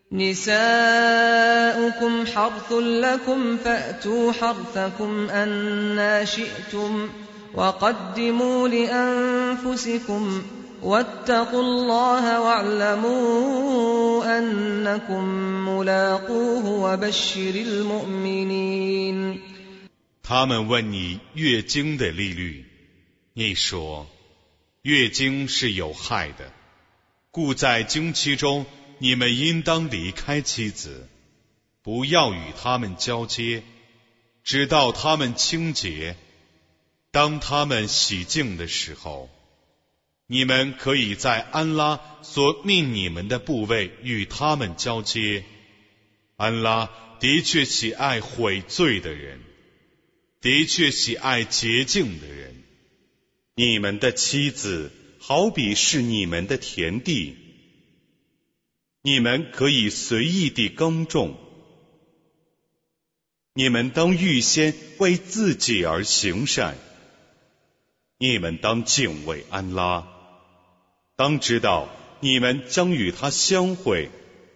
نساؤكم حرث لكم فأتوا حرثكم أنى شئتم وقدموا لأنفسكم واتقوا الله واعلموا أنكم ملاقوه وبشر المؤمنين。 他们问你月经的利率，你说月经是有害的，故在经期中你们应当离开妻子，不要与他们交接，直到他们清洁。当他们洗净的时候，你们可以在安拉所命你们的部位与他们交接。安拉的确喜爱悔罪的人，的确喜爱洁净的人。 你们的妻子好比是你们的田地，你们可以随意地耕种。你们当预先为自己而行善，你们当敬畏安拉，当知道你们将与他相会。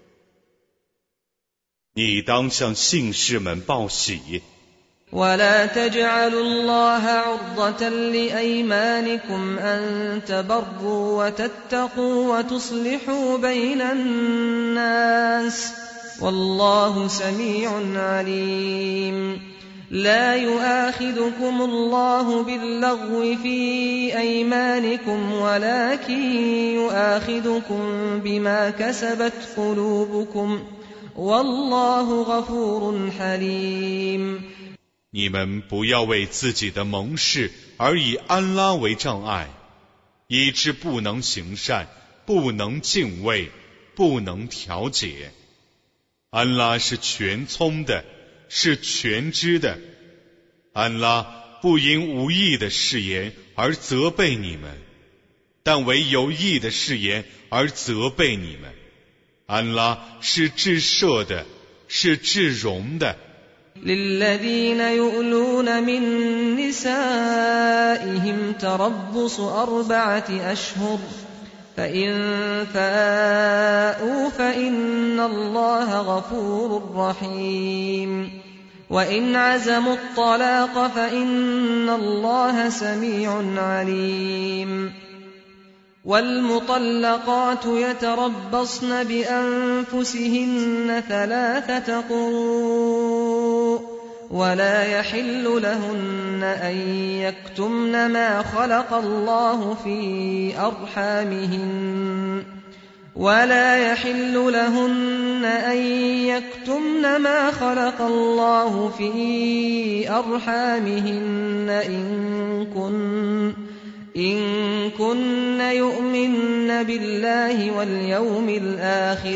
你当向信士们报喜。 ولا تجعلوا الله عرضة لأيمانكم أن تبروا وتتقوا وتصلحوا بين الناس والله سميع عليم. لا يؤاخذكم الله باللغو في أيمانكم ولكن يؤاخذكم بما كسبت قلوبكم والله غفور حليم。 你们不要为自己的盟誓而以安拉为障碍，以致不能行善，不能敬畏，不能调解。安拉是全聪的，是全知的。安拉不因无意的誓言而责备你们，但为有意的誓言而责备你们。安拉是至赦的，是至容的。 للذين يؤلون من نسائهم تربص أربعة أشهر فإن فاءوا فإن الله غفور رحيم وإن عزموا الطلاق فإن الله سميع عليم. والمطلقات يتربصن بأنفسهن ثلاثة قروء ولا يحل لهن أن يكتمن ما خلق الله في أرحامهن ولا يحل لهن أن يكتمن ما خلق الله في أرحامهن إن كن إن كن يؤمن بالله واليوم الآخر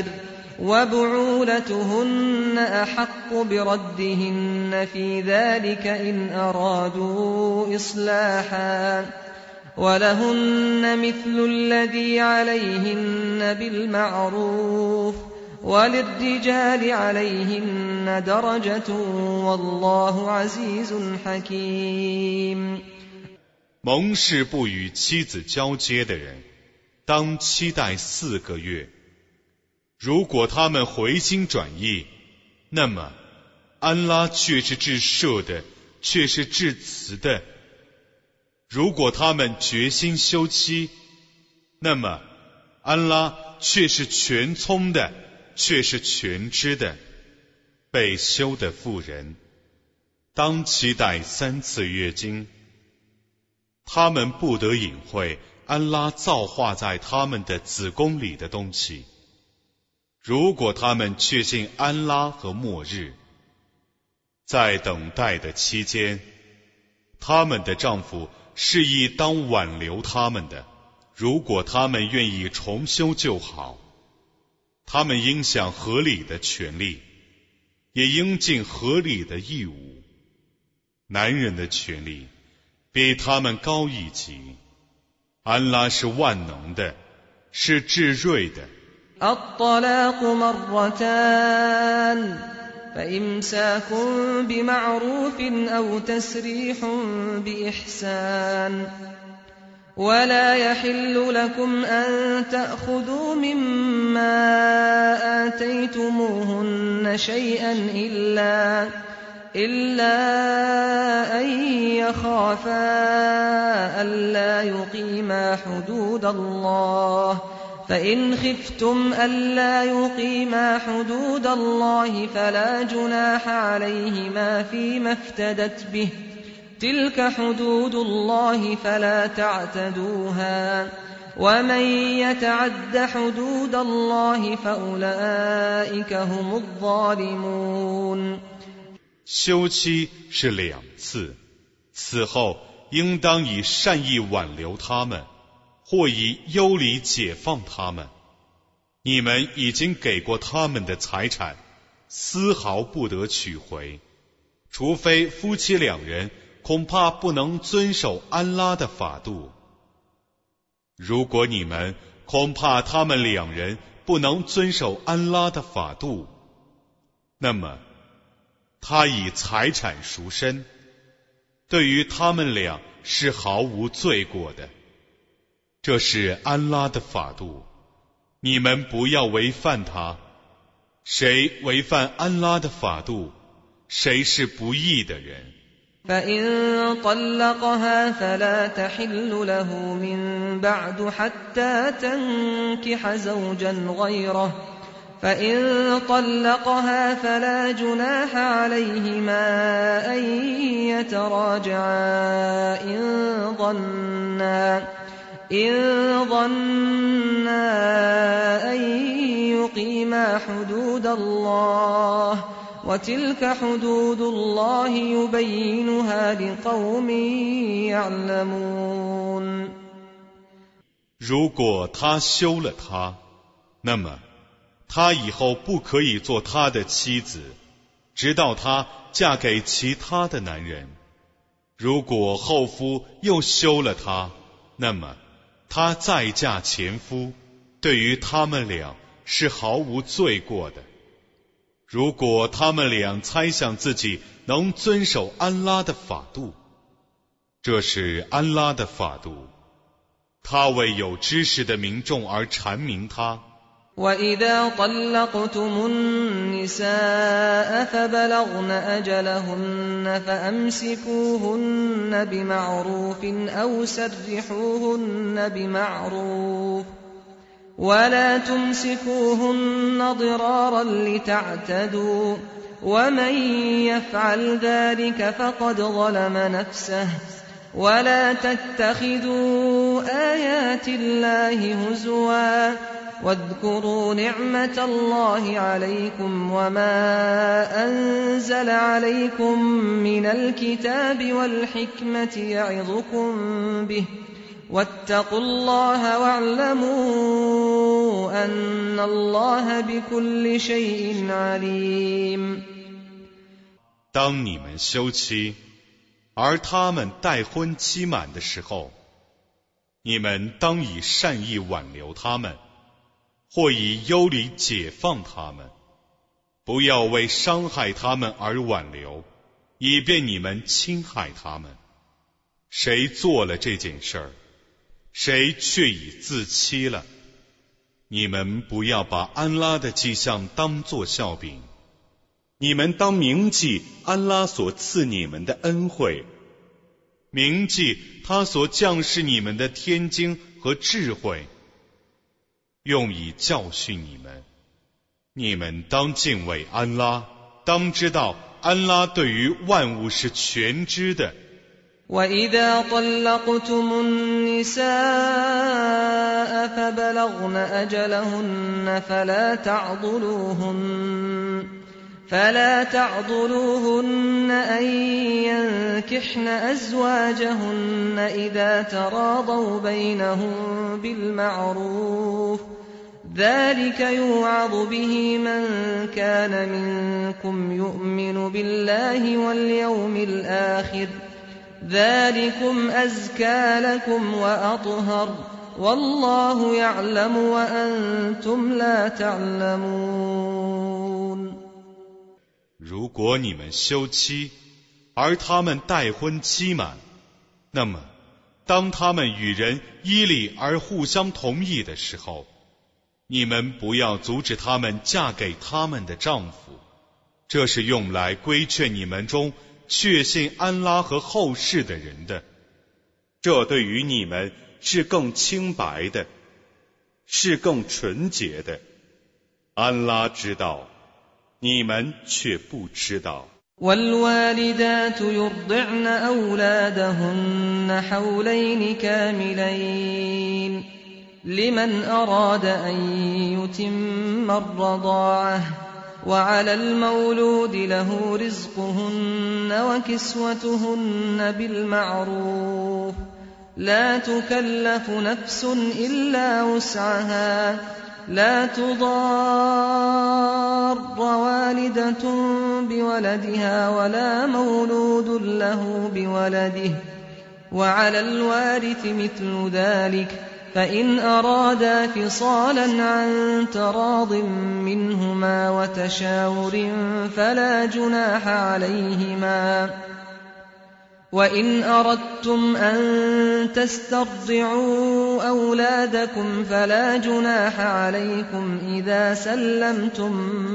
وبعولتهن أحق بردهن في ذلك إن أرادوا إصلاحا ولهن مثل الذي عليهن بالمعروف وللرجال عليهن درجة والله عزيز حكيم。 盟誓不与妻子交接的人，当期待四个月。如果他们回心转意，那么安拉却是至赦的，却是至慈的。如果他们决心休妻，那么安拉却是全聪的，却是全知的。被休的妇人，当期待三次月经。他们不得隐晦安拉造化在他们的子宫里的东西。如果他们确信安拉和末日，在等待的期间，他们的丈夫是亦当挽留他们的。如果他们愿意重修就好，他们应享合理的权利，也应尽合理的义务。男人的权利比他们高一级。安拉是万能的，是至睿的。 الطلاق مرتان فإمساك بمعروف أو تسريح بإحسان ولا يحل لكم أن تأخذوا مما آتيتموهن شيئا إلا, إلا أن يخافا ألا يقيما حدود الله فإن خفتم ألا يقيما حدود الله فلا جناح عليهما فيما افتدت به تلك حدود الله فلا تعتدوها ومن يتعد حدود الله فأولئك هم الظالمون。 休妻是两次，此后应当以善意挽留他们，或以优礼解放他们。你们已经给过他们的财产，丝毫不得取回，除非夫妻两人恐怕不能遵守安拉的法度。如果你们恐怕他们两人不能遵守安拉的法度，那么他以财产赎身，对于他们俩是毫无罪过的。这是安拉的法度，你们不要违犯它。谁违犯安拉的法度，谁是不义的人。 فإن طلقها فلا تحل له من بعد حتى تنكح زوجا غيره فإن طلقها فلا جناح عليهما أن يتراجعا إن ظنا إن ظنا أن يقيما حدود الله وتلك حدود الله يبينها لقوم يعلمون。 如果他休了她，那么她以后不可以做他的妻子，直到她嫁给其他的男人。如果后夫又休了她，那么她再嫁前夫，对于他们俩是毫无罪过的。如果他们俩猜想自己能遵守安拉的法度，这是安拉的法度，他为有知识的民众而阐明它。 وَإِذَا طَلَّقْتُمُ النِّسَاءَ فَبَلَغْنَ أَجَلَهُنَّ فَأَمْسِكُوهُنَّ بِمَعْرُوفٍ أَوْ سَرِّحُوهُنَّ بِمَعْرُوفٍ ولا تمسكوهن ضرارا لتعتدوا ومن يفعل ذلك فقد ظلم نفسه ولا تتخذوا آيات الله هزوا واذكروا نعمة الله عليكم وما أنزل عليكم من الكتاب والحكمة يعظكم به واتقوا الله واعلموا أن الله بكل شيء عليم。 当你们休妻，而他们待婚期满的时候，你们当以善意挽留他们，或以优礼解放他们，不要为伤害他们而挽留，以便你们侵害他们。谁做了这件事儿，谁却已自欺了。你们不要把安拉的迹象当作笑柄， 你们当铭记安拉所赐你们的恩惠， 铭记他所降示你们的天经和智慧，用以教训你们。你们当敬畏安拉，当知道安拉对于万物是全知的。 وَإِذَا طَلَّقْتُمُ النِّسَاءَ فَبَلَغْنَ أَجَلَهُنَّ فَلَا تَعْضُلُوهُنَّ فَلَا تَعْضُلُوهُنَّ أَن يَنكِحْنَ أَزْوَاجَهُنَّ إِذَا تَرَاضَوْا بَيْنَهُم بِالْمَعْرُوفِ ذَلِكَ يُوعَظُ بِهِ مَن كَانَ مِنكُمْ يُؤْمِنُ بِاللَّهِ وَالْيَوْمِ الْآخِرِ ذلكم أزكى لكم وأطهر والله يعلم وأنتم لا تعلمون。 如果你们休妻，而他们待婚期满，那么当他们与人依理而互相同意的时候，你们不要阻止他们嫁给他们的丈夫，这是用来规劝你们中确信安拉和后世的人的。 这对于你们是更清白的，是更纯洁的。安拉知道，你们却不知道。 والوالدات يرضعن أولادهن حولين كاملين لمن أراد أن يتم الرضاعة وعلى المولود له رزقهن وكسوتهن بالمعروف لا تكلف نفس إلا وسعها لا تضار والدة بولدها ولا مولود له بولده وعلى الوارث مثل ذلك فإن أرادا فصالا عن تراض منهما وتشاور فلا جناح عليهما وإن أردتم أن تسترضعوا أولادكم فلا جناح عليكم إذا سلمتم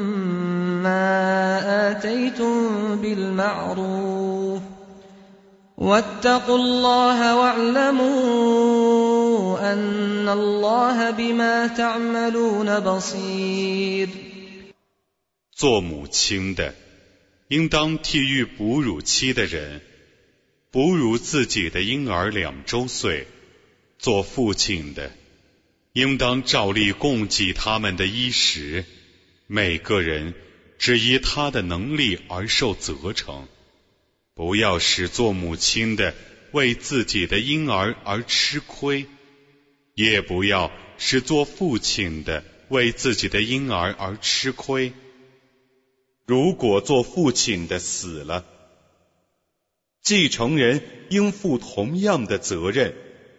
ما آتيتم بالمعروف واتقوا الله واعلموا أن الله بما تعملون بصير。 做母亲的，应当替育哺乳期的人哺乳自己的婴儿两周岁，做父亲的，应当照例供给他们的衣食，每个人只依他的能力而受责成。不要使做母亲的为自己的婴儿而吃亏，也不要使做父亲的为自己的婴儿而吃亏。 如果做父亲的死了，继承人应负同样的责任。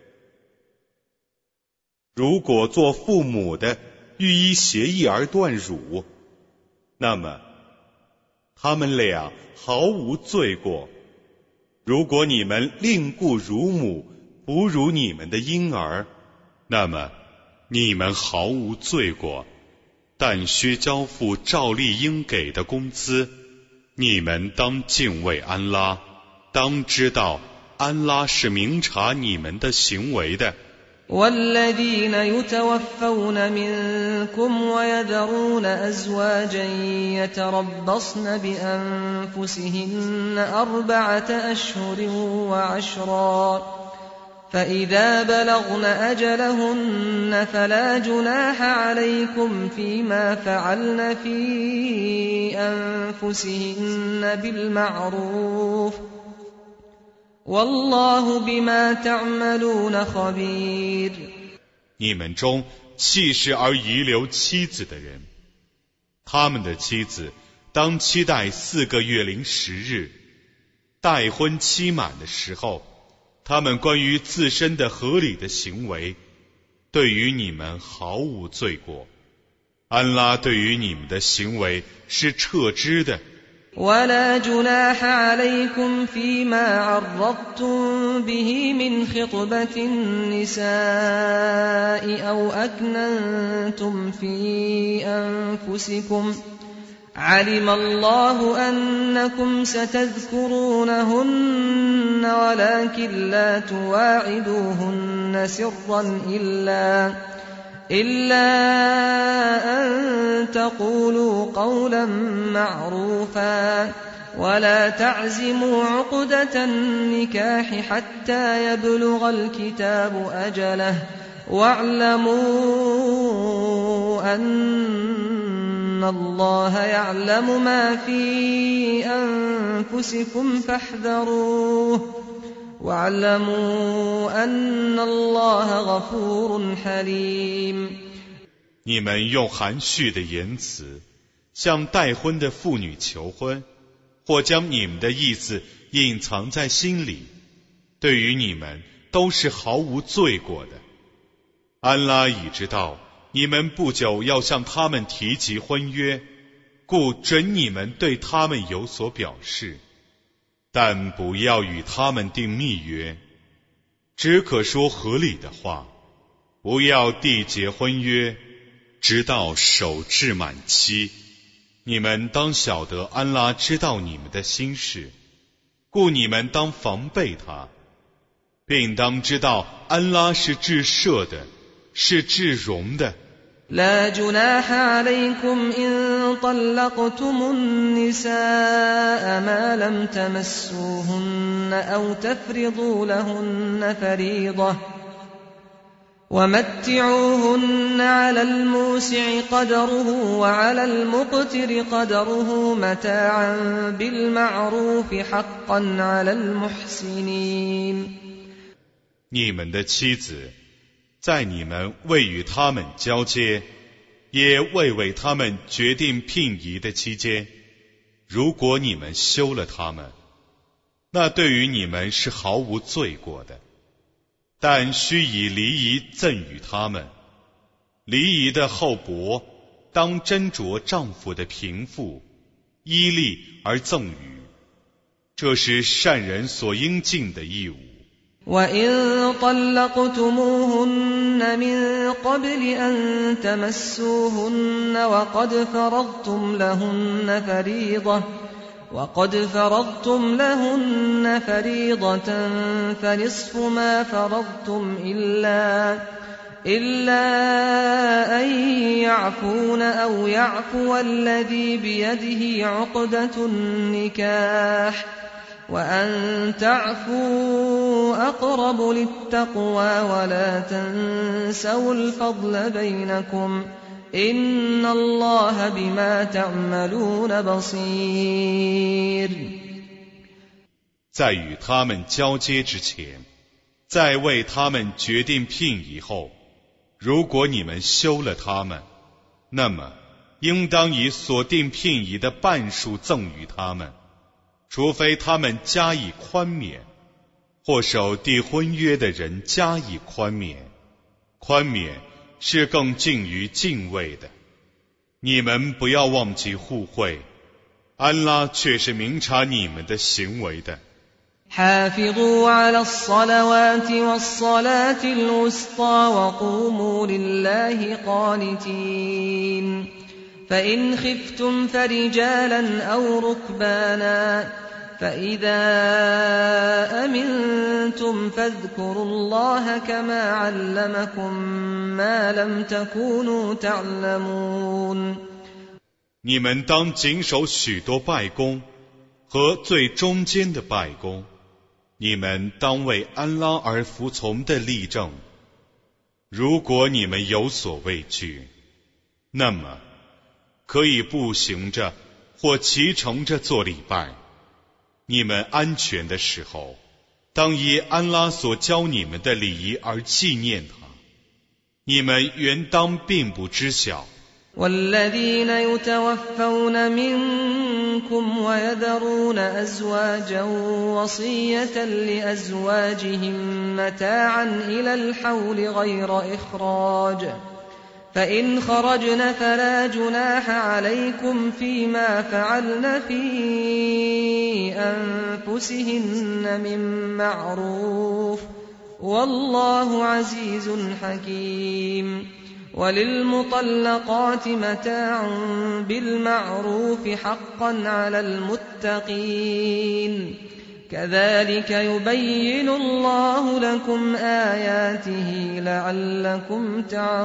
如果做父母的欲依协议而断乳，那么他们俩毫无罪过。如果你们另雇乳母哺乳你们的婴儿， 那么你们毫无罪过，但需交付照例应给的工资。你们当敬畏安拉，当知道安拉是明察你们的行为的。 والذين يتوفون منكم ويذرون أزواجا يتربصن بأنفسهن أربعة أشهر وعشرا فإذا بلغن أجلهن فلا جناح عليكم فيما فعلن في أنفسهن بالمعروف والله بما تعملون خبير。 你们中弃世而遗留妻子的人，他们的妻子当期待四个月零十日，待婚期满的时候，他们关于自身的合理的行为，对于你们毫无罪过。安拉对于你们的行为是彻知的。 ولا جناح عليكم فيما عرضتم به من خطبة النساء أو أكننتم في أنفسكم علم الله أنكم ستذكرونهن ولكن لا تواعدوهن سرا إلا إلا أن تقولوا قولا معروفا ولا تعزموا عقدة النكاح حتى يبلغ الكتاب أجله واعلموا أن الله يعلم ما في أنفسكم فاحذروه واعلموا أن الله غفور حليم。 你们用含蓄的言辞向待婚的妇女求婚，或将你们的意思隐藏在心里，对于你们都是毫无罪过的。安拉已知道你们不久要向他们提及婚约，故准你们对他们有所表示，但不要与他们订密约， 只可说合理的话，不要缔结婚约，直到守至满期。你们当晓得安拉知道你们的心事，故你们当防备他，并当知道安拉是至赦的，是至容的。 لا جناح عليكم إن طلقتم النساء ما لم تمسوهن أو تفرضوا لهن فريضة ومتعوهن على الموسع قدره وعلى المقتر قدره متاعا بالمعروف حقا على المحسنين。 你们的妻子，在你们未与他们交接，也未为他们决定聘仪的期间，如果你们休了他们，那对于你们是毫无罪过的，但须以离仪赠与他们。离仪的后伯当斟酌丈夫的贫富，依例而赠与，这是善人所应尽的义务。 وَإِن طَلَّقْتُمُوهُنَّ مِن قَبْلِ أَن تَمَسُّوهُنَّ وَقَدْ فَرَضْتُمْ لَهُنَّ فَرِيضَةً وَقَدْ فَرَضْتُمْ لَهُنَّ فَرِيضَةً فَنِصْفُ مَا فَرَضْتُمْ إِلَّا إِلَّا أَن يَعْفُونَ أَوْ يَعْفُوَ الَّذِي بِيَدِهِ عُقْدَةُ النِّكَاحِ وَأَن تَعْفُوا أَقْرَبُ لِلتَّقْوَى وَلَا تَنسَوُا الْفَضْلَ بَيْنَكُمْ إِنَّ اللَّهَ بِمَا تَعْمَلُونَ بَصِيرٌ。 在与他们交接之前，在为他们决定聘仪后，如果你们休了他们，那么应当以所定聘仪的半数赠与他们，除非他们加以宽免，或守缔婚约的人加以宽免。宽免是更近于敬畏的。你们不要忘记互惠，安拉却是明察你们的行为的。 حافظوا على الصلوات والصلاة الوسطى وقوموا لله قانتين فإن خفتم فرجالا أو ركبانا فإذا أمنتم فاذكروا الله كما علمكم ما لم تكونوا تعلمون。 你们当谨守许多拜功和最中间的拜功，你们当为安拉而服从的例证。如果你们有所畏惧，那么可以步行着或骑乘着做礼拜。你们安全的时候，当以安拉所教你们的礼仪而纪念他。你们原当并不知晓。 والذين يتوفون منكم ويذرون أزواجا وصية لأزواجهم متاعا إلى الحول غير إخراج فإن خرجن فلا جناح عليكم فيما فعلن في أنفسهن من معروف والله عزيز حكيم وللمطلقات متاع بالمعروف حقا على المتقين كذلك يبين الله لكم آياته لعلكم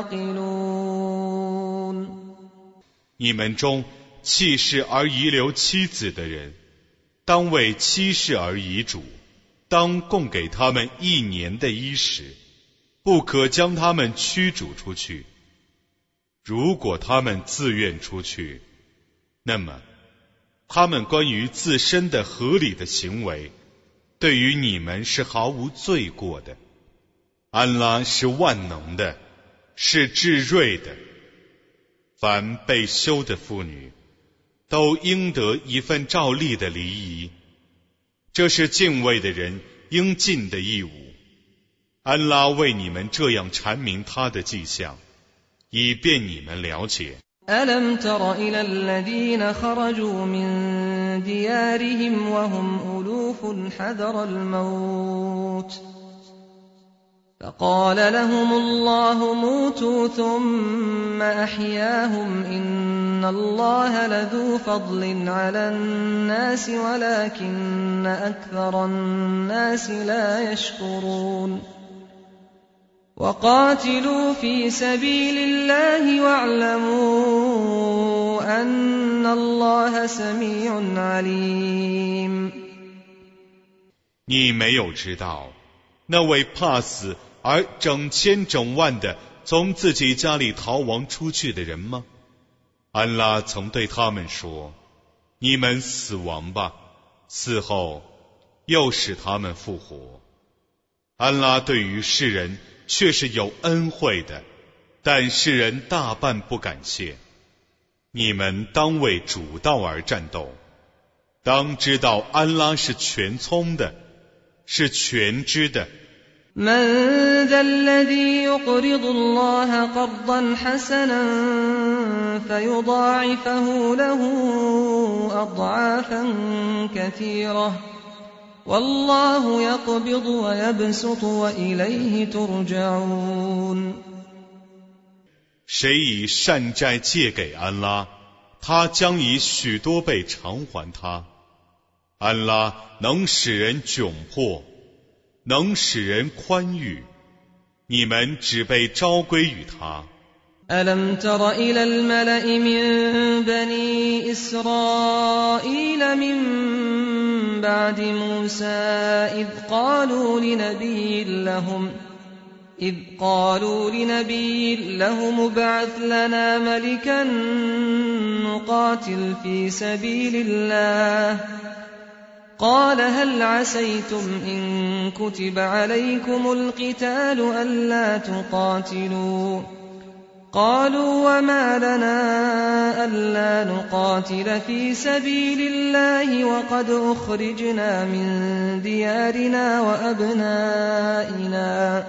تعقلون。 你们中弃世而遗留妻子的人，当为妻室而遗嘱，当供给他们一年的衣食，不可将他们驱逐出去。如果他们自愿出去，那么他们关于自身的合理的行为，对于你们是毫无罪过的。安拉是万能的，是至睿的。凡被休的妇女，都应得一份照例的离仪，这是敬畏的人应尽的义务。安拉为你们这样阐明他的迹象，以便你们了解。 ألم تر إلى الذين خرجوا من ديارهم وهم ألوف حذر الموت فقال لهم الله موتوا ثم أحياهم إن الله لذو فضل على الناس ولكن أكثر الناس لا يشكرون وقاتلوا في سبيل الله واعلموا أن الله سميع عليم。 你没有知道那位怕死而整千整万的从自己家里逃亡出去的人吗？安拉曾对他们说，你们死亡吧，死后又使他们复活。安拉对于世人却是有恩惠的，但世人大半不感谢。你们当为主道而战斗，当知道安拉是全聪的，是全知的。 من ذا الذي يقرض الله قرضا حسنا فيضاعفه له أضعافا كثيرة والله يقبض ويبسط وإليه ترجعون。 谁以善债借给安拉，他将以许多倍偿还他。安拉能使人窘迫，能使人宽裕，你们只被召归于他。 ألم تر إلى الملأ من بني إسرائيل من بعد موسى إذ قالوا لنبي لهم إذ قالوا لنبي لهم ابعث لنا ملكا نقاتل في سبيل الله قال هل عسيتم إن كتب عليكم القتال ألا تقاتلوا قالوا وما لنا ألا نقاتل في سبيل الله وقد أخرجنا من ديارنا وأبنائنا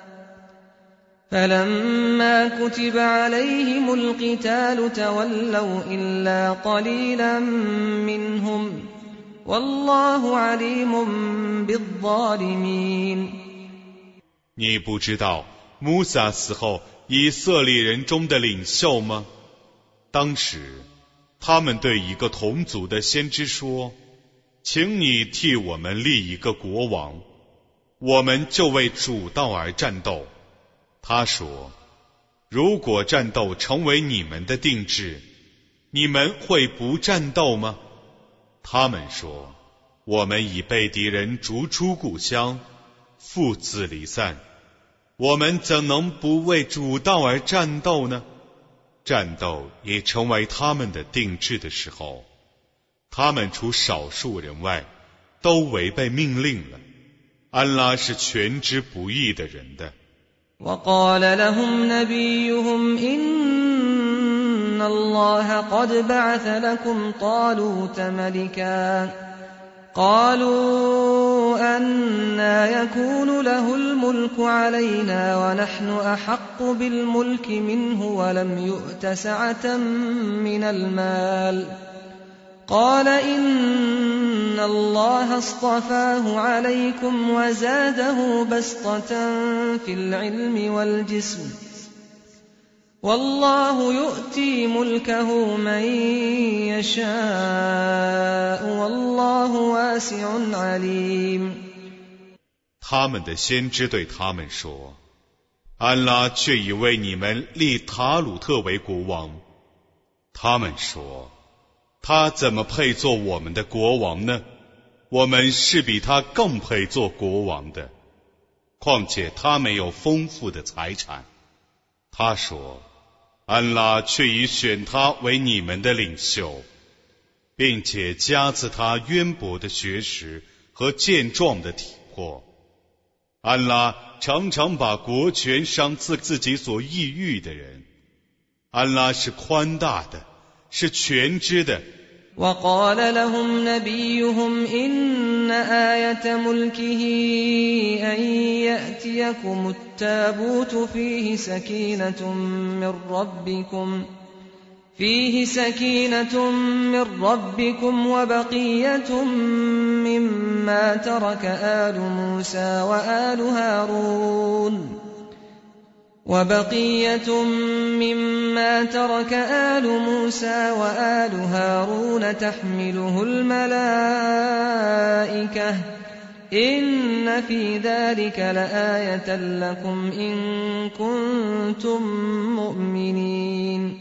فلما كتب عليهم القتال تولوا إلا قليلا منهم والله عليم بالظالمين。 你不知道穆萨死后以色列人中的领袖吗？当时他们对一个同族的先知说，请你替我们立一个国王，我们就为主道而战斗。他说，如果战斗成为你们的定制，你们会不战斗吗？他们说，我们已被敌人逐出故乡，父子离散，我们怎能不为主道而战斗呢？战斗也成为他们的定制的时候，他们除少数人外，都违背命令了。安拉是全知不义的人的。 وقال لهم نبيهم إن الله قد بعث لكم طالوت ملكا قالوا أنى يكون له الملك علينا ونحن أحق بالملك منه ولم يؤت سعة من المال قال إن الله اصطفاه عليكم وزاده بسطة في العلم والجسم والله يؤتي ملكه من يشاء والله واسع عليم。 他们的先知对他们说，安拉却已为你们立塔鲁特为国王。他们说，他怎么配做我们的国王呢？我们是比他更配做国王的，况且他没有丰富的财产。他说，安拉却已选他为你们的领袖，并且加赐他渊博的学识和健壮的体魄。安拉常常把国权赏赐自己所意欲的人。安拉是宽大的，是全知的。 وقال لهم نبيهم إن آية ملكه أن يأتيكم التابوت فيه سكينة من ربكم فيه سكينة من ربكم وبقية مما ترك آل موسى وآل هارون وبقية مما ترك آل موسى وآل هارون تحمله الملائكة إن في ذلك لآية لكم إن كنتم مؤمنين。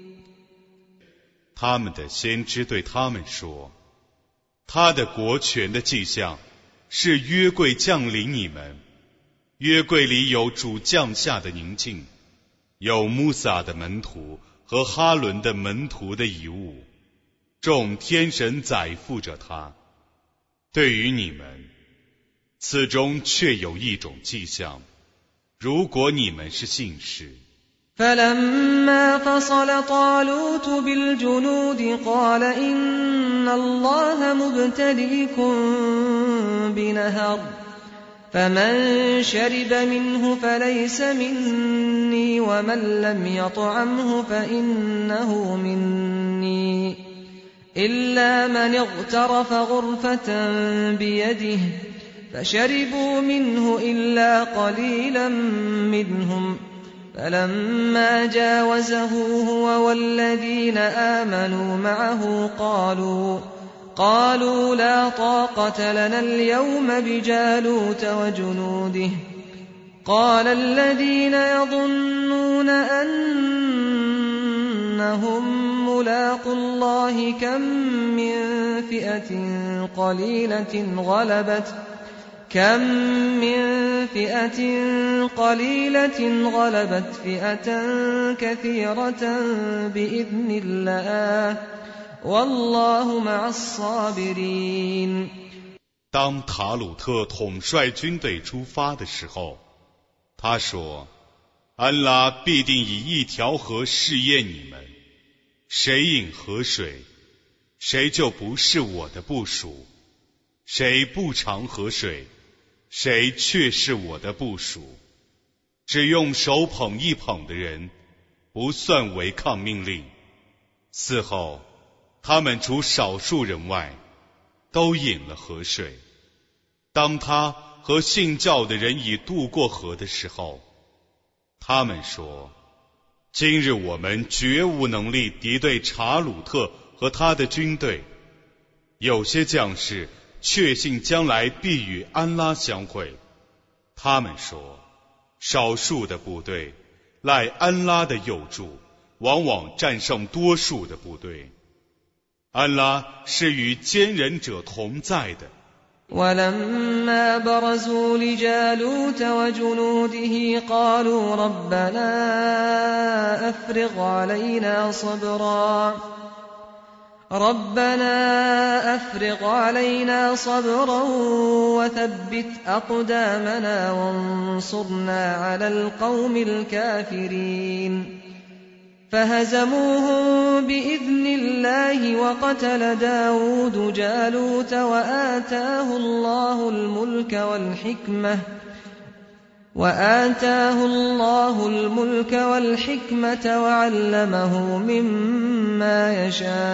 他们的先知对他们说，他的国权的迹象是约柜降临你们，约柜里有主降下的宁静，有穆萨的门徒和哈伦的门徒的遗物，众天神载负着他。对于你们，此中却有一种迹象，如果你们是信士。 فلما فصل طالوت بالجنود قال إن الله مبتليكم بنهر فمن شرب منه فليس مني ومن لم يطعمه فإنه مني إلا من اغترف غرفة بيده فشربوا منه إلا قليلا منهم فلما جاوزه هو والذين آمنوا معه قالوا قالوا لا طاقة لنا اليوم بجالوت وجنوده قال الذين يظنون أنهم ملاقو الله كم من فئة قليلة غلبت كم من فئة قليلة غلبت فئة كثيرة بإذن الله والله مع الصابرين。 当塔鲁特统帅军队出发的时候，他说：安拉必定以一条河试验你们，谁饮河水，谁就不是我的部属；谁不尝河水，谁却是我的部属。只用手捧一捧的人，不算违抗命令。嗣后，他们除少数人外，都饮了河水。当他和信教的人已渡过河的时候，他们说：今日我们绝无能力敌对查鲁特和他的军队。有些将士确信将来必与安拉相会。他们说，少数的部队赖安拉的佑助，往往战胜多数的部队。安拉是与坚忍者同在的。 ولما برزوا لجالوت وجنوده قالوا ربنا أفرغ علينا صبرا ربنا أفرغ علينا صبرا وثبت أقدامنا وانصرنا على القوم الكافرين فهزموهم بإذن الله وقتل داود جالوت وآتاه الله الملك والحكمة وآتاه الله الملك والحكمة وعلمه مما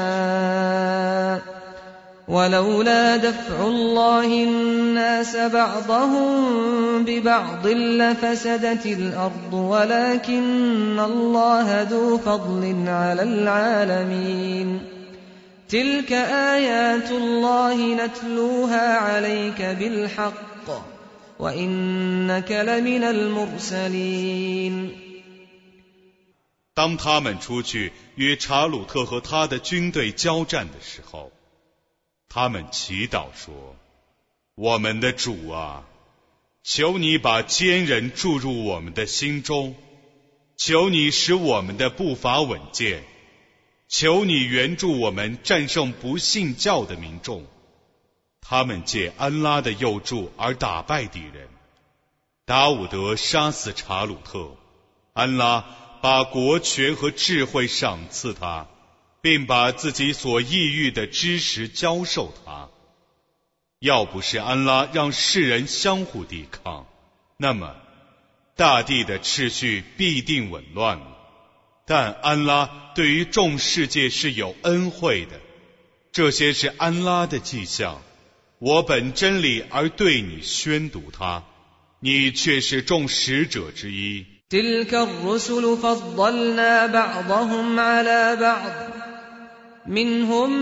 يشاء ولولا دفع الله الناس بعضهم ببعض لفسدت الأرض ولكن الله ذو فضل على العالمين تلك آيات الله نتلوها عليك بالحق وإنك لمن المرسلين。 当他们出去与查鲁特和他的军队交战的时候，他们祈祷说：我们的主啊，求你把坚忍注入我们的心中，求你使我们的步伐稳健，求你援助我们战胜不信教的民众。他们借安拉的佑助而打败敌人。达伍德杀死查鲁特，安拉把国权和智慧赏赐他，并把自己所抑郁的知识教授他。要不是安拉让世人相互抵抗，那么大地的秩序必定紊乱了。 但安拉对于众世界是有恩惠的，这些是安拉的迹象。我本真理而对你宣读它，你却是众使者之一。 تلك الرسل فضلنا بعضهم على بعض منهم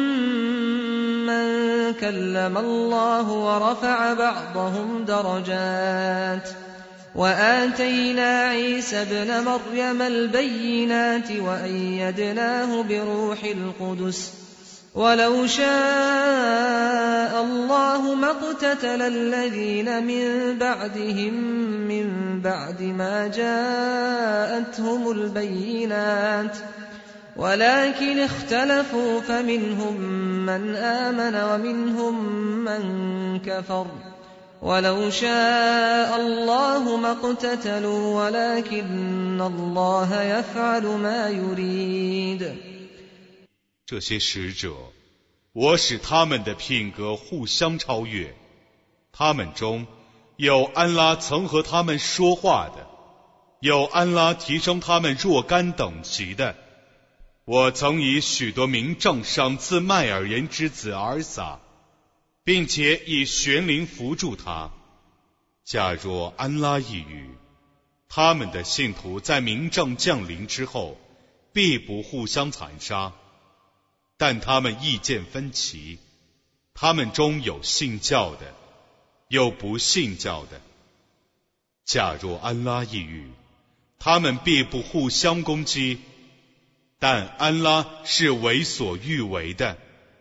من كلم الله ورفع بعضهم درجات وآتينا عيسى ابن مريم البينات وأيدناه بروح القدس ولو شاء الله ما اقتتل الذين من بعدهم من بعد ما جاءتهم البينات ولكن اختلفوا فمنهم من آمن ومنهم من كفر ولو شاء الله ما اقتتلوا ولكن الله يفعل ما يريد。 这些使者，我使他们的品格互相超越，他们中有安拉曾和他们说话的，有安拉提升他们若干等级的。我曾以许多明证赏赐麦尔人之子尔撒，并且以玄灵扶助他。假若安拉一语，他们的信徒在明证降临之后，必不互相残杀。但他们意见分歧，他们中有信教的，有不信教的。假若安拉一语，他们必不互相攻击，但安拉是为所欲为的。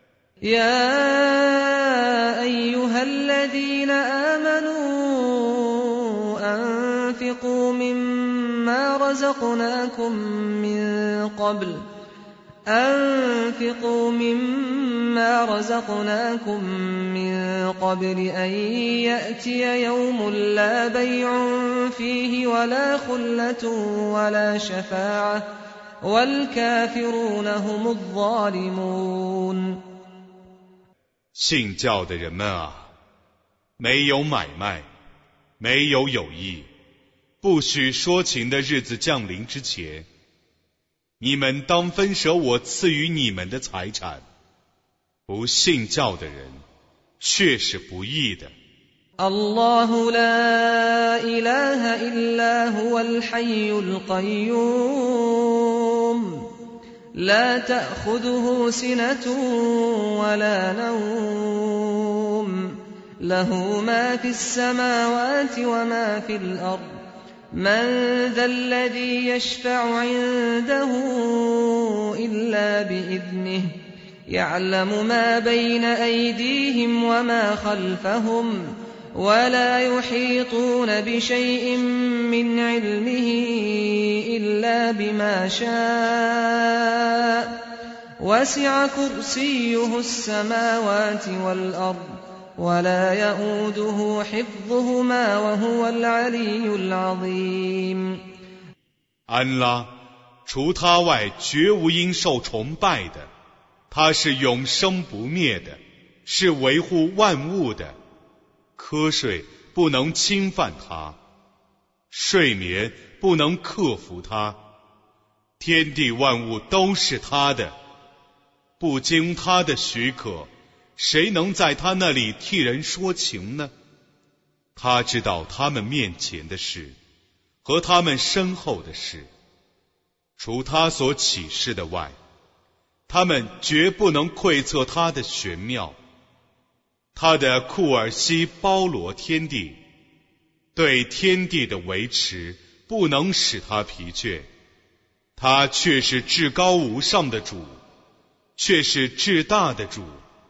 يا أيها الذين آمنوا أنفقوا مما رزقناكم من قبل أنفقوا مما رزقناكم من قبل أن يأتي يوم لا بيع فيه ولا خلة ولا شفاعة والكافرون هم الظالمون。 信教的人们啊，没有买卖，没有友谊，不许说情的日子降临之前，你们当分舍我赐予你们的财产。不信教的人却是不义的。 الله لا إله إلا هو الحي القيوم لا تأخذه سنة ولا نوم له ما في السماوات وما في الأرض من ذا الذي يشفع عنده إلا بإذنه يعلم ما بين أيديهم وما خلفهم ولا يحيطون بشيء من علمه إلا بما شاء وسع كرسيه السماوات والأرض ولا يؤوده حفظهما وهو العلي العظيم。 安拉除他外绝无应受崇拜的，他是永生不灭的，是维护万物的。瞌睡不能侵犯他，睡眠不能克服他，天地万物都是他的，不经他的许可，谁能在他那里替人说情呢？他知道他们面前的事和他们身后的事，除他所启示的外，他们绝不能窥测他的玄妙。他的库尔西包罗天地，对天地的维持不能使他疲倦。他却是至高无上的主，却是至大的主。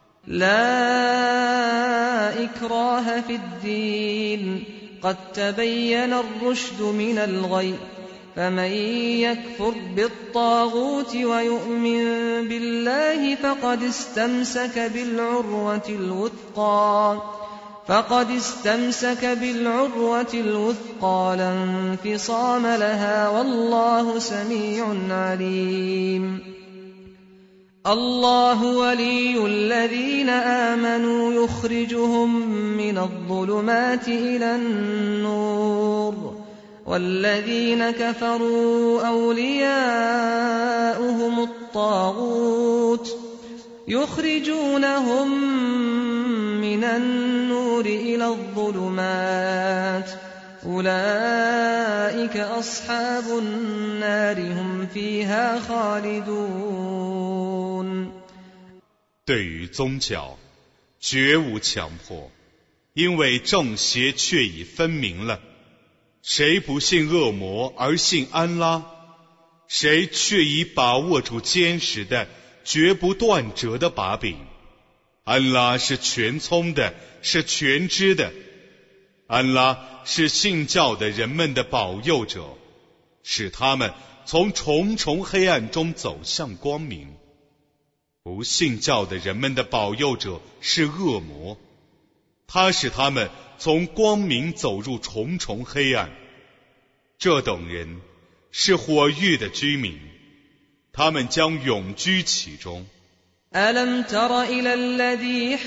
لا إكراه في الدين قد تبين الرشد من الغي فمن يكفر بالطاغوت ويؤمن بالله فقد استمسك بالعروة الوثقى فقد استمسك بالعروة الوثقى لا انفصام لها والله سميع عليم。الله ولي الذين آمنوا يخرجهم من الظلمات إلى النور والذين كفروا أولياؤهم الطاغوت يخرجونهم من النور إلى الظلمات أولئك أصحاب النار هم فيها خالدون。 对于宗教，绝无强迫，因为正邪确已分明了。谁不信恶魔而信安拉，谁却已把握住坚实的绝不断折的把柄。安拉是全聪的，是全知的。安拉是信教的人们的保佑者，使他们从重重黑暗中走向光明。不信教的人们的保佑者是恶魔，他使他们从光明走入重重黑暗。这等人是火域的居民，他们将永居其中。 ألم تر إلى الذي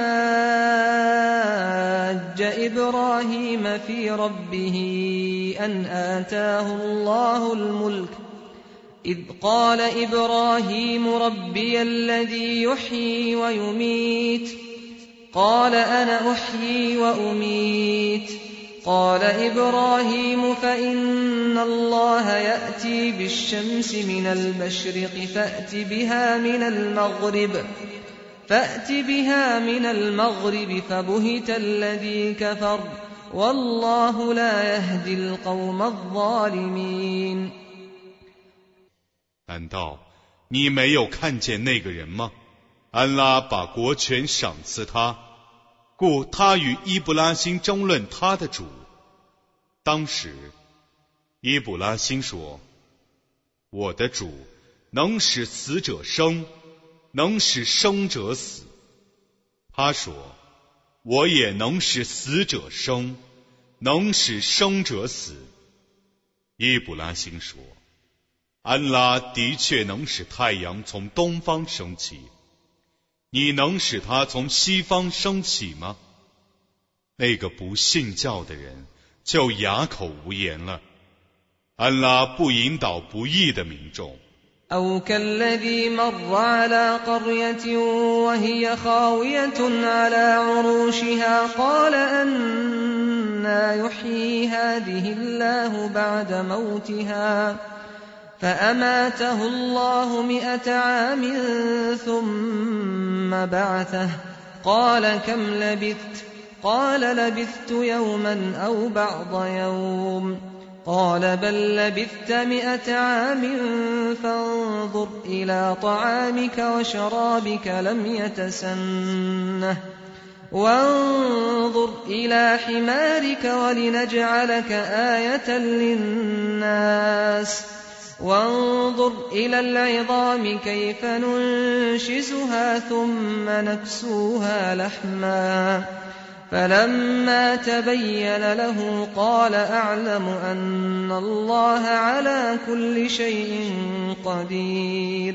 حاج إبراهيم في ربه أن آتاه الله الملك إذ قال إبراهيم ربي الذي يحيي ويميت قال أنا أحيي وأميت قال إبراهيم فإن الله يأتي بالشمس من المشرق فأت بها من المغرب فأت بها من المغرب فبهت الذي كفر والله لا يهدي القوم الظالمين。 难道你没有看见那个人吗？安拉把国权赏赐他，故他与伊布拉欣争论他的主。当时伊布拉欣说，我的主能使死者生，能使生者死。他说，我也能使死者生，能使生者死。伊布拉欣说，安拉的确能使太阳从东方升起，你能使它从西方升起吗？那个不信教的人就哑口无言了。安拉不引导不义的民众。 أو كالذي مر على قرية وهي خاوية على عروشها قال أنى يحيي هذه الله بعد موتها فأماته الله مئة عام ثم بعثه قال كم لبثت قال لبثت يوما أو بعض يوم قال بل لبثت مئة عام فانظر إلى طعامك وشرابك لم يتسنه وانظر إلى حمارك ولنجعلك آية للناس وانظر إلى العظام كيف ننشزها ثم نكسوها لحما فلما تبين له قال أعلم أن الله على كل شيء قدير。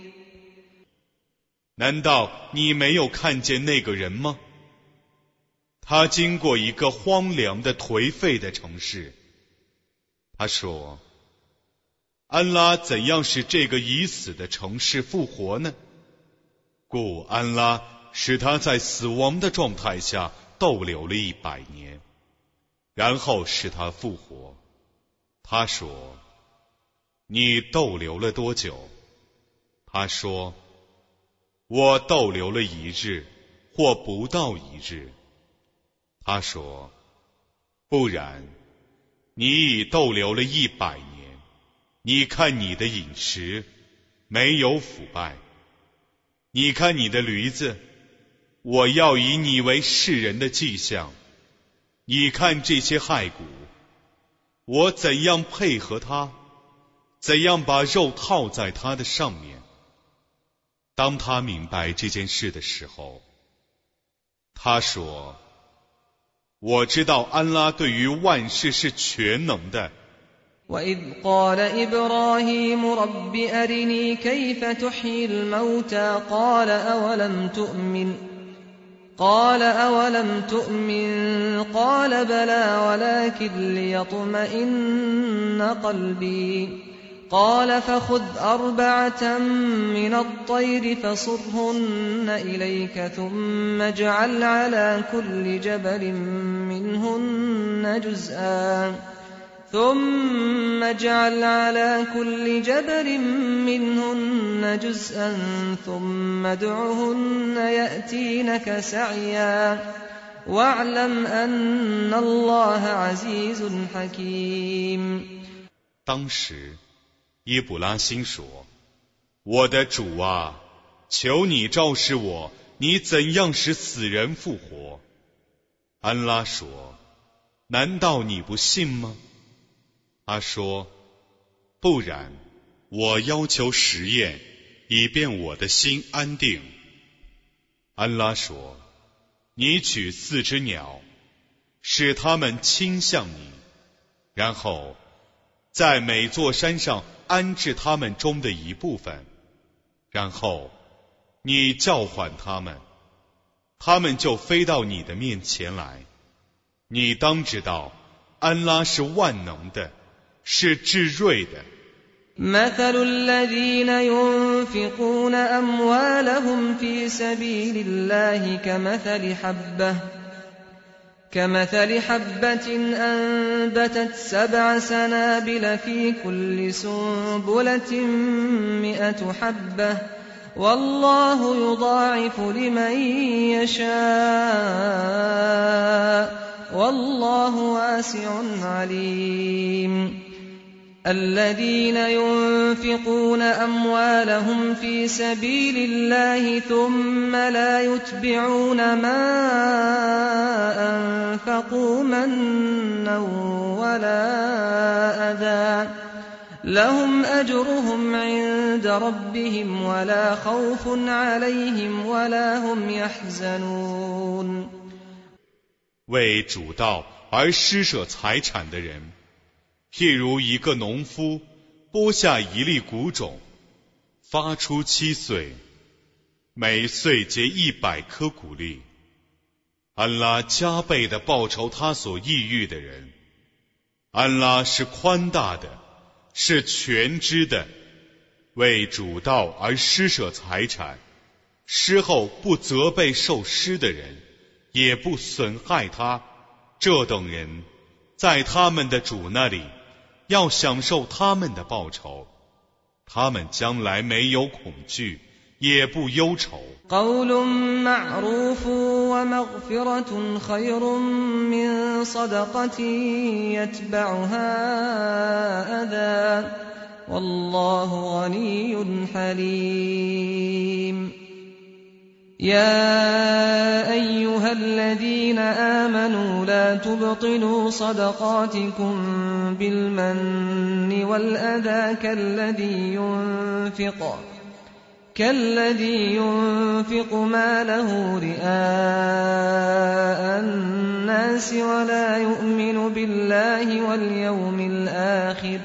难道你没有看见那个人吗？他经过一个荒凉的颓废的城市，他说，安拉怎样使这个已死的城市复活呢？故安拉使他在死亡的状态下逗留了一百年，然后使他复活。他说，你逗留了多久？他说，我逗留了一日或不到一日。他说，不然你已逗留了一百年，你看你的饮食没有腐败，你看你的驴子，我要以你为世人的迹象，你看这些骸骨，我怎样配合它，怎样把肉套在它的上面。当他明白这件事的时候，他说，我知道安拉对于万事是全能的。 وإذ قال إبراهيم رب أرني كيف تحيي الموتى قال أولم تؤمن قال أولم تؤمن قال بلى ولكن ليطمئن قلبي قال فخذ أربعة من الطير فصرهن إليك ثم اجعل على كل جبل منهن جزءا ثم اجعل على كل جبل منهن جزءا ثم ادعهن يأتينك سعيا واعلم أن الله عزيز حكيم。 当时伊布拉欣说：“我的主啊，求你昭示我，你怎样使死人复活？”安拉说：“难道你不信吗？”他说：“不然，我要求实验，以便我的心安定。”安拉说：“你取四只鸟，使它们倾向你，然后在每座山上安置它们中的一部分，然后你叫唤它们，它们就飞到你的面前来。你当知道，安拉是万能的，是至锐的。 مثل الذين ينفقون أموالهم في سبيل الله كمثل حبة كمثل حبة أنبتت سبع سنابل في كل سنبلة مئة حبة والله يضاعف لمن يشاء والله واسع عليم。الذين ينفقون أموالهم في سبيل الله ثم لا يتبعون ما أنفقوا منا ولا أذى لهم أجرهم عند ربهم ولا خوف عليهم ولا هم يحزنون。 为主道而施舍财产的人，譬如一个农夫播下一粒谷种，发出七穗，每穗结一百颗谷粒。安拉加倍地报酬他所抑郁的人。安拉是宽大的，是全知的。为主道而施舍财产，施后不责备受施的人，也不损害他，这等人在他们的主那里要享受他们的报酬，他们将来没有恐惧，也不忧愁。 قول معروف ومغفرة خير من صدقة يتبعها أذى والله غني حليم。يا أيها الذين آمنوا لا تبطلوا صدقاتكم بالمن والأذى كالذي ينفق كالذي ينفق ماله رئاء الناس ولا يؤمن بالله واليوم الآخر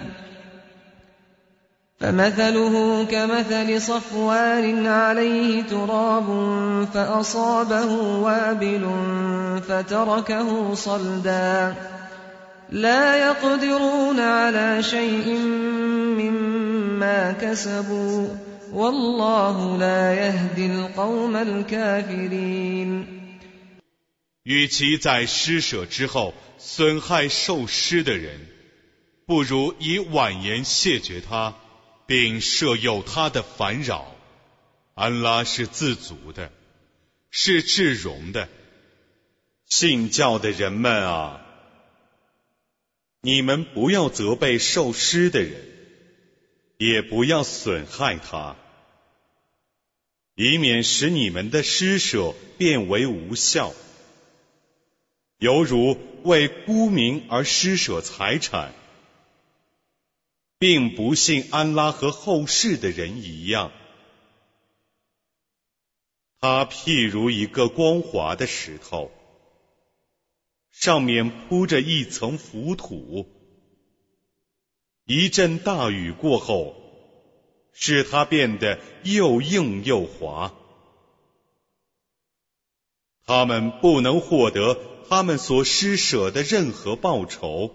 فمثله كمثل صفوان عليه تراب فأصابه وابل فتركه صلدا لا يقدرون على شيء مما كسبوا والله لا يهدي القوم الكافرين。 与其在施舍之后损害受施的人，不如以婉言谢绝他，并摄诱他的烦扰。安拉是自足的，是至荣的。 信教的人们啊，你们不要责备受施的人，也不要损害他，以免使你们的施舍变为无效，犹如为沽名而施舍财产，并不信安拉和后世的人一样。他譬如一个光滑的石头，上面铺着一层浮土，一阵大雨过后，使它变得又硬又滑。 他们不能获得他们所施舍的任何报酬。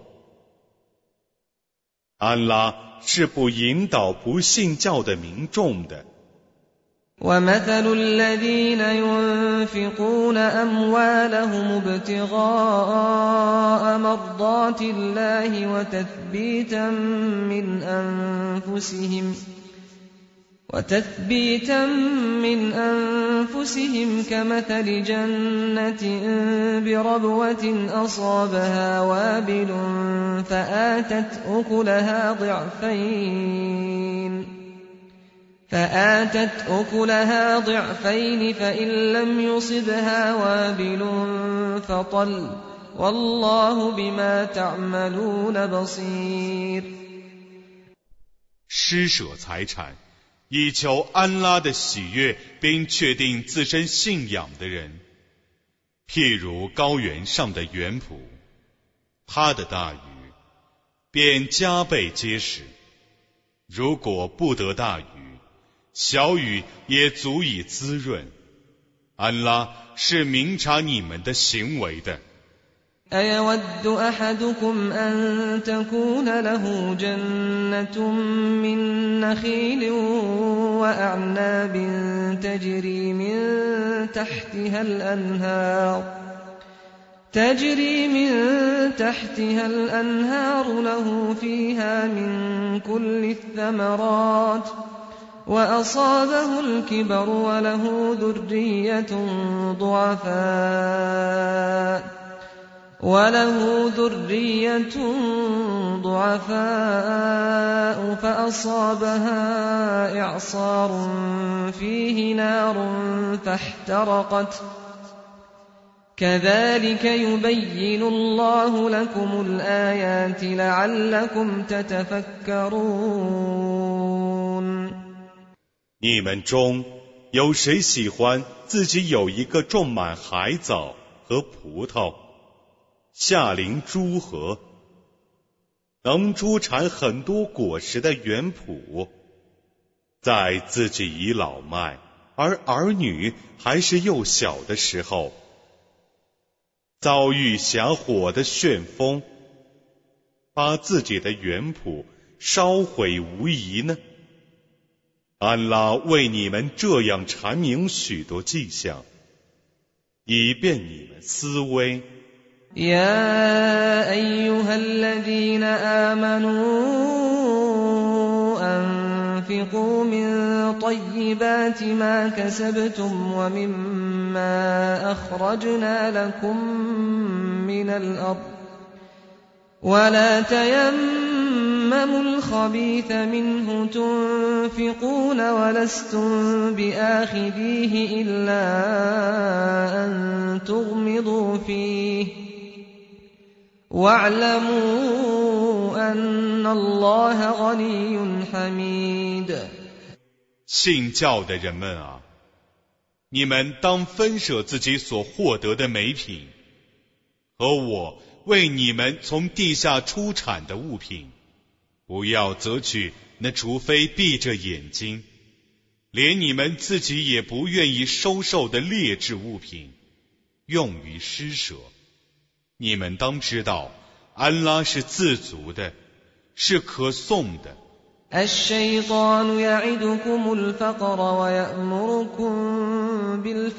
安拉是不引导不信教的民众的。 ومثل الذين ينفقون أموالهم ابتغاء مرضات الله وتثبيتا من أنفسهم وتثبيتا من أنفسهم كمثل جنة بربوة أصابها وابل فآتت أكلها ضعفين فآتت أكلها ضعفين فإن لم يصبها وابل فطل والله بما تعملون بصير。 施舍财产以求安拉的喜悦并确定自身信仰的人，譬如高原上的原圃，它的大雨便加倍结实，如果不得大雨，小雨也足以滋润。安拉是明察你们的行为的。 أيود أحدكم أن تكون له جنة من نخيل وأعناب تجري من تحتها الأنهار تجري من تحتها الأنهار له فيها من كل الثمرات وأصابه الكبر وله ذرية ضعفاء وله ذرية ضعفاء فأصابها إعصار فيه نار فاحترقت كذلك يبين الله لكم الآيات لعلكم تتفكرون。 你们中有谁喜欢自己有一个种满海藻和葡萄，下临诸河，能出产很多果实的园圃，在自己已老迈而儿女还是幼小的时候，遭遇霞火的旋风，把自己的园圃烧毁无疑呢？安拉为你们这样阐明许多迹象，以便你们思维。 يا أيها الذين آمنوا أنفقوا من طيبات ما كسبتم ومما أخرجنا لكم من الأرض ولا تيمموا الخبيث منه تنفقون ولستم بآخذيه إلا أن تغمضوا فيه واعلموا أن الله غني حميد。 信教的人们啊，你们当分舍自己所获得的美品和我为你们从地下出产的物品，不要择取那除非闭着眼睛，连你们自己也不愿意收受的劣质物品，用于施舍。你们当知道，安拉是自足的，是可颂的。 الشيطان يعدكم الفقر ويأمركم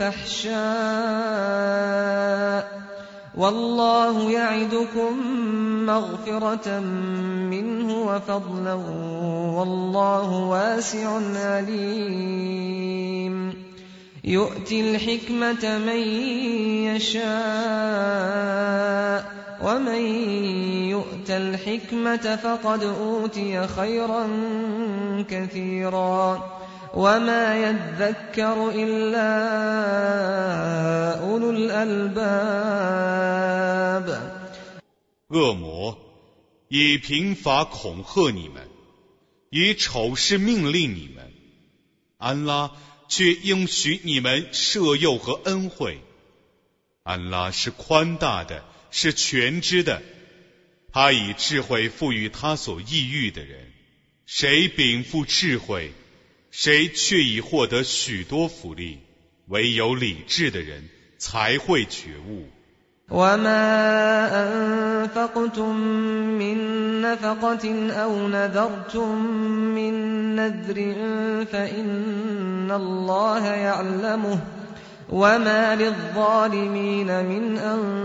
بالفحشاء والله يعدكم مغفرة منه وفضلا والله واسع عليم يؤتي الحكمة من يشاء ومن يؤت الحكمة فقد أوتي خيرا كثيرا وما يذكر إلا أولو الألباب。 恶魔以贫乏恐吓你们，以丑事命令你们，安拉却应许你们赦宥和恩惠。安拉是宽大的，是全知的，他以智慧赋予他所抑郁的人，谁禀赋智慧，谁却已获得许多福利，唯有理智的人才会觉悟。 وما أنفقتم من نفقة أو نذرتم من نذر فإن الله يعلمه وما للظالمين من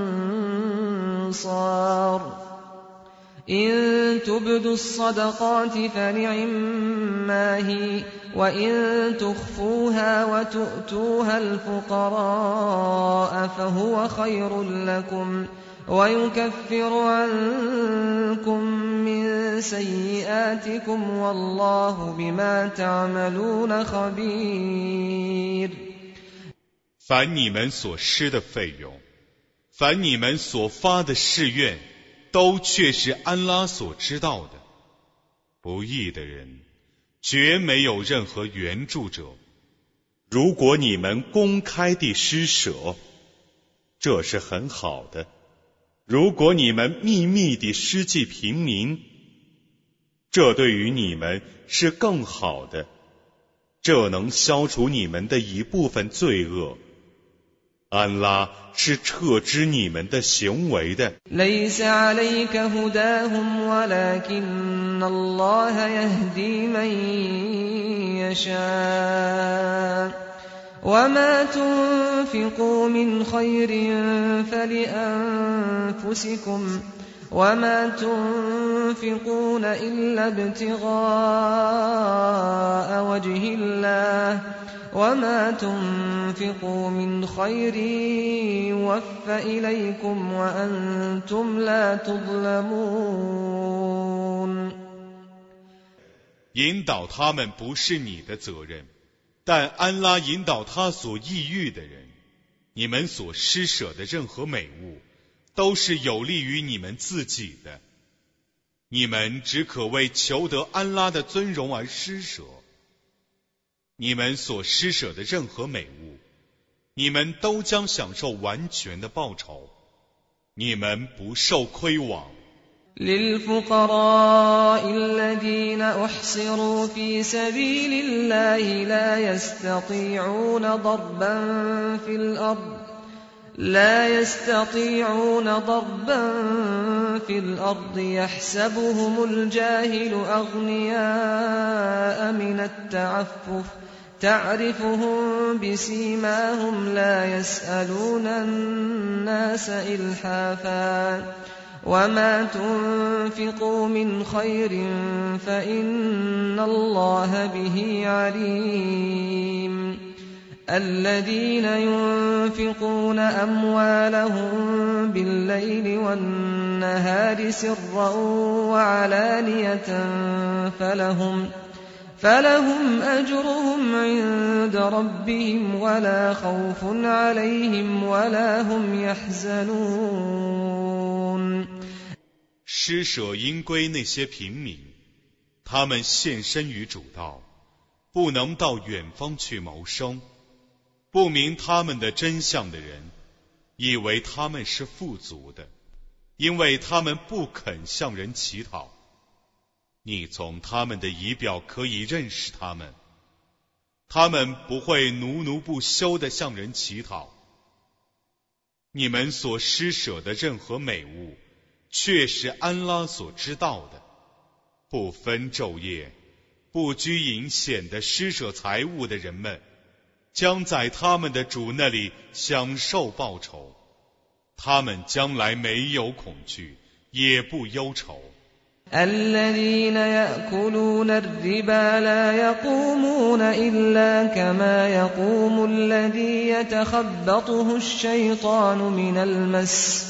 أنصار إن تبدوا الصدقات فنعما هي وإن تخفوها وتؤتوها الفقراء فهو خير لكم ويكفر عنكم من سيئاتكم والله بما تعملون خبير。 凡你们所施的费用，凡你们所发的誓愿，都却是安拉所知道的。不义的人绝没有任何援助者。 如果你们公开地施舍，这是很好的；如果你们秘密地施济平民，这对于你们是更好的，这能消除你们的一部分罪恶。安拉是彻知你们的行为的。 ليس عليك هداهم ولكن الله يهدي من يشاء وما تنفقوا من خير فلأنفسكم وما تنفقون إلا ابتغاء وجه الله وما تنفقوا من خير يوف إليكم وأنتم لا تظلمون。 引导他们不是你的责任，但安拉引导他所抑郁的人。你们所施舍的任何美物，都是有利于你们自己的。你们只可为求得安拉的尊荣而施舍。你们所施舍的任何美物，你们都将享受完全的报酬，你们不受亏枉。 للفقراء الذين أحصروا في سبيل الله لا يستطيعون ضربا في الأرض لا يستطيعون ضربا في الأرض يحسبهم الجاهل أغنياء من التعفف تعرفهم بسيماهم لا يسألون الناس إلحافا وما تنفقوا من خير فإن الله به عليم الذين ينفقون أموالهم بالليل والنهار سرا وعلانية فلهم فلهم أجرهم عند ربهم ولا خوف عليهم ولا هم يحزنون。 施舍应归那些平民，他们献身于主道，不能到远方去谋生。不明他们的真相的人，以为他们是富足的，因为他们不肯向人乞讨。你从他们的仪表可以认识他们，他们不会奴奴不休地向人乞讨。你们所施舍的任何美物，却是安拉所知道的。不分昼夜，不拘隐显的施舍财物的人们，将在他们的主那里享受报酬。他们将来没有恐惧，也不忧愁。 الذين يأكلون الربا لا يقومون إلا كما يقوم الذي يتخبطه الشيطان من المس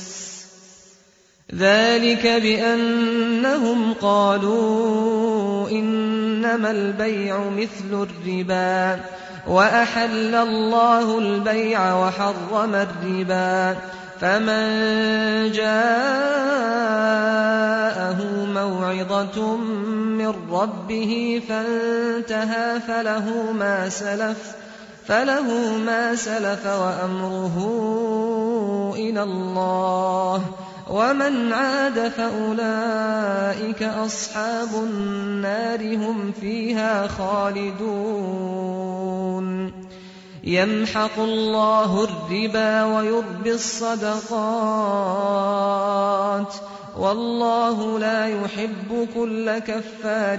ذلك بأنهم قالوا إنما البيع مثل الربا وأحل الله البيع وحرم الربا فمن جاءه موعظة من ربه فانتهى فله ما سلف فله ما سلف وأمره إلى الله ومن عاد فأولئك أصحاب النار هم فيها خالدون يمحق الله الربا ويربي الصدقات والله لا يحب كل كفار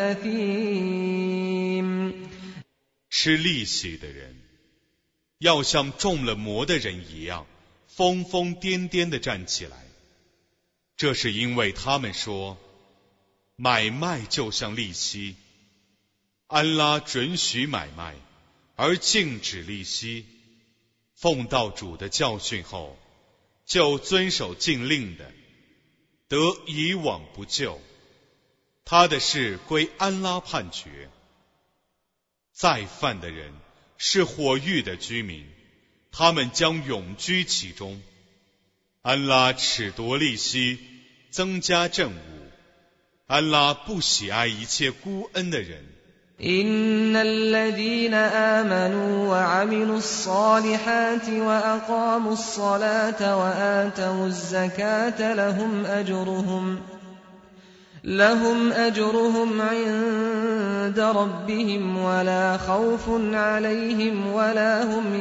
أثيم 吃利息的人要像中了魔的人一样疯疯癫癫地站起来，这是因为他们说买卖就像利息，安拉准许买卖而禁止利息，奉道主的教训后就遵守禁令的得以往不咎，他的事归安拉判决。再犯的人是火狱的居民，他们将永居其中。安拉褫夺利息，增加政务，安拉不喜爱一切孤恩的人。 إن الذين آمنوا وعملوا الصالحات وأقاموا الصلاة وآتوا الزكاة لهم أجرهم لهم أجرهم عند ربهم ولا خوف عليهم ولا هم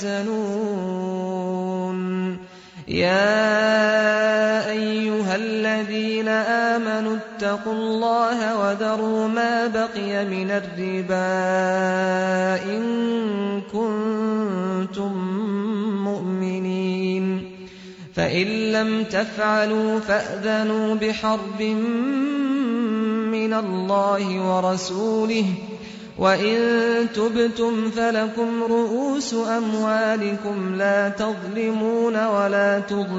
يحزنون يا أيها الذين آمنوا اتقوا الله وذروا ما بقي من الربا إن كنتم مؤمنين فإن لم تفعلوا فأذنوا بحرب من الله ورسوله وإن تبتم فلكم رؤوس أموالكم لا تظلمون ولا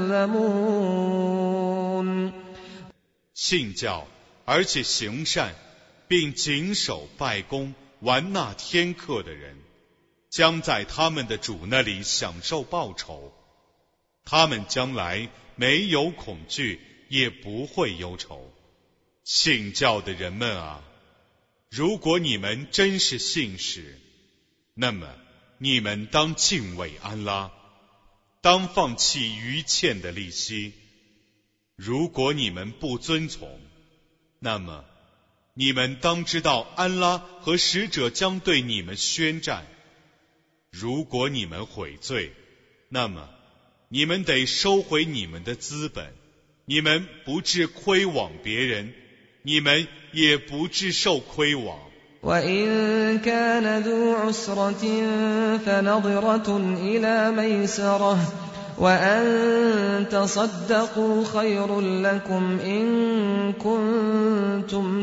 تظلمون 信教而且行善并谨守拜功完纳天课的人，将在他们的主那里享受报酬，他们将来没有恐惧也不会忧愁。信教的人们啊，如果你们真是信使，那么你们当敬畏安拉，当放弃余欠的利息。如果你们不遵从，那么你们当知道安拉和使者将对你们宣战。如果你们悔罪，那么你们得收回你们的资本，你们不致亏枉别人，你们也不致受亏枉。 وإن كان ذو عسرة فنظرة إلى ميسرة وأن تصدقوا خير لكم إن كنتم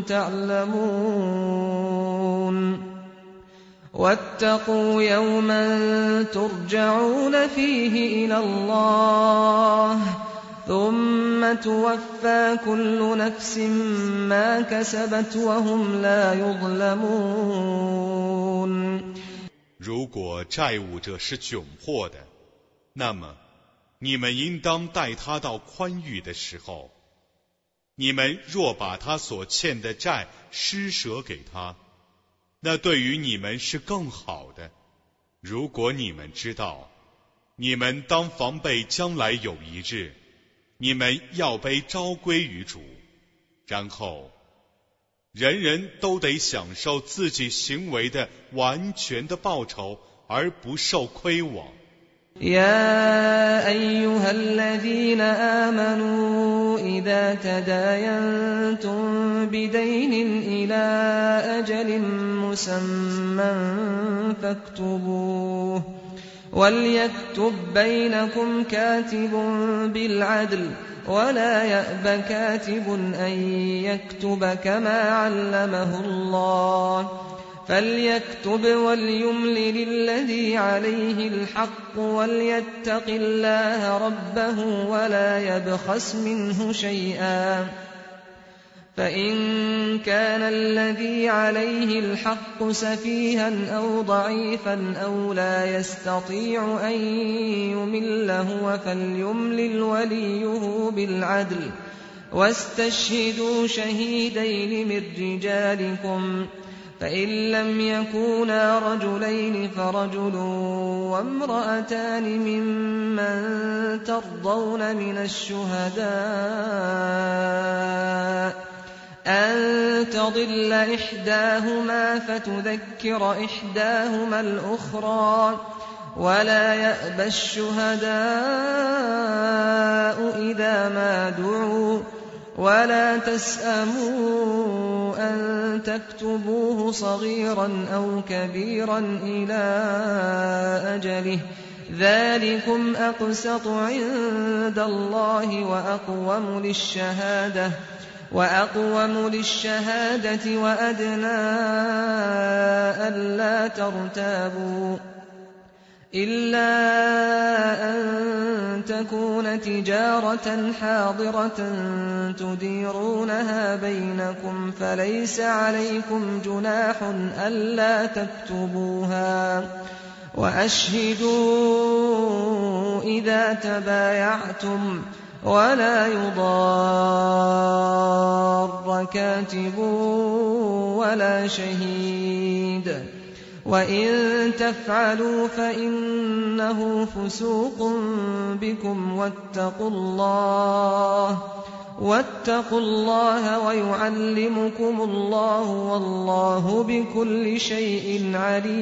تعلمون واتقوا يوما ترجعون فيه إلى الله ثم توفى كل نفس ما كسبت وهم لا يظلمون 如果债务者是窘迫的，那么你们应当带他到宽裕的时候。你们若把他所欠的债施舍给他，那对于你们是更好的。如果你们知道，你们当防备将来有一日，你们要被召归于主，然后人人都得享受自己行为的完全的报酬，而不受亏枉。 يا أيها الذين آمنوا إذا تداينتم بدين إلى أجل مسمى فاكتبوه وليكتب بينكم كاتب بالعدل ولا يأب كاتب أن يكتب كما علمه الله فليكتب وليملل الذي عليه الحق وليتق الله ربه ولا يبخس منه شيئا فإن كان الذي عليه الحق سفيها أو ضعيفا أو لا يستطيع أن يمل هو فليملل وليه بالعدل واستشهدوا شهيدين من رجالكم فإن لم يكونا رجلين فرجل وامرأتان ممن ترضون من الشهداء أن تضل إحداهما فتذكر إحداهما الأخرى ولا يأبى الشهداء إذا ما دعوا ولا تسأموا أن تكتبوه صغيرا أو كبيرا إلى أجله ذلكم أقسط عند الله وأقوم للشهادة وأقوم للشهادة وأدنى ألا ترتابوا إلا أن تكون تجارة حاضرة تديرونها بينكم فليس عليكم جناح ألا تكتبوها وأشهدوا إذا تبايعتم ولا يضار كاتب ولا شهيد وإن تفعلوا فإنه فسوق بكم واتقوا الله واتقوا الله ويعلمكم الله والله بكل شيء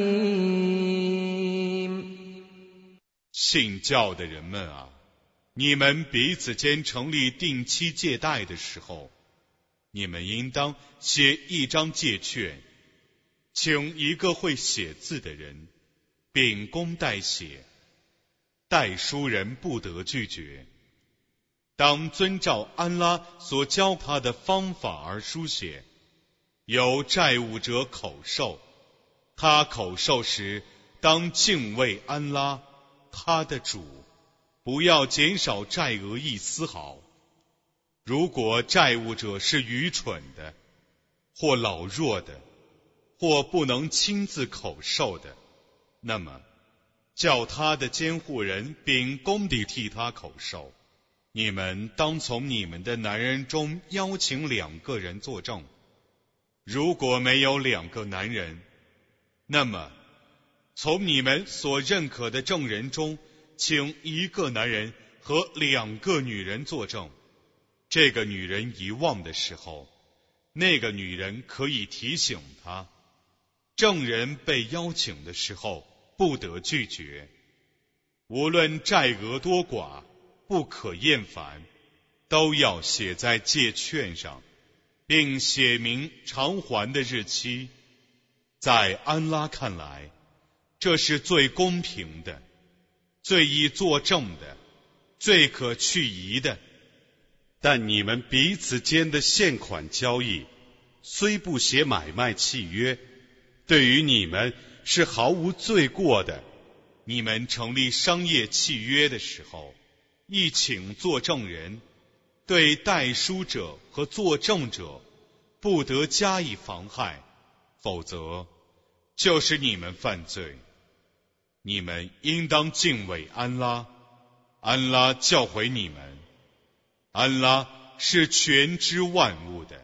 عليم。 信教的人们啊，你们彼此间成立定期借贷的时候，你们应当写一张借券，请一个会写字的人秉公代写，代书人不得拒绝。当遵照安拉所教他的方法而书写，由债务者口授，他口授时当敬畏安拉他的主，不要减少债额一丝毫。如果债务者是愚蠢的，或老弱的，或不能亲自口授的，那么叫他的监护人秉公地替他口授。你们当从你们的男人中邀请两个人作证，如果没有两个男人，那么从你们所认可的证人中请一个男人和两个女人作证。这个女人遗忘的时候，那个女人可以提醒她。证人被邀请的时候不得拒绝，无论债额多寡，不可厌烦，都要写在借券上，并写明偿还的日期。在安拉看来，这是最公平的，最易作证的，最可去疑的。 但你们彼此间的现款交易，虽不写买卖契约，对于你们是毫无罪过的。 你们成立商业契约的时候，一请作证人，对代书者和作证者不得加以妨害，否则就是你们犯罪。你们应当敬畏安拉，安拉教诲你们，安拉是全知万物的。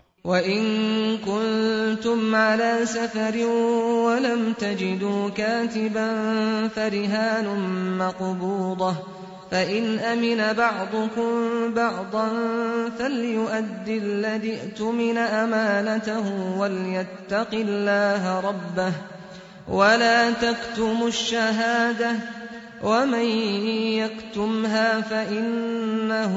وإن كنتم على سفر ولم تجدوا كاتبا فرهان مقبوضة فإن أمن بعضكم بعضا فليؤد الذي اؤتمن أمانته وليتق الله ربه ولا تكتموا الشهادة ومن يكتمها فإنه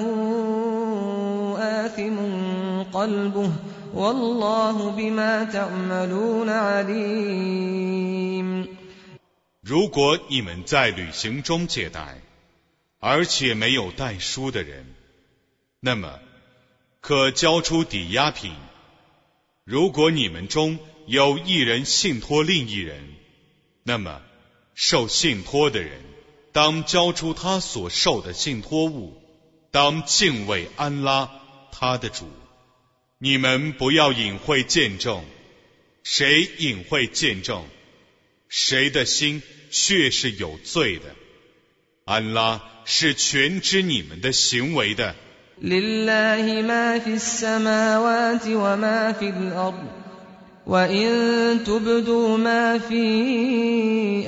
آثم قلبه والله بما تعملون عليم。 如果你们在旅行中借贷，而且没有代书的人，那么可交出抵押品。如果你们中有一人信托另一人，那么受信托的人当交出他所受的信托物，当敬畏安拉他的主。你们不要隐晦见证，谁隐晦见证，谁的心却是有罪的。安拉是全知你们的行为的。 لله ما في السماوات وما في الأرض وإن تبدوا ما في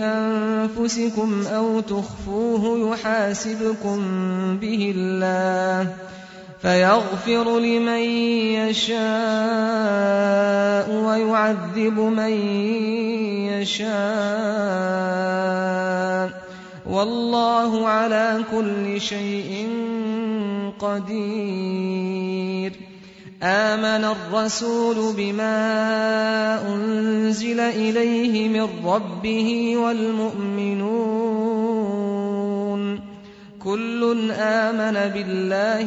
أنفسكم أو تخفوه يحاسبكم به الله فيغفر لمن يشاء ويعذب من يشاء والله على كل شيء قدير آمن الرسول بما أنزل إليه من ربه والمؤمنون كل آمن بالله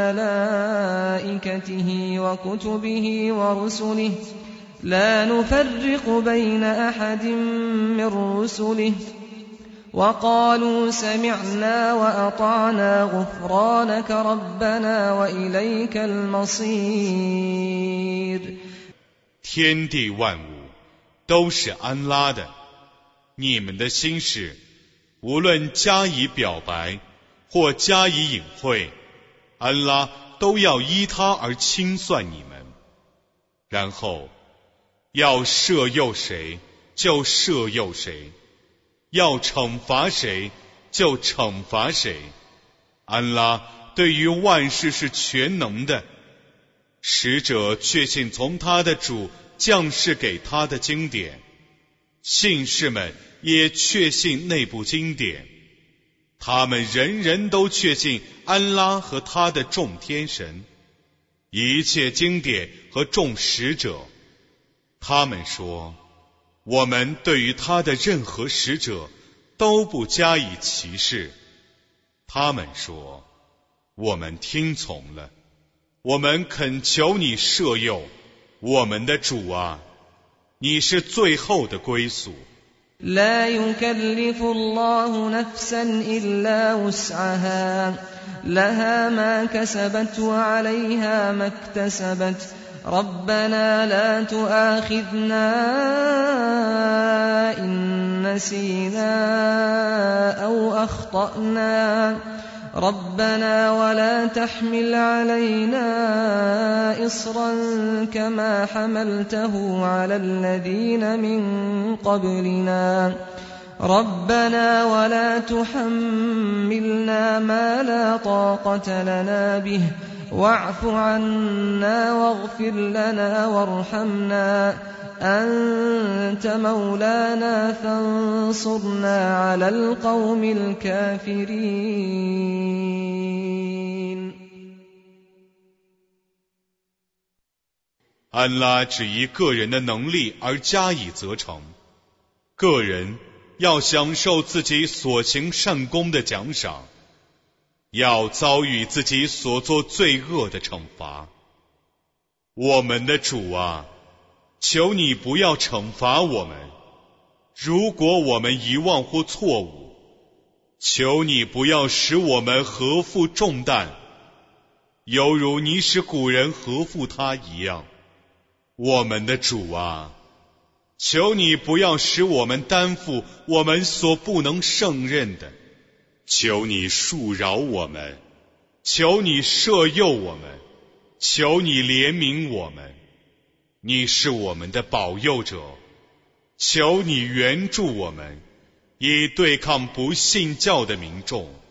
وملائكته وكتبه ورسله لا نفرق بين أحد من رسله وقالوا سمعنا وأطعنا غفرانك ربنا وإليك المصير 天地万物都是安拉的，你们的心事无论加以表白或加以隐晦，安拉都要依他而清算你们。然后要赦宥谁就赦宥谁，要惩罚谁就惩罚谁。安拉对于万事是全能的。使者确信从他的主降世给他的经典，信士们也确信那部经典，他们人人都确信安拉和他的众天神，一切经典和众使者。他们说，我们对于他的任何使者都不加以歧视。他们说，我们听从了，我们恳求你赦宥，我们的主啊，你是最后的归宿。 لا يكلف الله نفسا إلا وسعها لها ما كسبت وعليها ما اكتسبت ربنا لا تؤاخذنا إن نسينا أو أخطأنا ربنا ولا تحمل علينا إصرا كما حملته على الذين من قبلنا ربنا ولا تحملنا ما لا طاقة لنا به واعف عنا واغفر لنا وارحمنا أنت مولانا فانصرنا على القوم الكافرين 安拉只依个人的能力而加以责成，个人要享受自己所行善功的奖赏，要遭遇自己所做罪恶的惩罚。我们的主啊，求你不要惩罚我们，如果我们遗忘或错误，求你不要使我们荷负重担，犹如你使古人荷负他一样。我们的主啊，求你不要使我们担负我们所不能胜任的，求你恕饶我们，求你赦宥我们，求你怜悯我们，你是我们的保佑者，求你援助我们，以对抗不信教的民众。